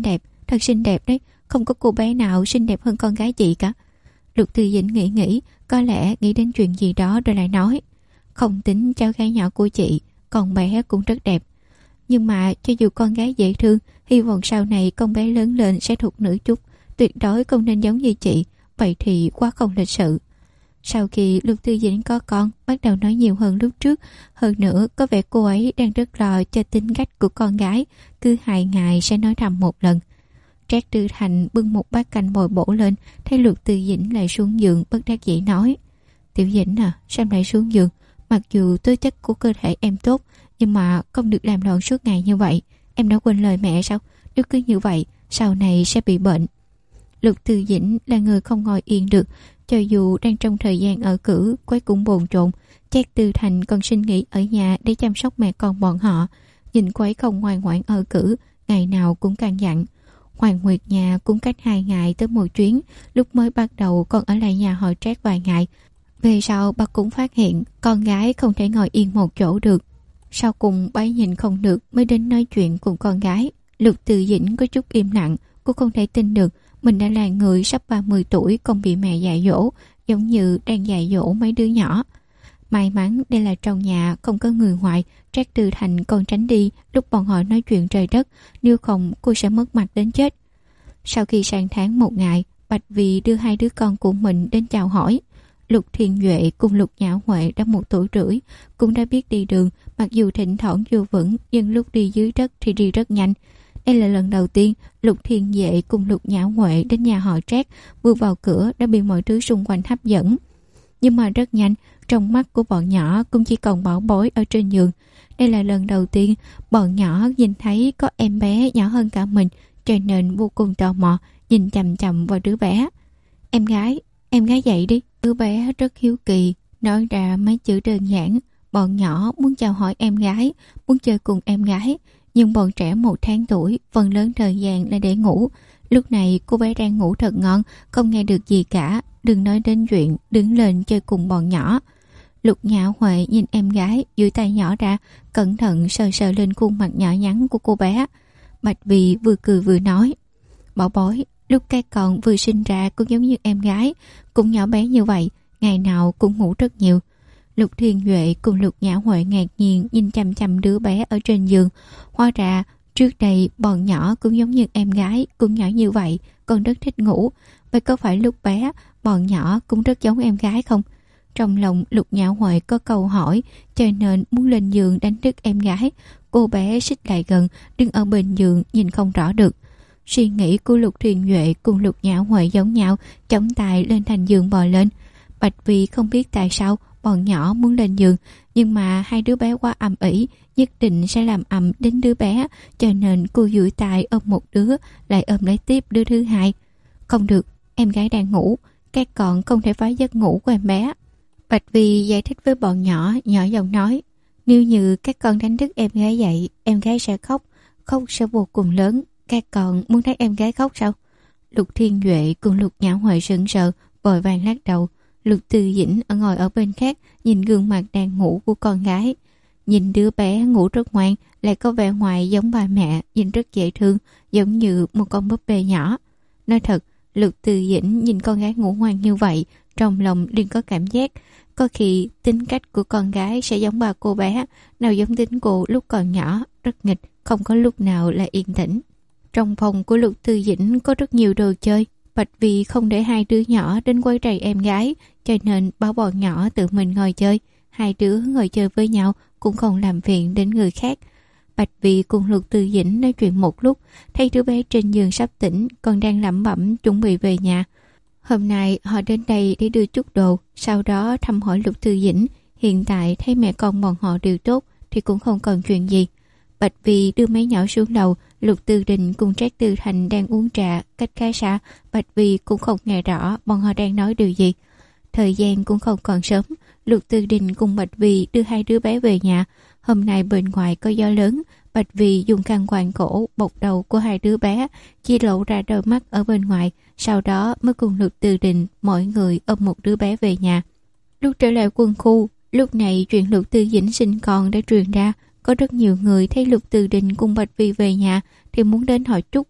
thật xinh đẹp đấy, không có cô bé nào xinh đẹp hơn con gái chị cả. Lục Tư Dĩnh nghĩ, có lẽ nghĩ đến chuyện gì đó rồi lại nói, không tính cháu gái nhỏ của chị, con bé cũng rất đẹp. Nhưng mà cho dù con gái dễ thương, hy vọng sau này con bé lớn lên sẽ thục nữ chút, tuyệt đối không nên giống như chị, vậy thì quá không lịch sự. Sau khi Lục Tư Dĩnh có con, bắt đầu nói nhiều hơn lúc trước. Hơn nữa, có vẻ cô ấy đang rất lo cho tính cách của con gái, cứ 2 ngày sẽ nói thầm một lần. Trác Tư Thành bưng một bát canh bồi bổ lên, thấy Lục Tư Dĩnh lại xuống giường, bất đắc dĩ nói, Tiểu Dĩnh à, sao lại xuống giường? Mặc dù tố chất của cơ thể em tốt, nhưng mà không được làm loạn suốt ngày như vậy. Em đã quên lời mẹ sao? Nếu cứ như vậy, sau này sẽ bị bệnh. Lục Tư Dĩnh là người không ngồi yên được, cho dù đang trong thời gian ở cữ, quấy cũng bồn chồn. Trác Tư Thành còn xin nghỉ ở nhà để chăm sóc mẹ con bọn họ. Nhìn quấy không ngoan ngoãn ở cữ, ngày nào cũng căn dặn. Hoàng Nguyệt nhà cũng cách 2 ngày tới một chuyến. Lúc mới bắt đầu còn ở lại nhà họ Trác vài ngày. Về sau bà cũng phát hiện con gái không thể ngồi yên một chỗ được. Sau cùng bấy nhìn không được mới đến nói chuyện cùng con gái. Lục Tư Dĩnh có chút im lặng, cô không thể tin được mình đã là người sắp 30 tuổi còn bị mẹ dạy dỗ, giống như đang dạy dỗ mấy đứa nhỏ. May mắn đây là trong nhà không có người ngoài, Trác Tư Thành còn tránh đi lúc bọn họ nói chuyện trời đất, nếu không cô sẽ mất mặt đến chết. Sau khi sang tháng 1 ngày, Bạch Vì đưa 2 đứa con của mình đến chào hỏi. Lục Thiên Duệ cùng Lục Nhã Huệ đã 1 tuổi rưỡi, cũng đã biết đi đường, mặc dù thỉnh thoảng chưa vững, nhưng lúc đi dưới đất thì đi rất nhanh. Đây là lần đầu tiên Lục Thiên Duệ cùng Lục Nhã Huệ đến nhà họ Trác, vừa vào cửa đã bị mọi thứ xung quanh hấp dẫn. Nhưng mà rất nhanh, trong mắt của bọn nhỏ cũng chỉ còn Bảo Bối ở trên giường. Đây là lần đầu tiên bọn nhỏ nhìn thấy có em bé nhỏ hơn cả mình, cho nên vô cùng tò mò, nhìn chằm chằm vào đứa bé. Em gái dậy đi. Đứa bé rất hiếu kỳ, nói ra mấy chữ đơn giản. Bọn nhỏ muốn chào hỏi em gái, muốn chơi cùng em gái. Nhưng bọn trẻ 1 tháng tuổi, phần lớn thời gian là để ngủ. Lúc này cô bé đang ngủ thật ngon, không nghe được gì cả, đừng nói đến chuyện đứng lên chơi cùng bọn nhỏ. Lục Nhã Huệ nhìn em gái, duỗi tay nhỏ ra, cẩn thận sờ sờ lên khuôn mặt nhỏ nhắn của cô bé. Bạch Vì vừa cười vừa nói, Bảo Bối, lúc các con vừa sinh ra cũng giống như em gái, cũng nhỏ bé như vậy, ngày nào cũng ngủ rất nhiều. Lục Thiên Duệ cùng Lục Nhã Huệ ngạc nhiên nhìn chằm chằm đứa bé ở trên giường. Hóa ra trước đây bọn nhỏ cũng giống như em gái, cũng nhỏ như vậy, còn rất thích ngủ. Vậy có phải lúc bé bọn nhỏ cũng rất giống em gái không? Trong lòng Lục Nhã Huệ có câu hỏi, cho nên muốn lên giường đánh thức em gái. Cô bé xích lại gần, đứng ở bên giường nhìn không rõ được. Suy nghĩ của Lục Thiên Duệ cùng Lục Nhã Huệ giống nhau, chống tay lên thành giường bò lên. Bạch Vì không biết tại sao bọn nhỏ muốn lên giường, nhưng mà 2 đứa bé quá ầm ĩ, nhất định sẽ làm ầm đến đứa bé, cho nên cô duỗi tay ôm một đứa, lại ôm lấy tiếp đứa thứ hai. Không được, em gái đang ngủ, các con không thể phá giấc ngủ của em bé. Bạch Vì giải thích với bọn nhỏ, nhỏ giọng nói, nếu như các con đánh thức em gái dậy, em gái sẽ khóc sẽ vô cùng lớn. Các con muốn thấy em gái khóc sao? Lục Thiên Duệ cùng Lục Nhã Huệ sững sờ, vội vàng lắc đầu. Lục Tư Dĩnh ngồi ở bên khác, nhìn gương mặt đang ngủ của con gái. Nhìn đứa bé ngủ rất ngoan, lại có vẻ ngoài giống bà mẹ, nhìn rất dễ thương, giống như một con búp bê nhỏ. Nói thật, Lục Tư Dĩnh nhìn con gái ngủ ngoan như vậy, trong lòng liền có cảm giác, có khi tính cách của con gái sẽ giống bà cô bé, nào giống tính cô lúc còn nhỏ, rất nghịch, không có lúc nào là yên tĩnh. Trong phòng của Lục Tư Dĩnh có rất nhiều đồ chơi. Bạch Vì không để 2 đứa nhỏ đến quấy rầy em gái, cho nên bảo bọn nhỏ tự mình ngồi chơi. 2 đứa ngồi chơi với nhau cũng không làm phiền đến người khác. Bạch Vì cùng Lục Tư Dĩnh nói chuyện một lúc, thấy đứa bé trên giường sắp tỉnh, còn đang lẩm bẩm chuẩn bị về nhà. Hôm nay họ đến đây để đưa chút đồ, sau đó thăm hỏi Lục Tư Dĩnh. Hiện tại thấy mẹ con bọn họ đều tốt thì cũng không còn chuyện gì. Bạch Vì đưa mấy nhỏ xuống lầu. Lục Tư Đình cùng Trác Tư Thành đang uống trà cách khá xa, Bạch Vì cũng không nghe rõ bọn họ đang nói điều gì. Thời gian cũng không còn sớm, Lục Tư Đình cùng Bạch Vì đưa 2 đứa bé về nhà. Hôm nay bên ngoài có gió lớn, Bạch Vì dùng khăn quàng cổ bọc đầu của 2 đứa bé, chỉ lộ ra đôi mắt ở bên ngoài, sau đó mới cùng Lục Tư Đình mỗi người ôm một đứa bé về nhà. Lúc trở lại quân khu, lúc này chuyện Lục Tư Dĩnh sinh con đã truyền ra. Có rất nhiều người thấy Lục Tư Đình cùng Bạch Vì về nhà thì muốn đến hỏi chúc.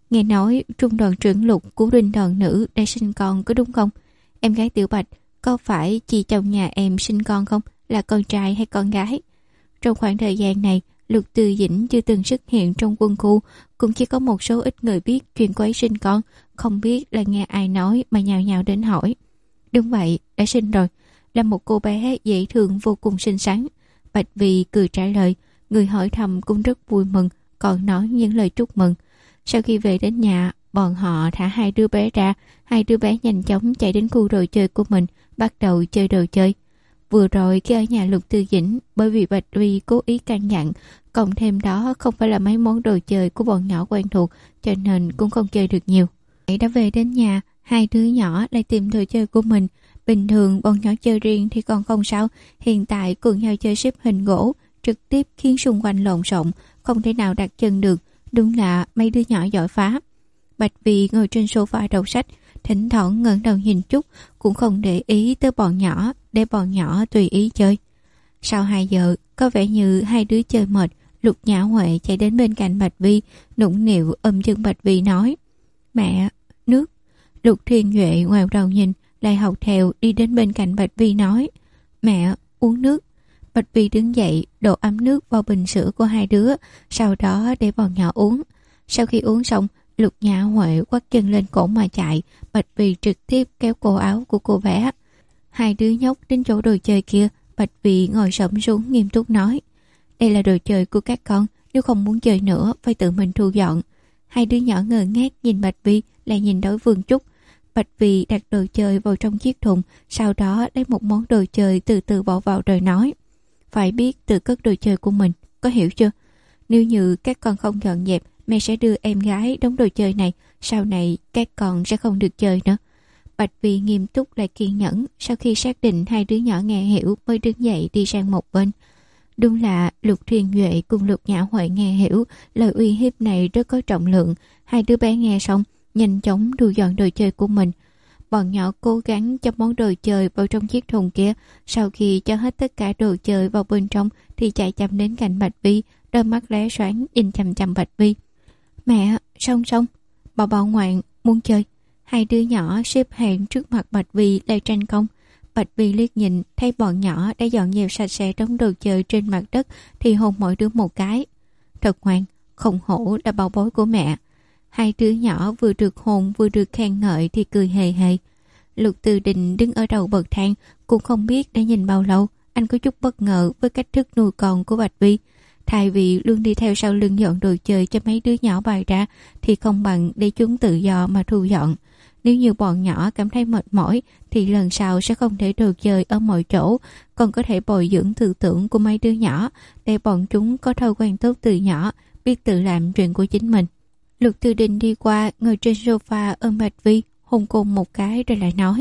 Nghe nói trung đoàn trưởng Lục của binh đoàn nữ đã sinh con có đúng không? Em gái Tiểu Bạch, có phải chị chồng nhà em sinh con không? Là con trai hay con gái? Trong khoảng thời gian này, Lục Từ Dĩnh chưa từng xuất hiện trong quân khu, cũng chỉ có một số ít người biết chuyện cô ấy sinh con, không biết là nghe ai nói mà nhào nhào đến hỏi. Đúng vậy, đã sinh rồi, là một cô bé dễ thương vô cùng xinh xắn. Bạch Vì cười trả lời, người hỏi thăm cũng rất vui mừng, còn nói những lời chúc mừng. Sau khi về đến nhà, bọn họ thả hai đứa bé ra, hai đứa bé nhanh chóng chạy đến khu đồ chơi của mình, bắt đầu chơi đồ chơi. Vừa rồi khi ở nhà Lục Tư Dĩnh, bởi vì Bạch Vi cố ý căn dặn, cộng thêm đó không phải là mấy món đồ chơi của bọn nhỏ quen thuộc, cho nên cũng không chơi được nhiều. Đã về đến nhà, hai đứa nhỏ lại tìm đồ chơi của mình. Bình thường bọn nhỏ chơi riêng thì còn không sao, hiện tại cùng nhau chơi xếp hình gỗ, trực tiếp khiến xung quanh lộn xộn, không thể nào đặt chân được. Đúng là mấy đứa nhỏ giỏi phá. Bạch Vi ngồi trên sofa đọc sách, thỉnh thoảng ngẩng đầu nhìn chút, cũng không để ý tới bọn nhỏ, để bọn nhỏ tùy ý chơi. Sau 2 giờ, có vẻ như hai đứa chơi mệt, Lục Nhã Huệ chạy đến bên cạnh Bạch Vi, nũng nịu ôm chân Bạch Vi nói: "Mẹ, nước." Lục Thiên Duệ ngoẹo đầu nhìn, lại học theo đi đến bên cạnh Bạch Vi nói: "Mẹ, uống nước." Bạch Vi đứng dậy, đổ ấm nước vào bình sữa của hai đứa, sau đó để bọn nhỏ uống. Sau khi uống xong, Lục Nhã Huệ quắt chân lên cổ mà chạy, Bạch Vi trực tiếp kéo cổ áo của cô bé. Hai đứa nhóc đến chỗ đồ chơi kia, Bạch Vi ngồi xổm xuống nghiêm túc nói: "Đây là đồ chơi của các con, nếu không muốn chơi nữa phải tự mình thu dọn." Hai đứa nhỏ ngơ ngác nhìn Bạch Vi, lại nhìn đối phương chút. Bạch Vi đặt đồ chơi vào trong chiếc thùng, sau đó lấy một món đồ chơi từ từ bỏ vào rồi nói: "Phải biết tự cất đồ chơi của mình, có hiểu chưa? Nếu như các con không dọn dẹp, mẹ sẽ đưa em gái đống đồ chơi này, sau này các con sẽ không được chơi nữa." Bạch Vi nghiêm túc lại kiên nhẫn, sau khi xác định hai đứa nhỏ nghe hiểu mới đứng dậy đi sang một bên. Đúng là Lục Thiên Duệ cùng Lục Nhã Huệ nghe hiểu, lời uy hiếp này rất có trọng lượng. Hai đứa bé nghe xong, nhanh chóng thu dọn đồ chơi của mình. Bọn nhỏ cố gắng cho món đồ chơi vào trong chiếc thùng kia. Sau khi cho hết tất cả đồ chơi vào bên trong thì chạy chậm đến cạnh Bạch Vi, đôi mắt lóe sáng nhìn chằm chằm Bạch Vi. "Mẹ, xong, bảo bảo ngoan, muốn chơi." Hai đứa nhỏ xếp hàng trước mặt Bạch Vi lại tranh công. Bạch Vi liếc nhìn, thấy bọn nhỏ đã dọn dẹp sạch sẽ đống đồ chơi trên mặt đất thì hôn mỗi đứa một cái. Thật ngoan, không hổ là bảo bối của mẹ. Hai đứa nhỏ vừa được hôn vừa được khen ngợi thì cười hề hề. Lục Từ Đình đứng ở đầu bậc thang, cũng không biết đã nhìn bao lâu. Anh có chút bất ngờ với cách thức nuôi con của Bạch Vi. Thay vì luôn đi theo sau lưng dọn đồ chơi cho mấy đứa nhỏ bày ra, thì không bằng để chúng tự do mà thu dọn. Nếu như bọn nhỏ cảm thấy mệt mỏi thì lần sau sẽ không để đồ chơi ở mọi chỗ, còn có thể bồi dưỡng tư tưởng của mấy đứa nhỏ để bọn chúng có thói quen tốt từ nhỏ, biết tự làm chuyện của chính mình. Lục Từ Đình đi qua, ngồi trên sofa ôm Bạch Vi, hôn cô một cái rồi lại nói: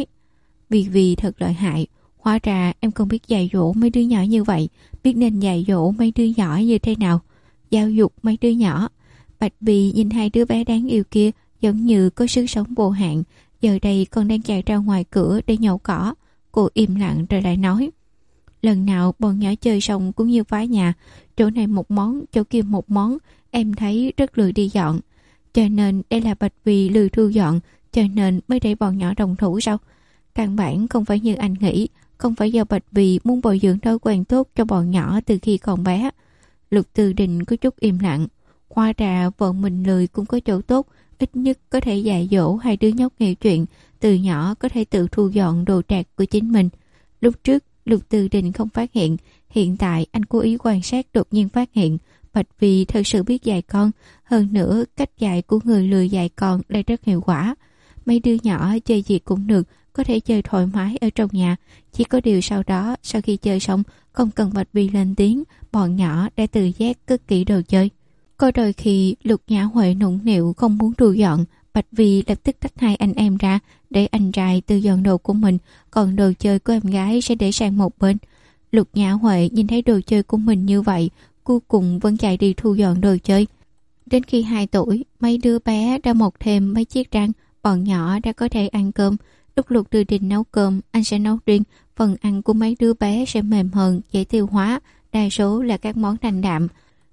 "Vi thật lợi hại, hóa ra em không biết dạy dỗ mấy đứa nhỏ như vậy, biết nên dạy dỗ mấy đứa nhỏ như thế nào, giáo dục mấy đứa nhỏ." Bạch Vi nhìn hai đứa bé đáng yêu kia giống như có sức sống vô hạn, giờ đây con đang chạy ra ngoài cửa để nhổ cỏ. Cô im lặng rồi lại nói: "Lần nào bọn nhỏ chơi xong cũng như phá nhà, chỗ này một món, chỗ kia một món, em thấy rất lười đi dọn. Cho nên đây là Bạch Vi lười thu dọn, cho nên mới để bọn nhỏ đồng thủ sao? Căn bản không phải như anh nghĩ, không phải do Bạch Vi muốn bồi dưỡng thói quen tốt cho bọn nhỏ từ khi còn bé." Lục Từ Đình có chút im lặng. Hóa ra vợ mình lười cũng có chỗ tốt, ít nhất có thể dạy dỗ hai đứa nhóc nghe chuyện, từ nhỏ có thể tự thu dọn đồ đạc của chính mình. Lúc trước Lục Từ Đình không phát hiện, hiện tại anh cố ý quan sát đột nhiên phát hiện Bạch Vi thật sự biết dạy con, hơn nữa cách dạy của người lười dạy con lại rất hiệu quả. Mấy đứa nhỏ chơi gì cũng được, có thể chơi thoải mái ở trong nhà, chỉ có điều sau đó sau khi chơi xong không cần Bạch Vi lên tiếng, bọn nhỏ đã tự giác cất kỹ đồ chơi. Có đôi khi Lục Nhã Huệ nũng nịu không muốn thu dọn, Bạch Vi lập tức tách hai anh em ra để anh trai tự dọn đồ của mình, còn đồ chơi của em gái sẽ để sang một bên. Lục Nhã Huệ nhìn thấy đồ chơi của mình như vậy, cuối cùng vẫn chạy đi thu dọn đồ chơi. Đến khi 2 tuổi, mấy đứa bé đã mọc thêm mấy chiếc răng, bọn nhỏ đã có thể ăn cơm. Lúc Lục Từ Đình nấu cơm, anh sẽ nấu riêng, phần ăn của mấy đứa bé sẽ mềm hơn, dễ tiêu hóa, đa số là các món thanh đạm.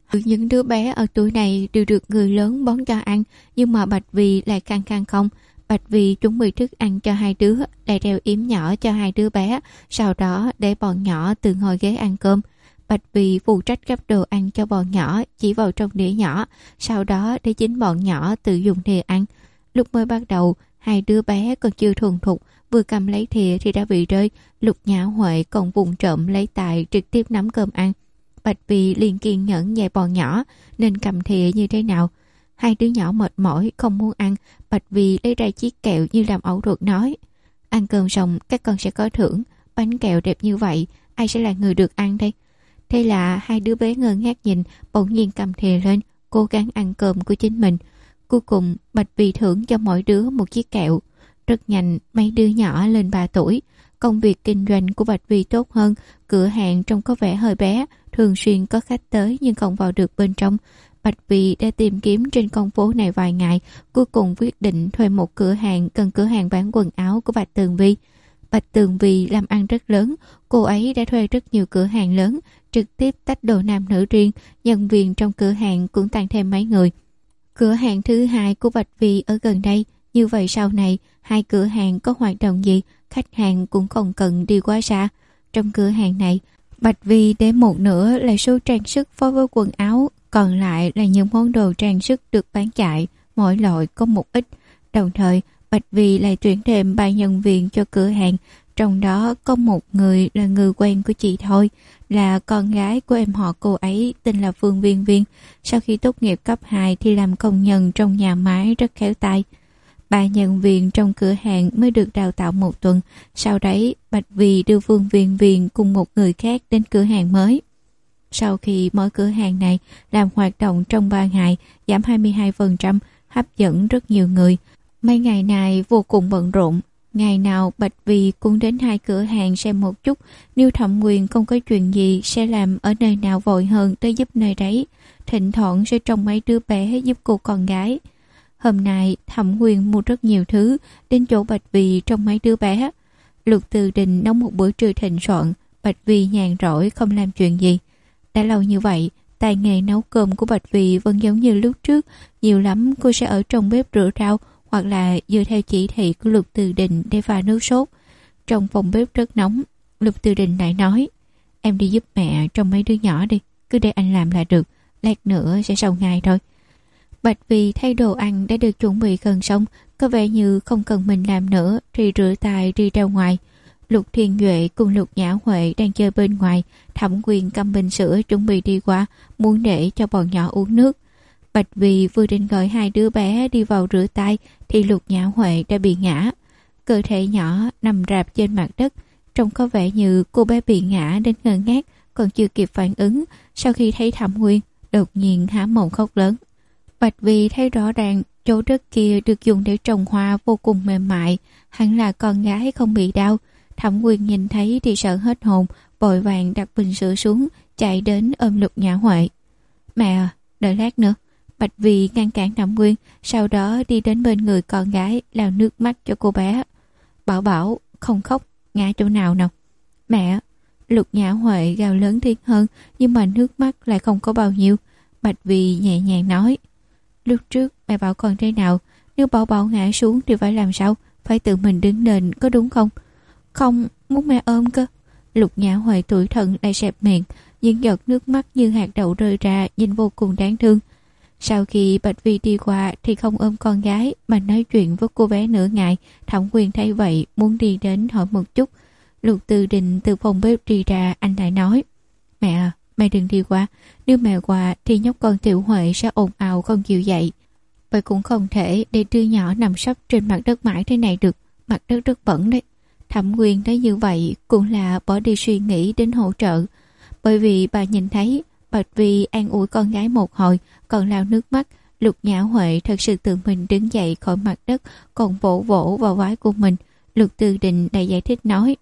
Những đứa bé ở tuổi này đều được người lớn bón cho ăn, nhưng mà Bạch Vì lại khăng khăng không. Bạch Vì chuẩn bị thức ăn cho hai đứa, lại đeo yếm nhỏ cho hai đứa bé, sau đó để bọn nhỏ tự ngồi ghế ăn cơm. Bạch Vì phụ trách gắp đồ ăn cho bọn nhỏ, chỉ vào trong đĩa nhỏ, sau đó để chính bọn nhỏ tự dùng thìa ăn. Lúc mới bắt đầu, hai đứa bé còn chưa thuần thục, vừa cầm lấy thìa thì đã bị rơi. Lục Nhã Huệ còn vụng trộm lấy tài trực tiếp nắm cơm ăn. Bạch Vì liền kiên nhẫn dạy bọn nhỏ nên cầm thìa như thế nào. Hai đứa nhỏ mệt mỏi không muốn ăn. Bạch Vì lấy ra chiếc kẹo như làm ẩu ruột nói: ăn cơm xong các con sẽ có thưởng. Bánh kẹo đẹp như vậy, ai sẽ là người được ăn đây? Thế là hai đứa bé ngơ ngác nhìn, bỗng nhiên cầm thìa lên, cố gắng ăn cơm của chính mình. Cuối cùng Bạch Vì thưởng cho mỗi đứa một chiếc kẹo. Rất nhanh mấy đứa nhỏ lên 3 tuổi. Công việc kinh doanh của Bạch Vì tốt hơn, cửa hàng trông có vẻ hơi bé, thường xuyên có khách tới nhưng không vào được bên trong. Bạch Vì đã tìm kiếm trên con phố này vài ngày, cuối cùng quyết định thuê một cửa hàng gần cửa hàng bán quần áo của Bạch Tường Vi. Bạch Tường Vi làm ăn rất lớn, cô ấy đã thuê rất nhiều cửa hàng lớn, trực tiếp tách đồ nam nữ riêng, nhân viên trong cửa hàng cũng tăng thêm mấy người. Cửa hàng thứ hai của Bạch Vi ở gần đây, như vậy sau này hai cửa hàng có hoạt động gì, khách hàng cũng không cần đi quá xa. Trong cửa hàng này, Bạch Vi để một nửa là số trang sức phối với quần áo, còn lại là những món đồ trang sức được bán chạy, mỗi loại có một ít. Đồng thời, Bạch Vi lại tuyển thêm 3 nhân viên cho cửa hàng, trong đó có một người là người quen của chị Thôi, là con gái của em họ cô ấy tên là Phương Viên Viên. Sau khi tốt nghiệp cấp 2 thì làm công nhân trong nhà máy rất khéo tay. 3 nhân viên trong cửa hàng mới được đào tạo 1 tuần. Sau đấy, Bạch Vi đưa Phương Viên Viên cùng một người khác đến cửa hàng mới. Sau khi mở cửa hàng này làm hoạt động trong 3 ngày, giảm 22%, hấp dẫn rất nhiều người. Mấy ngày này vô cùng bận rộn. Ngày nào Bạch Vi cũng đến 2 cửa hàng xem một chút. Nếu Thẩm Quyền không có chuyện gì sẽ làm ở nơi nào vội hơn tới giúp nơi đấy. Thỉnh thoảng sẽ trông mấy đứa bé giúp cô con gái. Hôm nay Thẩm Quyền mua rất nhiều thứ đến chỗ Bạch Vi trong mấy đứa bé. Lục Từ Đình nấu một bữa trưa thịnh soạn. Bạch Vi nhàn rỗi không làm chuyện gì. Đã lâu như vậy, tài nghề nấu cơm của Bạch Vi vẫn giống như lúc trước. Nhiều lắm cô sẽ ở trong bếp rửa rau, hoặc là dựa theo chỉ thị của Lục Từ Đình để pha nước sốt. Trong phòng bếp rất nóng, Lục Từ Đình lại nói: em đi giúp mẹ trông mấy đứa nhỏ đi, cứ để anh làm là được, lát nữa sẽ xong ngày thôi. Bạch Vi thấy đồ ăn đã được chuẩn bị gần xong, có vẻ như không cần mình làm nữa, thì rửa tay đi ra ngoài. Lục Thiên Duệ cùng Lục Nhã Huệ đang chơi bên ngoài. Thẩm Quyền cầm bình sữa chuẩn bị đi qua, muốn để cho bọn nhỏ uống nước. Bạch Vi vừa định gọi hai đứa bé đi vào rửa tay thì Lục Nhã Huệ đã bị ngã. Cơ thể nhỏ nằm rạp trên mặt đất, trông có vẻ như cô bé bị ngã đến ngơ ngác, còn chưa kịp phản ứng. Sau khi thấy Thẩm Quyền, đột nhiên há mồm khóc lớn. Bạch Vi thấy rõ ràng chỗ đất kia được dùng để trồng hoa vô cùng mềm mại, hẳn là con gái không bị đau. Thẩm Quyền nhìn thấy thì sợ hết hồn, vội vàng đặt bình sữa xuống, chạy đến ôm Lục Nhã Huệ. Mẹ à, đợi lát nữa. Bạch Vi ngăn cản Thẩm Quyền, sau đó đi đến bên người con gái lau nước mắt cho cô bé. Bảo Bảo, không khóc, ngã chỗ nào nào. Mẹ! Lục Nhã Huệ gào lớn tiếng hơn, nhưng mà nước mắt lại không có bao nhiêu. Bạch Vi nhẹ nhàng nói: lúc trước mẹ bảo con thế nào, nếu Bảo Bảo ngã xuống thì phải làm sao? Phải tự mình đứng lên, có đúng không? Không, muốn mẹ ôm cơ. Lục Nhã Huệ tủi thân lại sẹp miệng, những giọt nước mắt như hạt đậu rơi ra, nhìn vô cùng đáng thương. Sau khi Bạch Vi đi qua thì không ôm con gái mà nói chuyện với cô bé nửa ngày. Thẩm Quyền thấy vậy muốn đi đến hỏi một chút. Lục Từ Đình từ phòng bếp đi ra, anh lại nói: mẹ à, mẹ đừng đi qua, nếu mẹ qua thì nhóc con Tiểu Huệ sẽ ồn ào không chịu dậy. Vậy cũng không thể để đứa nhỏ nằm sấp trên mặt đất mãi thế này được, mặt đất rất bẩn đấy. Thẩm Quyền nói như vậy cũng là bỏ đi suy nghĩ đến hỗ trợ, bởi vì bà nhìn thấy Bạch Vi an ủi con gái một hồi còn lau nước mắt. Lục Nhã Huệ thật sự tự mình đứng dậy khỏi mặt đất, còn vỗ vỗ vào vai của mình. Lục Từ Đình lại giải thích nói: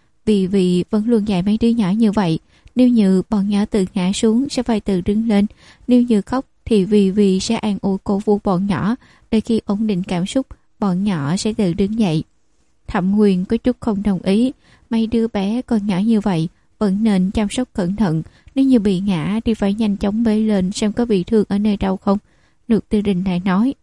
vì vẫn luôn dạy mấy đứa nhỏ như vậy, nếu như bọn nhỏ tự ngã xuống sẽ phải tự đứng lên, nếu như khóc thì vì sẽ an ủi cổ vũ bọn nhỏ, để khi ổn định cảm xúc bọn nhỏ sẽ tự đứng dậy. Thẩm Quyền có chút không đồng ý, mấy đứa bé còn nhỏ như vậy vẫn nên chăm sóc cẩn thận. Nếu như bị ngã thì phải nhanh chóng bế lên xem có bị thương ở nơi đâu không. Lục Tư Đình lại nói.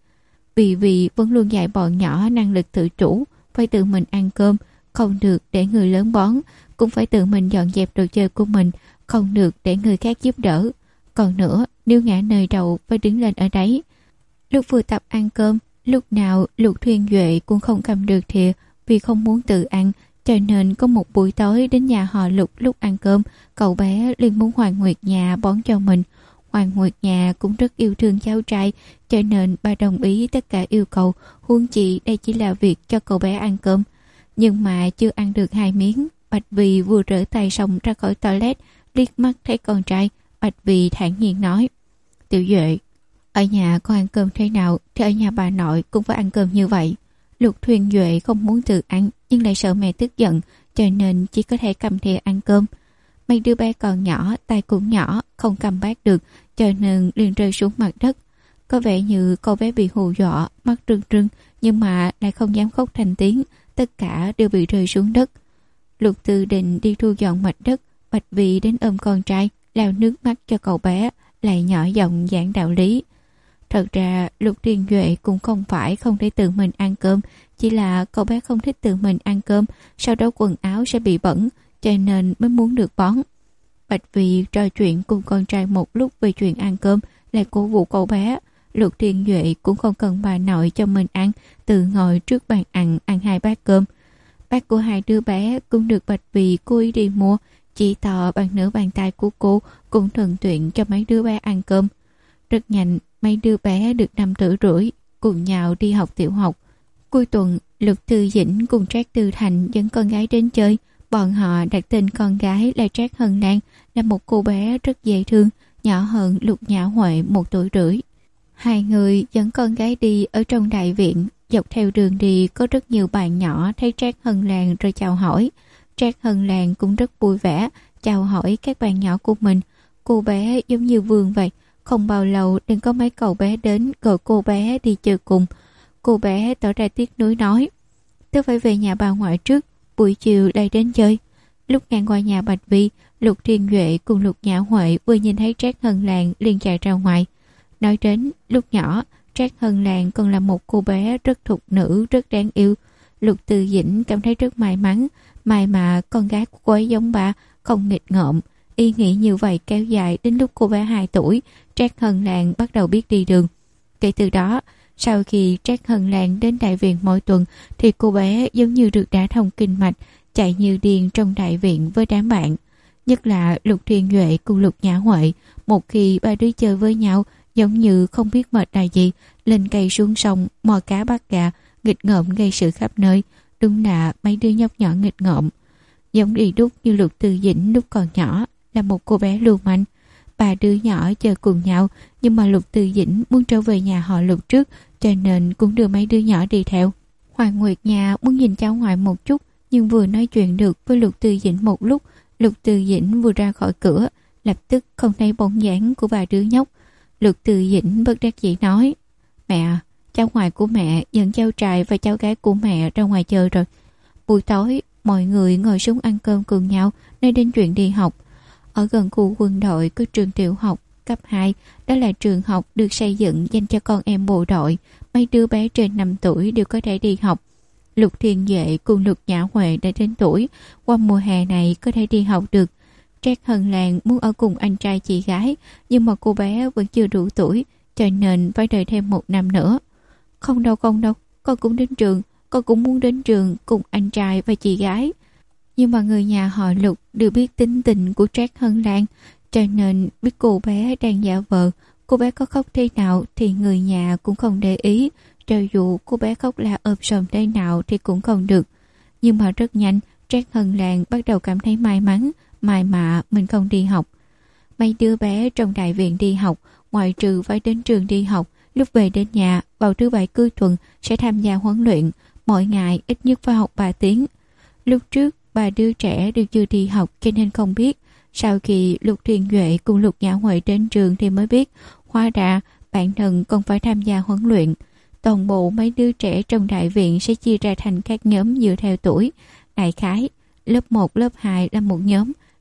Vì vẫn luôn dạy bọn nhỏ năng lực tự chủ, phải tự mình ăn cơm, không được để người lớn bón, cũng phải tự mình dọn dẹp đồ chơi của mình, không được để người khác giúp đỡ. Còn nữa, nếu ngã nơi đầu phải đứng lên ở đấy. Lúc vừa tập ăn cơm, lúc nào Lục Thuyền Duệ cũng không cầm được thìa vì không muốn tự ăn, cho nên có một buổi tối đến nhà họ Lục lúc ăn cơm, cậu bé liền muốn Hoàng Nguyệt Nhà bón cho mình. Hoàng Nguyệt Nhà cũng rất yêu thương cháu trai, cho nên bà đồng ý tất cả yêu cầu, huống chi đây chỉ là việc cho cậu bé ăn cơm. Nhưng mà chưa ăn được 2 miếng, Bạch Vì vừa rửa tay xong ra khỏi toilet, liếc mắt thấy con trai, Bạch Vì thản nhiên nói. Tiểu Duệ, ở nhà con ăn cơm thế nào thì ở nhà bà nội cũng phải ăn cơm như vậy. Lục Thuyền Duệ không muốn tự ăn nhưng lại sợ mẹ tức giận, cho nên chỉ có thể cầm thìa ăn cơm. Mấy đứa bé còn nhỏ, tay cũng nhỏ, không cầm bát được, cho nên liền rơi xuống mặt đất. Có vẻ như cô bé bị hù dọa, mắt rưng rưng, nhưng mà lại không dám khóc thành tiếng, tất cả đều bị rơi xuống đất. Lục Tư Định đi thu dọn mặt đất, Bạch Vì đến ôm con trai, lau nước mắt cho cậu bé, lại nhỏ giọng giảng đạo lý. Thật ra Lục Thiên Duệ cũng không phải không thể tự mình ăn cơm, chỉ là cậu bé không thích tự mình ăn cơm, sau đó quần áo sẽ bị bẩn, cho nên mới muốn được bón. Bạch Vì trò chuyện cùng con trai một lúc về chuyện ăn cơm, lại cổ vũ cậu bé. Lục Thiên Duệ cũng không cần bà nội cho mình ăn, tự ngồi trước bàn ăn 2 bát cơm. Bát của 2 đứa bé cũng được Bạch Vì cố ý đi mua, chỉ to bằng nửa bàn tay của cô, cũng thuận tiện cho mấy đứa bé ăn cơm. Rất nhanh, mấy đứa bé được 5 tuổi rưỡi, cùng nhau đi học tiểu học. Cuối tuần, Lục Tư Dĩnh cùng Trác Tư Thành dẫn con gái đến chơi. Bọn họ đặt tên con gái là Trác Hân Lan, là một cô bé rất dễ thương, nhỏ hơn Lục Nhã Huệ 1 tuổi rưỡi. Hai người dẫn con gái đi ở trong đại viện, dọc theo đường đi có rất nhiều bạn nhỏ thấy Trác Hân Lan rồi chào hỏi. Trác Hân Lan cũng rất vui vẻ, chào hỏi các bạn nhỏ của mình. Cô bé giống như vườn vậy, không bao lâu đang có mấy cậu bé đến gọi cô bé đi chơi cùng. Cô bé tỏ ra tiếc nuối nói, tôi phải về nhà bà ngoại trước, buổi chiều lại đến chơi. Lúc ngang qua nhà Bạch Vi, Lục Thiên Duệ cùng Lục Nhã Huệ vừa nhìn thấy Trác Hân Lan liền chạy ra ngoài. Nói đến lúc nhỏ, Trác Hân Lan còn là một cô bé rất thục nữ, rất đáng yêu. Lục Tư Dĩnh cảm thấy rất may mắn, may mà con gái của cô ấy giống bà, không nghịch ngợm. Ý nghĩ như vậy kéo dài đến lúc cô bé 2 tuổi, Trác Hân Lan bắt đầu biết đi đường. Kể từ đó, sau khi Trác Hân Lan đến đại viện mỗi tuần thì cô bé giống như được đả thông kinh mạch, chạy như điên trong đại viện với đám bạn. Nhất là Lục Thiên Duệ cùng Lục Nhã Huệ, một khi ba đứa chơi với nhau giống như không biết mệt là gì, lên cây xuống sông, mò cá bắt gà, nghịch ngợm gây sự khắp nơi. Đúng là mấy đứa nhóc nhỏ nghịch ngợm. Giống y đúc như Lục Tư Dĩnh lúc còn nhỏ, là một cô bé lưu manh. 3 đứa nhỏ chơi cùng nhau, nhưng mà Lục Tư Dĩnh muốn trở về nhà họ Lục trước, cho nên cũng đưa mấy đứa nhỏ đi theo. Hoàng Nguyệt Nhà muốn nhìn cháu ngoại một chút, nhưng vừa nói chuyện được với Lục Tư Dĩnh một lúc, Lục Tư Dĩnh vừa ra khỏi cửa, lập tức không thấy bóng dáng của 3 đứa nhóc. Lục Tư Dĩnh bất đắc dĩ nói, mẹ, cháu ngoại của mẹ dẫn cháu trai và cháu gái của mẹ ra ngoài chơi rồi. Buổi tối, mọi người ngồi xuống ăn cơm cùng nhau, nói đến chuyện đi học. Ở gần khu quân đội có trường tiểu học cấp 2, đó là trường học được xây dựng dành cho con em bộ đội. Mấy đứa bé trên 5 tuổi đều có thể đi học. Lục Thiên Duệ cùng Lục Nhã Huệ đã đến tuổi, qua mùa hè này có thể đi học được. Trác Hân Lan muốn ở cùng anh trai chị gái, nhưng mà cô bé vẫn chưa đủ tuổi, cho nên phải đợi thêm 1 năm nữa. Không đâu, con cũng đến trường, con cũng muốn đến trường cùng anh trai và chị gái. Nhưng mà người nhà họ Lục đều biết tính tình của Trác Hân Lan, cho nên biết cô bé đang giả vờ. Cô bé có khóc thế nào thì người nhà cũng không để ý, cho dù cô bé khóc la ôm sòm thế nào thì cũng không được. Nhưng mà rất nhanh, Trác Hân Lan bắt đầu cảm thấy may mắn, may mà mình không đi học. Mấy đứa bé trong đại viện đi học, ngoại trừ phải đến trường đi học, lúc về đến nhà, vào thứ 7 cuối tuần sẽ tham gia huấn luyện, mỗi ngày ít nhất phải học 3 tiếng. Lúc trước, 3 đứa trẻ đều chưa đi học cho nên không biết. Sau khi Lục Thiên Duệ cùng Lục Nhã Huệ đến trường thì mới biết, hóa ra bản thân còn phải tham gia huấn luyện. Toàn bộ mấy đứa trẻ trong đại viện sẽ chia ra thành các nhóm dựa theo tuổi. Đại khái, lớp 1, lớp 2 là một nhóm,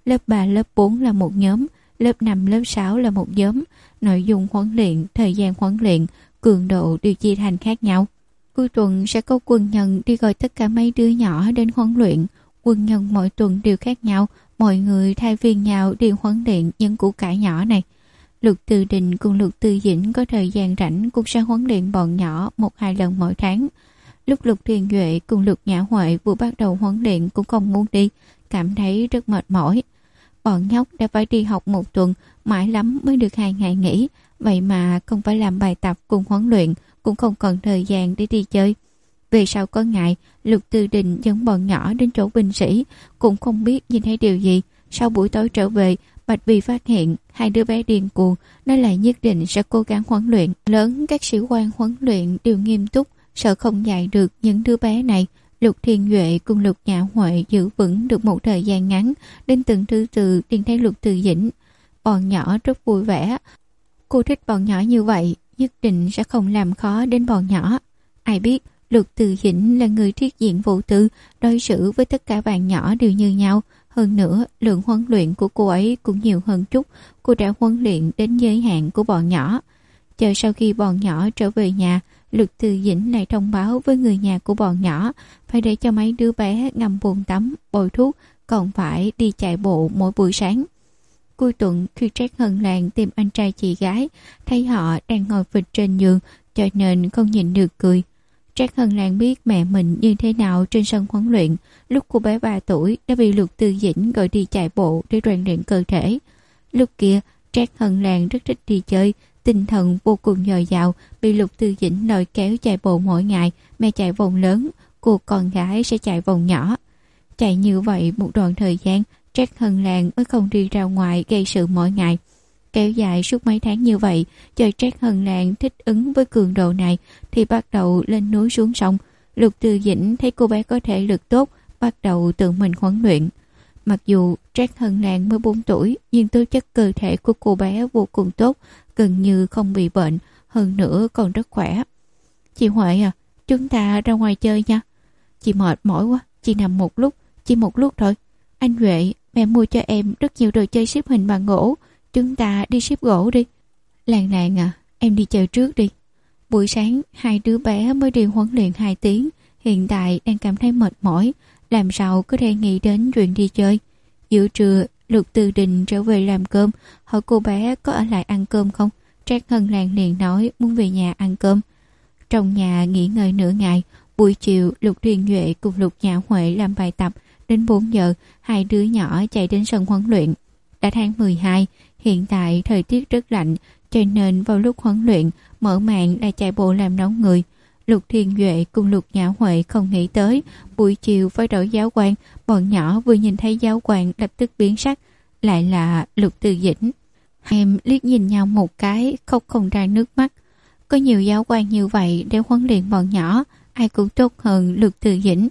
lớp 3, lớp 4 là một nhóm, lớp 5, lớp 6 là một nhóm. Nội dung huấn luyện, thời gian huấn luyện, cường độ đều chia thành khác nhau. Cuối tuần sẽ có quân nhân đi gọi tất cả mấy đứa nhỏ đến huấn luyện. Quân nhân mỗi tuần đều khác nhau, mọi người thay phiên nhau đi huấn luyện những củ cải nhỏ này. Lục Từ Đình cùng Lục Từ Dĩnh có thời gian rảnh cũng sẽ huấn luyện bọn nhỏ 1-2 lần mỗi tháng. Lúc Lục Thiên Duệ cùng Lục Nhã Huệ vừa bắt đầu huấn luyện cũng không muốn đi, cảm thấy rất mệt mỏi. Bọn nhóc đã phải đi học một tuần, mãi lắm mới được 2 ngày nghỉ, vậy mà không phải làm bài tập cùng huấn luyện, cũng không còn thời gian để đi chơi. Về sau có ngày, Lục Từ Đình dẫn bọn nhỏ đến chỗ binh sĩ, cũng không biết nhìn thấy điều gì. Sau buổi tối trở về, Bạch Bì phát hiện 2 đứa bé điên cuồng, nó lại nhất định sẽ cố gắng huấn luyện. Lớn các sĩ quan huấn luyện đều nghiêm túc, sợ không dạy được những đứa bé này. Lục Thiên Duệ cùng Lục Nhã Huệ giữ vững được một thời gian ngắn, đến từng thứ tự tìm thấy Lục Từ Dĩnh. Bọn nhỏ rất vui vẻ. Cô thích bọn nhỏ như vậy, nhất định sẽ không làm khó đến bọn nhỏ. Ai biết Lục Từ Dĩnh là người triết diện vô tư, đối xử với tất cả bạn nhỏ đều như nhau. Hơn nữa, lượng huấn luyện của cô ấy cũng nhiều hơn chút. Cô đã huấn luyện đến giới hạn của bọn nhỏ. Chờ sau khi bọn nhỏ trở về nhà, Lục Từ Dĩnh lại thông báo với người nhà của bọn nhỏ phải để cho mấy đứa bé ngâm bồn tắm, bôi thuốc, còn phải đi chạy bộ mỗi buổi sáng. Cuối tuần khi Trác Hân Lan tìm anh trai chị gái, thấy họ đang ngồi phịch trên giường, cho nên không nhìn được cười. Trác Hân Lan biết mẹ mình như thế nào trên sân huấn luyện. Lúc cô bé 3 tuổi đã bị Lục Từ Dĩnh gọi đi chạy bộ để rèn luyện cơ thể. Lúc kia Trác Hân Lan rất thích đi chơi, tinh thần vô cùng dồi dào, bị Lục Từ Dĩnh lôi kéo chạy bộ mỗi ngày. Mẹ chạy vòng lớn, cô con gái sẽ chạy vòng nhỏ. Chạy như vậy một đoạn thời gian, Trác Hân Lan mới không đi ra ngoài gây sự mỗi ngày. Kéo dài suốt mấy tháng như vậy, chờ Trác Hân Lan thích ứng với cường độ này thì bắt đầu lên núi xuống sông. Lục Từ Dĩnh thấy cô bé có thể lực tốt, bắt đầu tự mình huấn luyện. Mặc dù Trác Hân Lan mới 4 tuổi, nhưng tố chất cơ thể của cô bé vô cùng tốt, gần như không bị bệnh, hơn nữa còn rất khỏe. Chị Huệ à, chúng ta ra ngoài chơi nha. Chị mệt mỏi quá, chị nằm một lúc, chỉ một lúc thôi. Anh Huệ, mẹ mua cho em rất nhiều đồ chơi xếp hình bằng gỗ, chúng ta đi xếp gỗ đi. Lan Lan à, em đi chơi trước đi. Buổi sáng 2 đứa bé mới đi huấn luyện 2 tiếng, hiện tại đang cảm thấy mệt mỏi, làm sao có thể nghĩ đến chuyện đi chơi. Giữa trưa, Lục Từ Đình trở về làm cơm, hỏi cô bé có ở lại ăn cơm không. Trác Hân Lan liền nói muốn về nhà ăn cơm. Trong nhà nghỉ ngơi nửa ngày, buổi chiều Lục Thiên Duệ cùng Lục Nhã Huệ làm bài tập. Đến 4 giờ, 2 đứa nhỏ chạy đến sân huấn luyện. Đã tháng 12, hiện tại thời tiết rất lạnh, cho nên vào lúc huấn luyện, mở màn là chạy bộ làm nóng người. Lục Thiên Duệ cùng Lục Nhã Huệ không nghĩ tới, buổi chiều phải đổi giáo quan, bọn nhỏ vừa nhìn thấy giáo quan lập tức biến sắc, lại là Lục Từ Dĩnh. Em liếc nhìn nhau một cái, khóc không ra nước mắt. Có nhiều giáo quan như vậy để huấn luyện bọn nhỏ, ai cũng tốt hơn Lục Từ Dĩnh.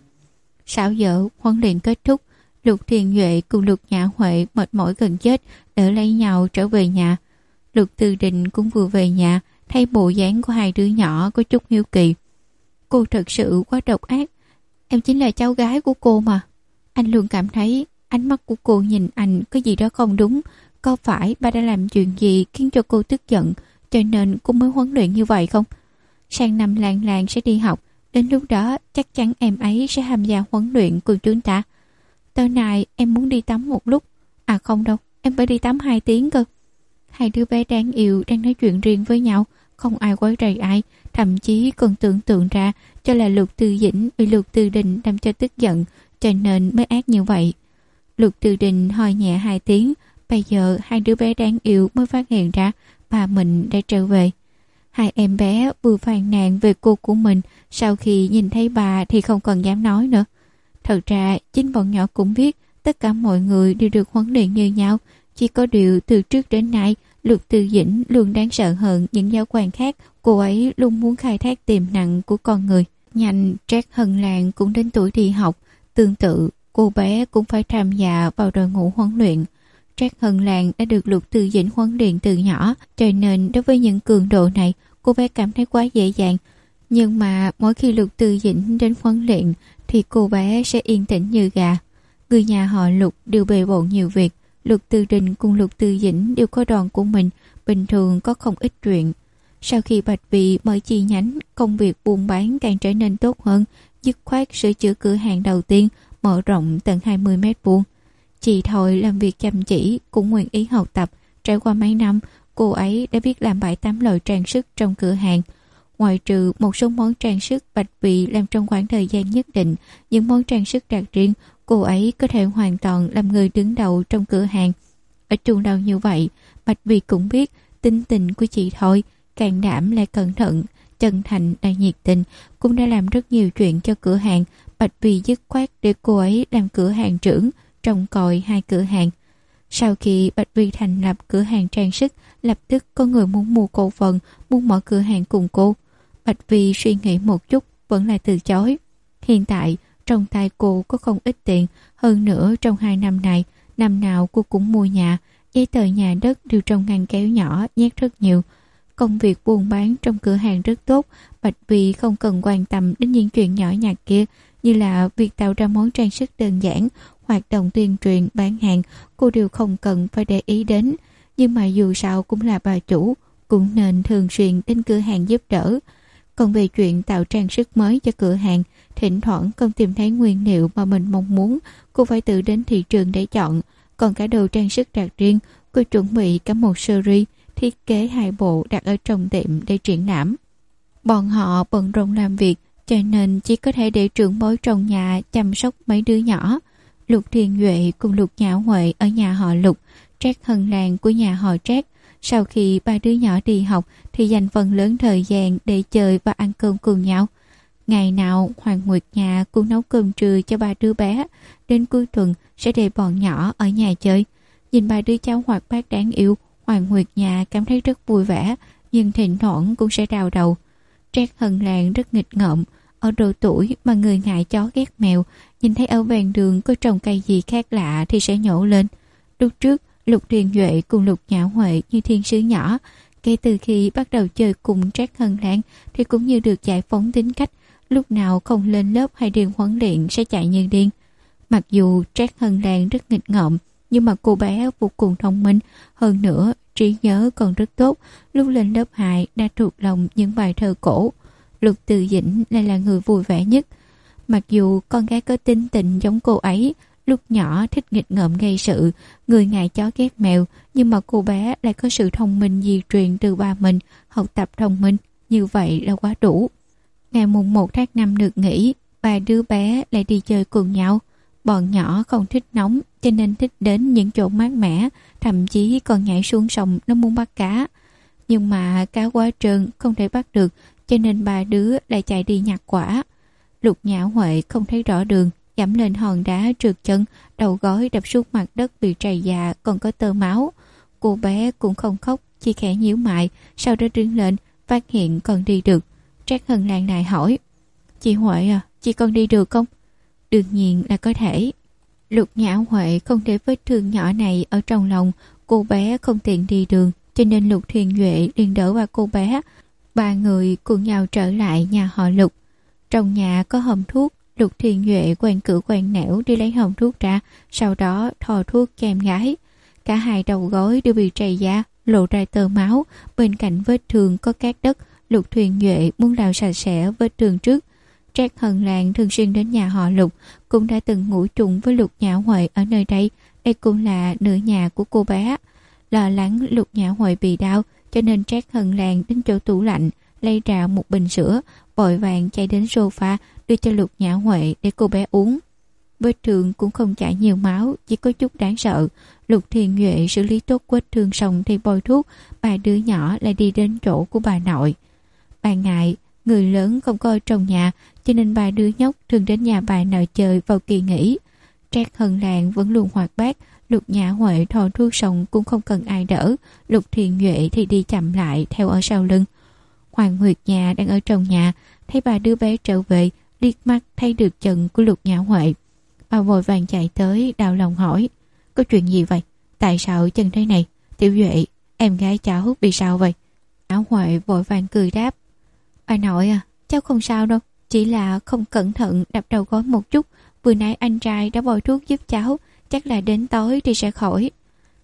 6 giờ huấn luyện kết thúc, Lục Thiên Duệ cùng Lục Nhã Huệ mệt mỏi gần chết, đỡ lấy nhau trở về nhà. Lục Từ Đình cũng vừa về nhà, thấy bộ dáng của 2 đứa nhỏ có chút hiếu kỳ. Cô thật sự quá độc ác. Em chính là cháu gái của cô mà. Anh luôn cảm thấy ánh mắt của cô nhìn anh có gì đó không đúng. Có phải ba đã làm chuyện gì khiến cho cô tức giận, cho nên cô mới huấn luyện như vậy không? Sang năm Lan Lan sẽ đi học, đến lúc đó chắc chắn em ấy sẽ tham gia huấn luyện cùng chúng ta. Tối nay em muốn đi tắm một lúc. À không đâu, em phải đi tắm 2 tiếng cơ. 2 đứa bé đáng yêu đang nói chuyện riêng với nhau, không ai quấy rầy ai, thậm chí còn tưởng tượng ra cho là Lục Từ Dĩnh bị Lục Từ Đình làm cho tức giận, cho nên mới ác như vậy. Lục Từ Đình ho nhẹ 2 tiếng, bây giờ 2 đứa bé đáng yêu mới phát hiện ra bà mình đã trở về. 2 em bé vừa phàn nàn về cô của mình, sau khi nhìn thấy bà thì không còn dám nói nữa. Thật ra chính bọn nhỏ cũng biết tất cả mọi người đều được huấn luyện như nhau, chỉ có điều từ trước đến nay Lục Từ Dĩnh luôn đáng sợ hơn những giáo quan khác. Cô ấy luôn muốn khai thác tiềm năng của con người. Nhanh Trác Hân Lan cũng đến tuổi đi học, tương tự cô bé cũng phải tham gia vào đội ngũ huấn luyện. Trác Hân Lan đã được Lục Từ Dĩnh huấn luyện từ nhỏ, cho nên đối với những cường độ này cô bé cảm thấy quá dễ dàng. Nhưng mà mỗi khi Lục Từ Dĩnh đến huấn luyện thì cô bé sẽ yên tĩnh như gà. Người nhà họ Lục đều bề bộn nhiều việc, Lục Tư Đình cùng Lục Tư Dĩnh đều có đoàn của mình, bình thường có không ít chuyện. Sau khi Bạch Vì mở chi nhánh, công việc buôn bán càng trở nên tốt hơn, dứt khoát sửa chữa cửa hàng đầu tiên, mở rộng tận 20 mét vuông. Chị Thôi làm việc chăm chỉ, cũng nguyện ý học tập. Trải qua mấy năm, cô ấy đã biết làm 7-8 loại trang sức trong cửa hàng. Ngoại trừ một số món trang sức Bạch Vì làm trong khoảng thời gian nhất định, những món trang sức đặc riêng, cô ấy có thể hoàn toàn làm người đứng đầu trong cửa hàng. Ở chung lâu như vậy, Bạch Vì cũng biết tính tình của chị Thôi, can đảm lại cẩn thận, chân thành lại nhiệt tình, cũng đã làm rất nhiều chuyện cho cửa hàng. Bạch Vì dứt khoát để cô ấy làm cửa hàng trưởng, trông coi 2 cửa hàng. Sau khi Bạch Vi thành lập cửa hàng trang sức, lập tức có người muốn mua cổ phần, muốn mở cửa hàng cùng cô. Bạch Vi suy nghĩ một chút, vẫn là từ chối. Hiện tại, trong tay cô có không ít tiền, hơn nữa trong 2 năm này, năm nào cô cũng mua nhà, giấy tờ nhà đất đều trong ngăn kéo nhỏ, nhét rất nhiều. Công việc buôn bán trong cửa hàng rất tốt, Bạch Vi không cần quan tâm đến những chuyện nhỏ nhặt kia, như là việc tạo ra món trang sức đơn giản, hoạt động tuyên truyền, bán hàng, cô đều không cần phải để ý đến. Nhưng mà dù sao cũng là bà chủ, cũng nên thường xuyên đến cửa hàng giúp đỡ. Còn về chuyện tạo trang sức mới cho cửa hàng, thỉnh thoảng không tìm thấy nguyên liệu mà mình mong muốn, cô phải tự đến thị trường để chọn. Còn cả đồ trang sức đặc riêng, cô chuẩn bị cả một series, thiết kế 2 bộ đặt ở trong tiệm để triển lãm. Bọn họ bận rộn làm việc, cho nên chỉ có thể để trưởng bối trong nhà chăm sóc mấy đứa nhỏ. Lục Thiên Duệ cùng Lục Nhã Huệ ở nhà họ Lục, Trác Hân Lan của nhà họ Trác. Sau khi 3 đứa nhỏ đi học thì dành phần lớn thời gian để chơi và ăn cơm cùng nhau. Ngày nào Hoàng Nguyệt nhà cũng nấu cơm trưa cho 3 đứa bé, đến cuối tuần sẽ để bọn nhỏ ở nhà chơi. Nhìn 3 đứa cháu hoạt bát đáng yêu, Hoàng Nguyệt nhà cảm thấy rất vui vẻ, nhưng thỉnh thoảng cũng sẽ đau đầu. Trác Hân Lan rất nghịch ngợm, ở độ tuổi mà người ngại chó ghét mèo, nhìn thấy ở ven đường có trồng cây gì khác lạ thì sẽ nhổ lên. Lúc trước, Lục Thiên Duệ cùng Lục Nhã Huệ như thiên sứ nhỏ, kể từ khi bắt đầu chơi cùng Trác Hân Lan thì cũng như được giải phóng tính cách, lúc nào không lên lớp hay đi huấn luyện sẽ chạy như điên. Mặc dù Trác Hân Lan rất nghịch ngợm, nhưng mà cô bé vô cùng thông minh, hơn nữa trí nhớ còn rất tốt, lúc lên lớp 2 đã thuộc lòng những bài thơ cổ. Lục Từ Dĩnh lại là người vui vẻ nhất. Mặc dù con gái có tính tình giống cô ấy, lúc nhỏ thích nghịch ngợm gây sự, người ngại chó ghét mèo, nhưng mà cô bé lại có sự thông minh di truyền từ ba mình, học tập thông minh, như vậy là quá đủ. Ngày mùng 1 tháng 5 được nghỉ, 3 đứa bé lại đi chơi cùng nhau. Bọn nhỏ không thích nóng, cho nên thích đến những chỗ mát mẻ, thậm chí còn nhảy xuống sông nó muốn bắt cá. Nhưng mà cá quá trơn, không thể bắt được, cho nên 3 đứa lại chạy đi nhặt quả. Lục Nhã Huệ không thấy rõ đường, dẫm lên hòn đá trượt chân, đầu gối đập xuống mặt đất bị trầy già, còn có tơ máu. Cô bé cũng không khóc, chỉ khẽ nhíu mày, sau đó đứng lên, phát hiện còn đi được. Trác Hân Lan lại hỏi: "Chị Huệ à, chị còn đi được không?" "Đương nhiên là có thể." Lục Nhã Huệ không để vết thương nhỏ này ở trong lòng, cô bé không tiện đi đường, cho nên Lục Thiên Duệ liền đỡ qua cô bé. 3 người cùng nhau trở lại nhà họ Lục. Trong nhà có hòm thuốc, Lục Thiên Duệ quen cửa quen nẻo đi lấy hòm thuốc ra, sau đó thò thuốc cho em gái. Cả 2 đầu gối đều bị trầy da, lộ ra tơ máu, bên cạnh vết thương có cát đất. Lục Thiên Duệ muốn lau sạch sẽ vết thương trước. Trác Hân Lan thường xuyên đến nhà họ Lục, cũng đã từng ngủ chung với Lục Nhã Huệ ở nơi đây. Đây cũng là nửa nhà của cô bé. Lo lắng Lục Nhã Huệ bị đau, cho nên Trác Hân Lan đến chỗ tủ lạnh lấy ra một bình sữa, vội vàng chạy đến sofa đưa cho Lục Nhã Huệ để cô bé uống. Vết thương cũng không chảy nhiều máu, chỉ có chút đáng sợ. Lục Thiên Duệ xử lý tốt vết thương xong thì bôi thuốc. 3 đứa nhỏ lại đi đến chỗ của bà nội. Ban ngày người lớn không có ở trong nhà, cho nên 3 đứa nhóc thường đến nhà bà nội chơi vào kỳ nghỉ. Trác Hân Lan vẫn luôn hoạt bát. Lục Nhã Huệ thò thuốc xong cũng không cần ai đỡ. Lục Thiên Duệ thì đi chậm lại theo ở sau lưng. Hoàng Nguyệt nhà đang ở trong nhà, thấy 3 đứa bé trở về, liếc mắt thấy được chân của Lục Nhã Huệ. Bà vội vàng chạy tới, đau lòng hỏi: "Có chuyện gì vậy? Tại sao chân thế này? Tiểu Duệ, em gái cháu bị sao vậy?" Nhã Huệ vội vàng cười đáp: "Bà nội à, cháu không sao đâu, chỉ là không cẩn thận đập đầu gối một chút. Vừa nãy anh trai đã bôi thuốc giúp cháu, chắc là đến tối thì sẽ khỏi."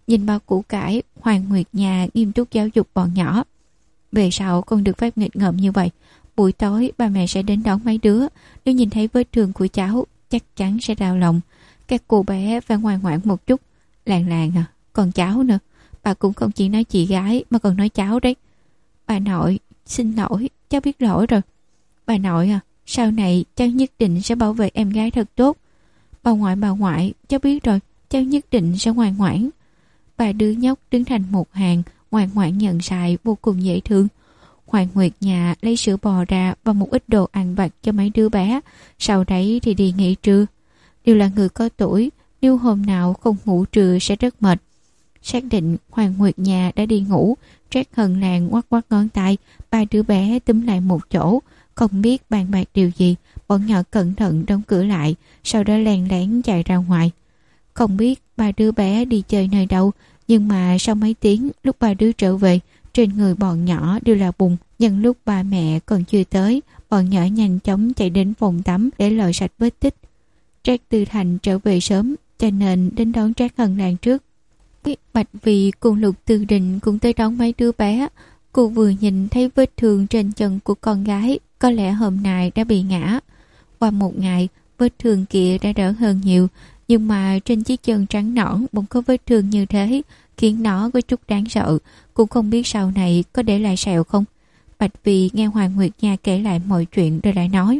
Nhìn bao củ cải, Hoàng Nguyệt Nhà nghiêm túc giáo dục bọn nhỏ. Về sau con được phép nghịch ngợm như vậy. Buổi tối ba mẹ sẽ đến đón mấy đứa. Nếu nhìn thấy vết thương của cháu, chắc chắn sẽ đau lòng. Các cô bé phải ngoan ngoãn một chút. Làng à, còn cháu nữa. Bà cũng không chỉ nói chị gái mà còn nói cháu đấy. Bà nội, xin lỗi, cháu biết lỗi rồi. Bà nội à, sau này cháu nhất định sẽ bảo vệ em gái thật tốt. Bà ngoại, cháu biết rồi, cháu nhất định sẽ ngoan ngoãn. Bà đứa nhóc đứng thành một hàng, ngoan ngoãn nhận sai, vô cùng dễ thương. Hoàng Nguyệt Nhà lấy sữa bò ra và một ít đồ ăn vặt cho mấy đứa bé. Sau đấy thì đi nghỉ trưa. Đều là người có tuổi, nếu hôm nào không ngủ trưa sẽ rất mệt. Xác định Hoàng Nguyệt Nhà đã đi ngủ, Trác Hân Lan ngoắc ngoắc ngón tay, ba đứa bé túm lại một chỗ, không biết bàn bạc điều gì. Bọn nhỏ cẩn thận đóng cửa lại, sau đó lén lén chạy ra ngoài. Không biết ba đứa bé đi chơi nơi đâu, nhưng mà sau mấy tiếng lúc ba đứa trở về, trên người bọn nhỏ đều là bùn. Nhưng lúc ba mẹ còn chưa tới, bọn nhỏ nhanh chóng chạy đến phòng tắm để lội sạch vết tích. Trác Tư Thành trở về sớm, cho nên đến đón Trác Hân Lan trước. Bạch Vì cùng Lục Tư Đình cũng tới đón mấy đứa bé. Cô vừa nhìn thấy vết thương trên chân của con gái, có lẽ hôm nay đã bị ngã. Qua một ngày, vết thương kia đã đỡ hơn nhiều, nhưng mà trên chiếc chân trắng nõn bỗng có vết thương như thế, khiến nó có chút đáng sợ. Cũng không biết sau này có để lại sẹo không. Bạch Vì nghe Hoàng Nguyệt Nha kể lại mọi chuyện rồi lại nói: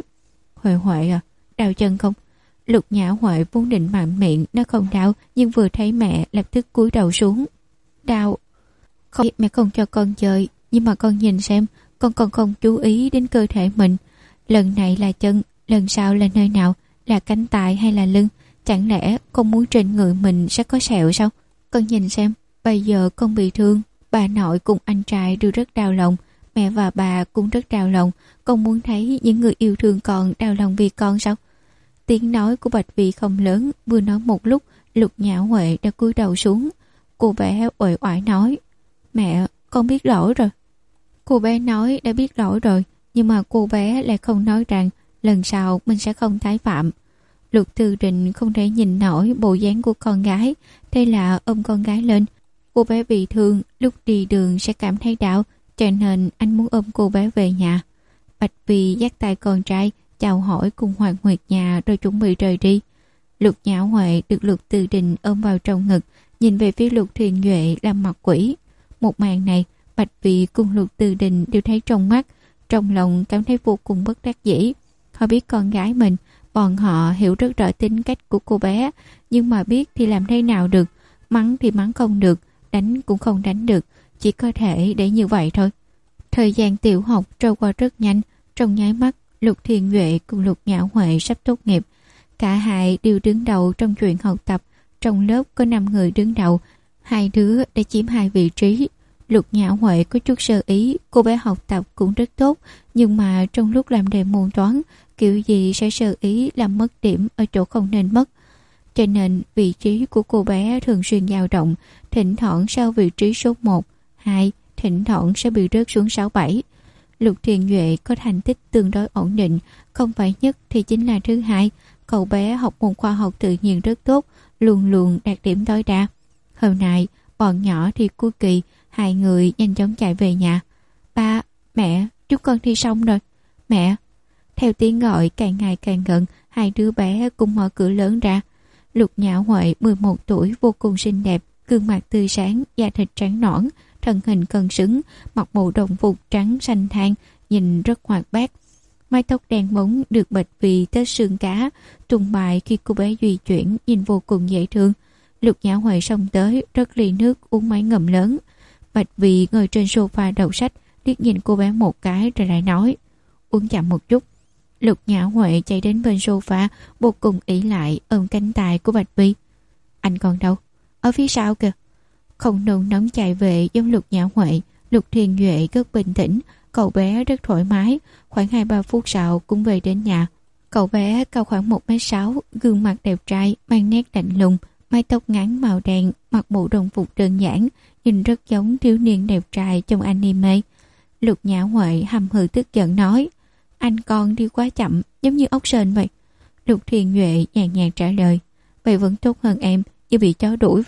Huệ à, đau chân không? Lục Nhã Huệ vốn định mạnh miệng nó không đau, nhưng vừa thấy mẹ lập tức cúi đầu xuống. Đau. Không, mẹ không cho con chơi, nhưng mà con nhìn xem, con còn không chú ý đến cơ thể mình. Lần này là chân, lần sau là nơi nào? Là cánh tay hay là lưng? Chẳng lẽ con muốn trên người mình sẽ có sẹo sao? Con nhìn xem, bây giờ con bị thương, bà nội cùng anh trai đều rất đau lòng, mẹ và bà cũng rất đau lòng. Con muốn thấy những người yêu thương con đau lòng vì con sao? Tiếng nói của Bạch Vì không lớn, vừa nói một lúc, Lục Nhã Huệ đã cúi đầu xuống. Cô bé uể oải nói: Mẹ, con biết lỗi rồi. Cô bé nói đã biết lỗi rồi, nhưng mà cô bé lại không nói rằng lần sau mình sẽ không tái phạm. Lục Tư Đình không thể nhìn nổi bộ dáng của con gái, thế là ôm con gái lên. Cô bé bị thương, lúc đi đường sẽ cảm thấy đau, cho nên anh muốn ôm cô bé về nhà. Bạch Vì dắt tay con trai, chào hỏi cùng Hoàng Nguyệt Nhà rồi chuẩn bị rời đi. Lục Nhã Huệ được Lục Tư Đình ôm vào trong ngực, nhìn về phía Lục Thiền Duệ làm mặt quỷ. Một màn này, Bạch Vì cùng Lục Tư Đình đều thấy trong mắt, trong lòng cảm thấy vô cùng bất đắc dĩ. Họ biết con gái mình, bọn họ hiểu rất rõ tính cách của cô bé, nhưng mà biết thì làm thế nào được, mắng thì mắng không được, đánh cũng không đánh được, chỉ có thể để như vậy thôi. Thời gian tiểu học trôi qua rất nhanh, trong nháy mắt Lục Thiền Duệ cùng Lục Nhã Huệ sắp tốt nghiệp. Cả hai đều đứng đầu trong chuyện học tập. Trong lớp có 5 người đứng đầu, 2 đứa đã chiếm 2 vị trí. Lục Nhã Huệ có chút sơ ý, cô bé học tập cũng rất tốt, nhưng mà trong lúc làm đề môn toán, kiểu gì sẽ sơ ý làm mất điểm ở chỗ không nên mất. Cho nên vị trí của cô bé thường xuyên dao động, thỉnh thoảng sau vị trí số 1, 2, thỉnh thoảng sẽ bị rớt xuống 6, 7. Lục Thiền Duệ có thành tích tương đối ổn định, không phải nhất thì chính là thứ hai. Cậu bé học môn khoa học tự nhiên rất tốt, luôn luôn đạt điểm tối đa. Hôm nay, bọn nhỏ thì cuối kỳ, 2 người nhanh chóng chạy về nhà. Ba, mẹ, chúng con thi xong rồi. Mẹ. Theo tiếng gọi càng ngày càng gần, 2 đứa bé cùng mở cửa lớn ra. Lục Nhã Huệ 11 tuổi vô cùng xinh đẹp, gương mặt tươi sáng, da thịt trắng nõn, thân hình cân xứng, mặc bộ đồng phục trắng xanh than, nhìn rất hoạt bát. Mái tóc đen bóng được Bạch Vì tới xương cá, tung bài khi cô bé di chuyển, nhìn vô cùng dễ thương. Lục Nhã Huệ xông tới, rót ly nước uống mấy ngụm lớn. Bạch Vì ngồi trên sofa đầu sách, liếc nhìn cô bé một cái rồi lại nói: Uống chậm một chút. Lục Nhã Huệ chạy đến bên sofa, vô cùng ỷ lại ôm cánh tay của Bạch Vì. Anh còn đâu? Ở phía sau kìa. Không nôn nóng chạy về giống Lục Nhã Huệ, Lục Thiền Duệ rất bình tĩnh, cậu bé rất thoải mái. Khoảng 2-3 phút sau cũng về đến nhà. Cậu bé cao khoảng 1m6, gương mặt đẹp trai, mang nét lạnh lùng, mái tóc ngắn màu đen, mặc bộ đồng phục đơn giản, nhìn rất giống thiếu niên đẹp trai trong anime. Lục Nhã Huệ hầm hừ tức giận nói: Anh con đi quá chậm, giống như ốc sên vậy. Lục Thiền Duệ nhàn nhạt trả lời: Vậy vẫn tốt hơn em, như bị chó đuổi vậy.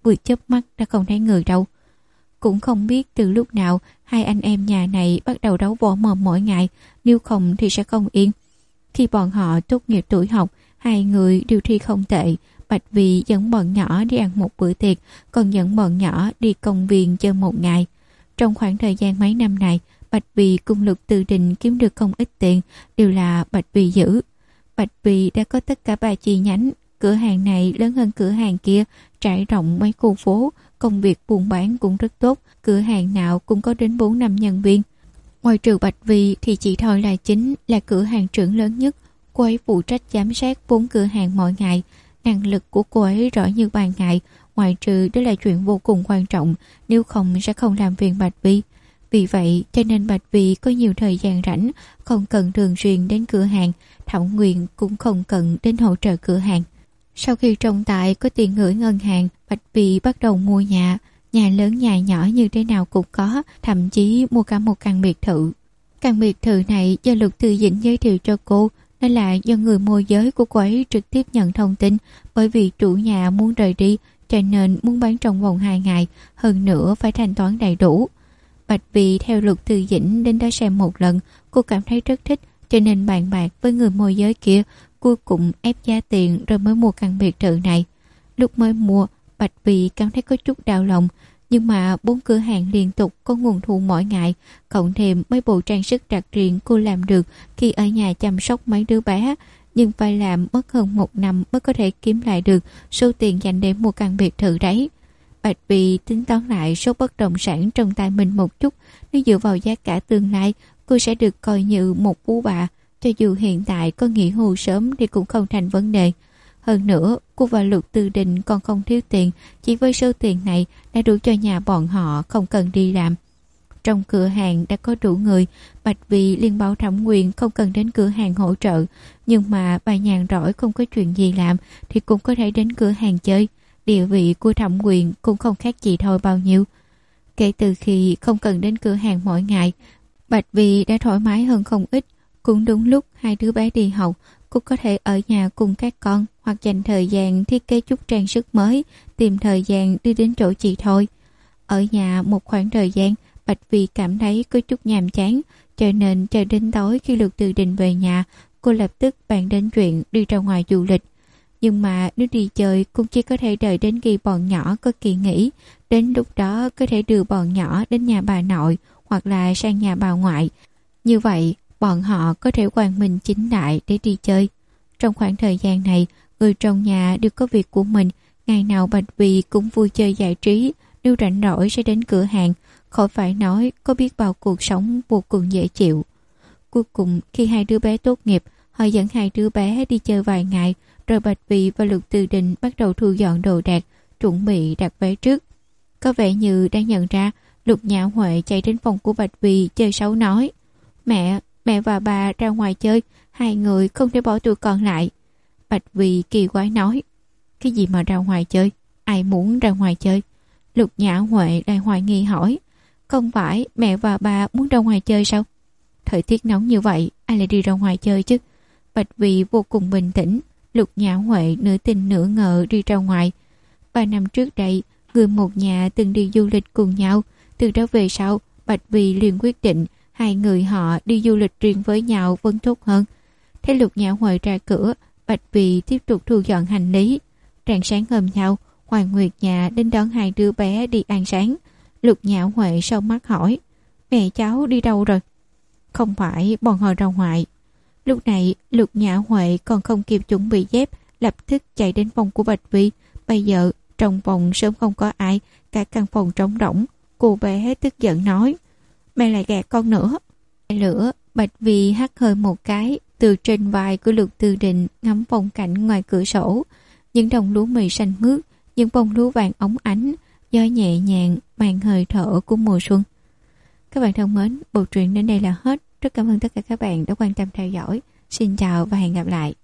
vừa chớp mắt đã không thấy người đâu. Cũng không biết từ lúc nào hai anh em nhà này bắt đầu đấu võ mồm mỗi ngày, nếu không thì sẽ không yên. Khi bọn họ tốt nghiệp tuổi học, hai người đều thi không tệ. Bạch Vì dẫn bọn nhỏ đi ăn một bữa tiệc, còn dẫn bọn nhỏ đi công viên chơi một ngày. Trong khoảng thời gian mấy năm này, Bạch Vì cùng Lục Từ Đình kiếm được không ít tiền, đều là Bạch Vì giữ. Bạch Vì đã có tất cả 3 chi nhánh, cửa hàng này lớn hơn cửa hàng kia, trải rộng mấy khu phố, công việc buôn bán cũng rất tốt, cửa hàng nào cũng có đến 4-5 nhân viên. Ngoài trừ Bạch Vì thì chị Thôi là chính, là cửa hàng trưởng lớn nhất. Cô ấy phụ trách giám sát 4 cửa hàng mỗi ngày. Năng lực của cô ấy rõ như ban ngày, ngoại trừ đó là chuyện vô cùng quan trọng, nếu không sẽ không làm phiền Bạch Vi. Vì vậy cho nên Bạch Vi có nhiều thời gian rảnh, không cần thường xuyên đến cửa hàng, Thảo Nguyên cũng không cần đến hỗ trợ cửa hàng. Sau khi trong tài có tiền gửi ngân hàng, Bạch Vi bắt đầu mua nhà, nhà lớn nhà nhỏ như thế nào cũng có, thậm chí mua cả một căn biệt thự. Căn biệt thự này do Lục Từ Dĩnh giới thiệu cho cô, nên là do người môi giới của cô ấy trực tiếp nhận thông tin, bởi vì chủ nhà muốn rời đi cho nên muốn bán trong vòng 2 ngày, hơn nữa phải thanh toán đầy đủ. Bạch Vi theo Lục Từ Dĩnh đến đó xem một lần, cô cảm thấy rất thích cho nên bàn bạc với người môi giới kia, cuối cùng ép giá tiền rồi mới mua căn biệt thự này. Lúc mới mua, Bạch Vi cảm thấy có chút đau lòng, nhưng mà 4 cửa hàng liên tục có nguồn thu mỗi ngày, cộng thêm mấy bộ trang sức đặc trưng cô làm được khi ở nhà chăm sóc mấy đứa bé, nhưng phải làm mất hơn 1 năm mới có thể kiếm lại được số tiền dành để mua căn biệt thự đấy. Bạch Vi tính toán lại số bất động sản trong tay mình một chút, nếu dựa vào giá cả tương lai, cô sẽ được coi như một phú bà, cho dù hiện tại có nghỉ hưu sớm thì cũng không thành vấn đề. Hơn nữa, cô và Lục Từ Đình còn không thiếu tiền, chỉ với số tiền này đã đủ cho nhà bọn họ không cần đi làm. Trong cửa hàng đã có đủ người, Bạch Vi liên báo Thẩm Quyền không cần đến cửa hàng hỗ trợ, nhưng mà bà nhàn rỗi không có chuyện gì làm thì cũng có thể đến cửa hàng chơi. Địa vị của Thẩm Quyền cũng không khác gì Thôi bao nhiêu. Kể từ khi không cần đến cửa hàng mỗi ngày, Bạch Vi đã thoải mái hơn không ít. Cũng đúng lúc hai đứa bé đi học, cô có thể ở nhà cùng các con, hoặc dành thời gian thiết kế chút trang sức mới, tìm thời gian đi đến chỗ chị Thôi. Ở nhà một khoảng thời gian, Bạch Vi cảm thấy có chút nhàm chán, cho nên chờ đến tối khi Lục Từ Đình về nhà, cô lập tức bàn đến chuyện đi ra ngoài du lịch. Nhưng mà nếu đi chơi cũng chỉ có thể đợi đến khi bọn nhỏ có kỳ nghỉ, đến lúc đó có thể đưa bọn nhỏ đến nhà bà nội hoặc là sang nhà bà ngoại. Như vậy, bọn họ có thể quang minh chính đại để đi chơi. Trong khoảng thời gian này, người trong nhà đều có việc của mình, ngày nào Bạch Vi cũng vui chơi giải trí, nếu rảnh rỗi sẽ đến cửa hàng, khỏi phải nói có biết bao cuộc sống vô cùng dễ chịu. Cuối cùng khi hai đứa bé tốt nghiệp, họ dẫn hai đứa bé đi chơi vài ngày, rồi Bạch Vi và Lục Từ Đình bắt đầu thu dọn đồ đạc, chuẩn bị đặt vé trước. Có vẻ như đang nhận ra, Lục Nhã Huệ chạy đến phòng của Bạch Vi chơi xấu nói: Mẹ và bà ra ngoài chơi, hai người không thể bỏ tụi con lại. Bạch Vi kỳ quái nói: Cái gì mà ra ngoài chơi? Ai muốn ra ngoài chơi? Lục Nhã Huệ lại hoài nghi hỏi: Không phải mẹ và bà muốn ra ngoài chơi sao? Thời tiết nóng như vậy, ai lại đi ra ngoài chơi chứ? Bạch Vi vô cùng bình tĩnh. Lục Nhã Huệ nửa tin nửa ngờ đi ra ngoài. 3 năm trước đây, người một nhà từng đi du lịch cùng nhau. Từ đó về sau, Bạch Vi liền quyết định hai người họ đi du lịch riêng với nhau vẫn tốt hơn. Thấy Lục Nhã Huệ ra cửa, Bạch Vi tiếp tục thu dọn hành lý. Rạng sáng hôm sau, Hoàng Nguyệt nhà đến đón hai đứa bé đi ăn sáng. Lục Nhã Huệ sau mắt hỏi: Mẹ cháu đi đâu rồi? Không phải bọn họ ra ngoài. Lúc này Lục Nhã Huệ còn không kịp chuẩn bị dép, lập tức chạy đến phòng của Bạch Vi. Bây giờ trong phòng sớm không có ai, cả căn phòng trống rỗng. Cô bé tức giận nói: Mẹ lại gạt con nữa. Lửa. Bạch Vi hắt hơi một cái, từ trên vai của Lục Từ Đình ngắm phong cảnh ngoài cửa sổ. Những đồng lúa mì xanh mướt, những bông lúa vàng óng ánh, gió nhẹ nhàng mang hơi thở của mùa xuân. Các bạn thân mến, bộ truyện đến đây là hết. Rất cảm ơn tất cả các bạn đã quan tâm theo dõi. Xin chào và hẹn gặp lại.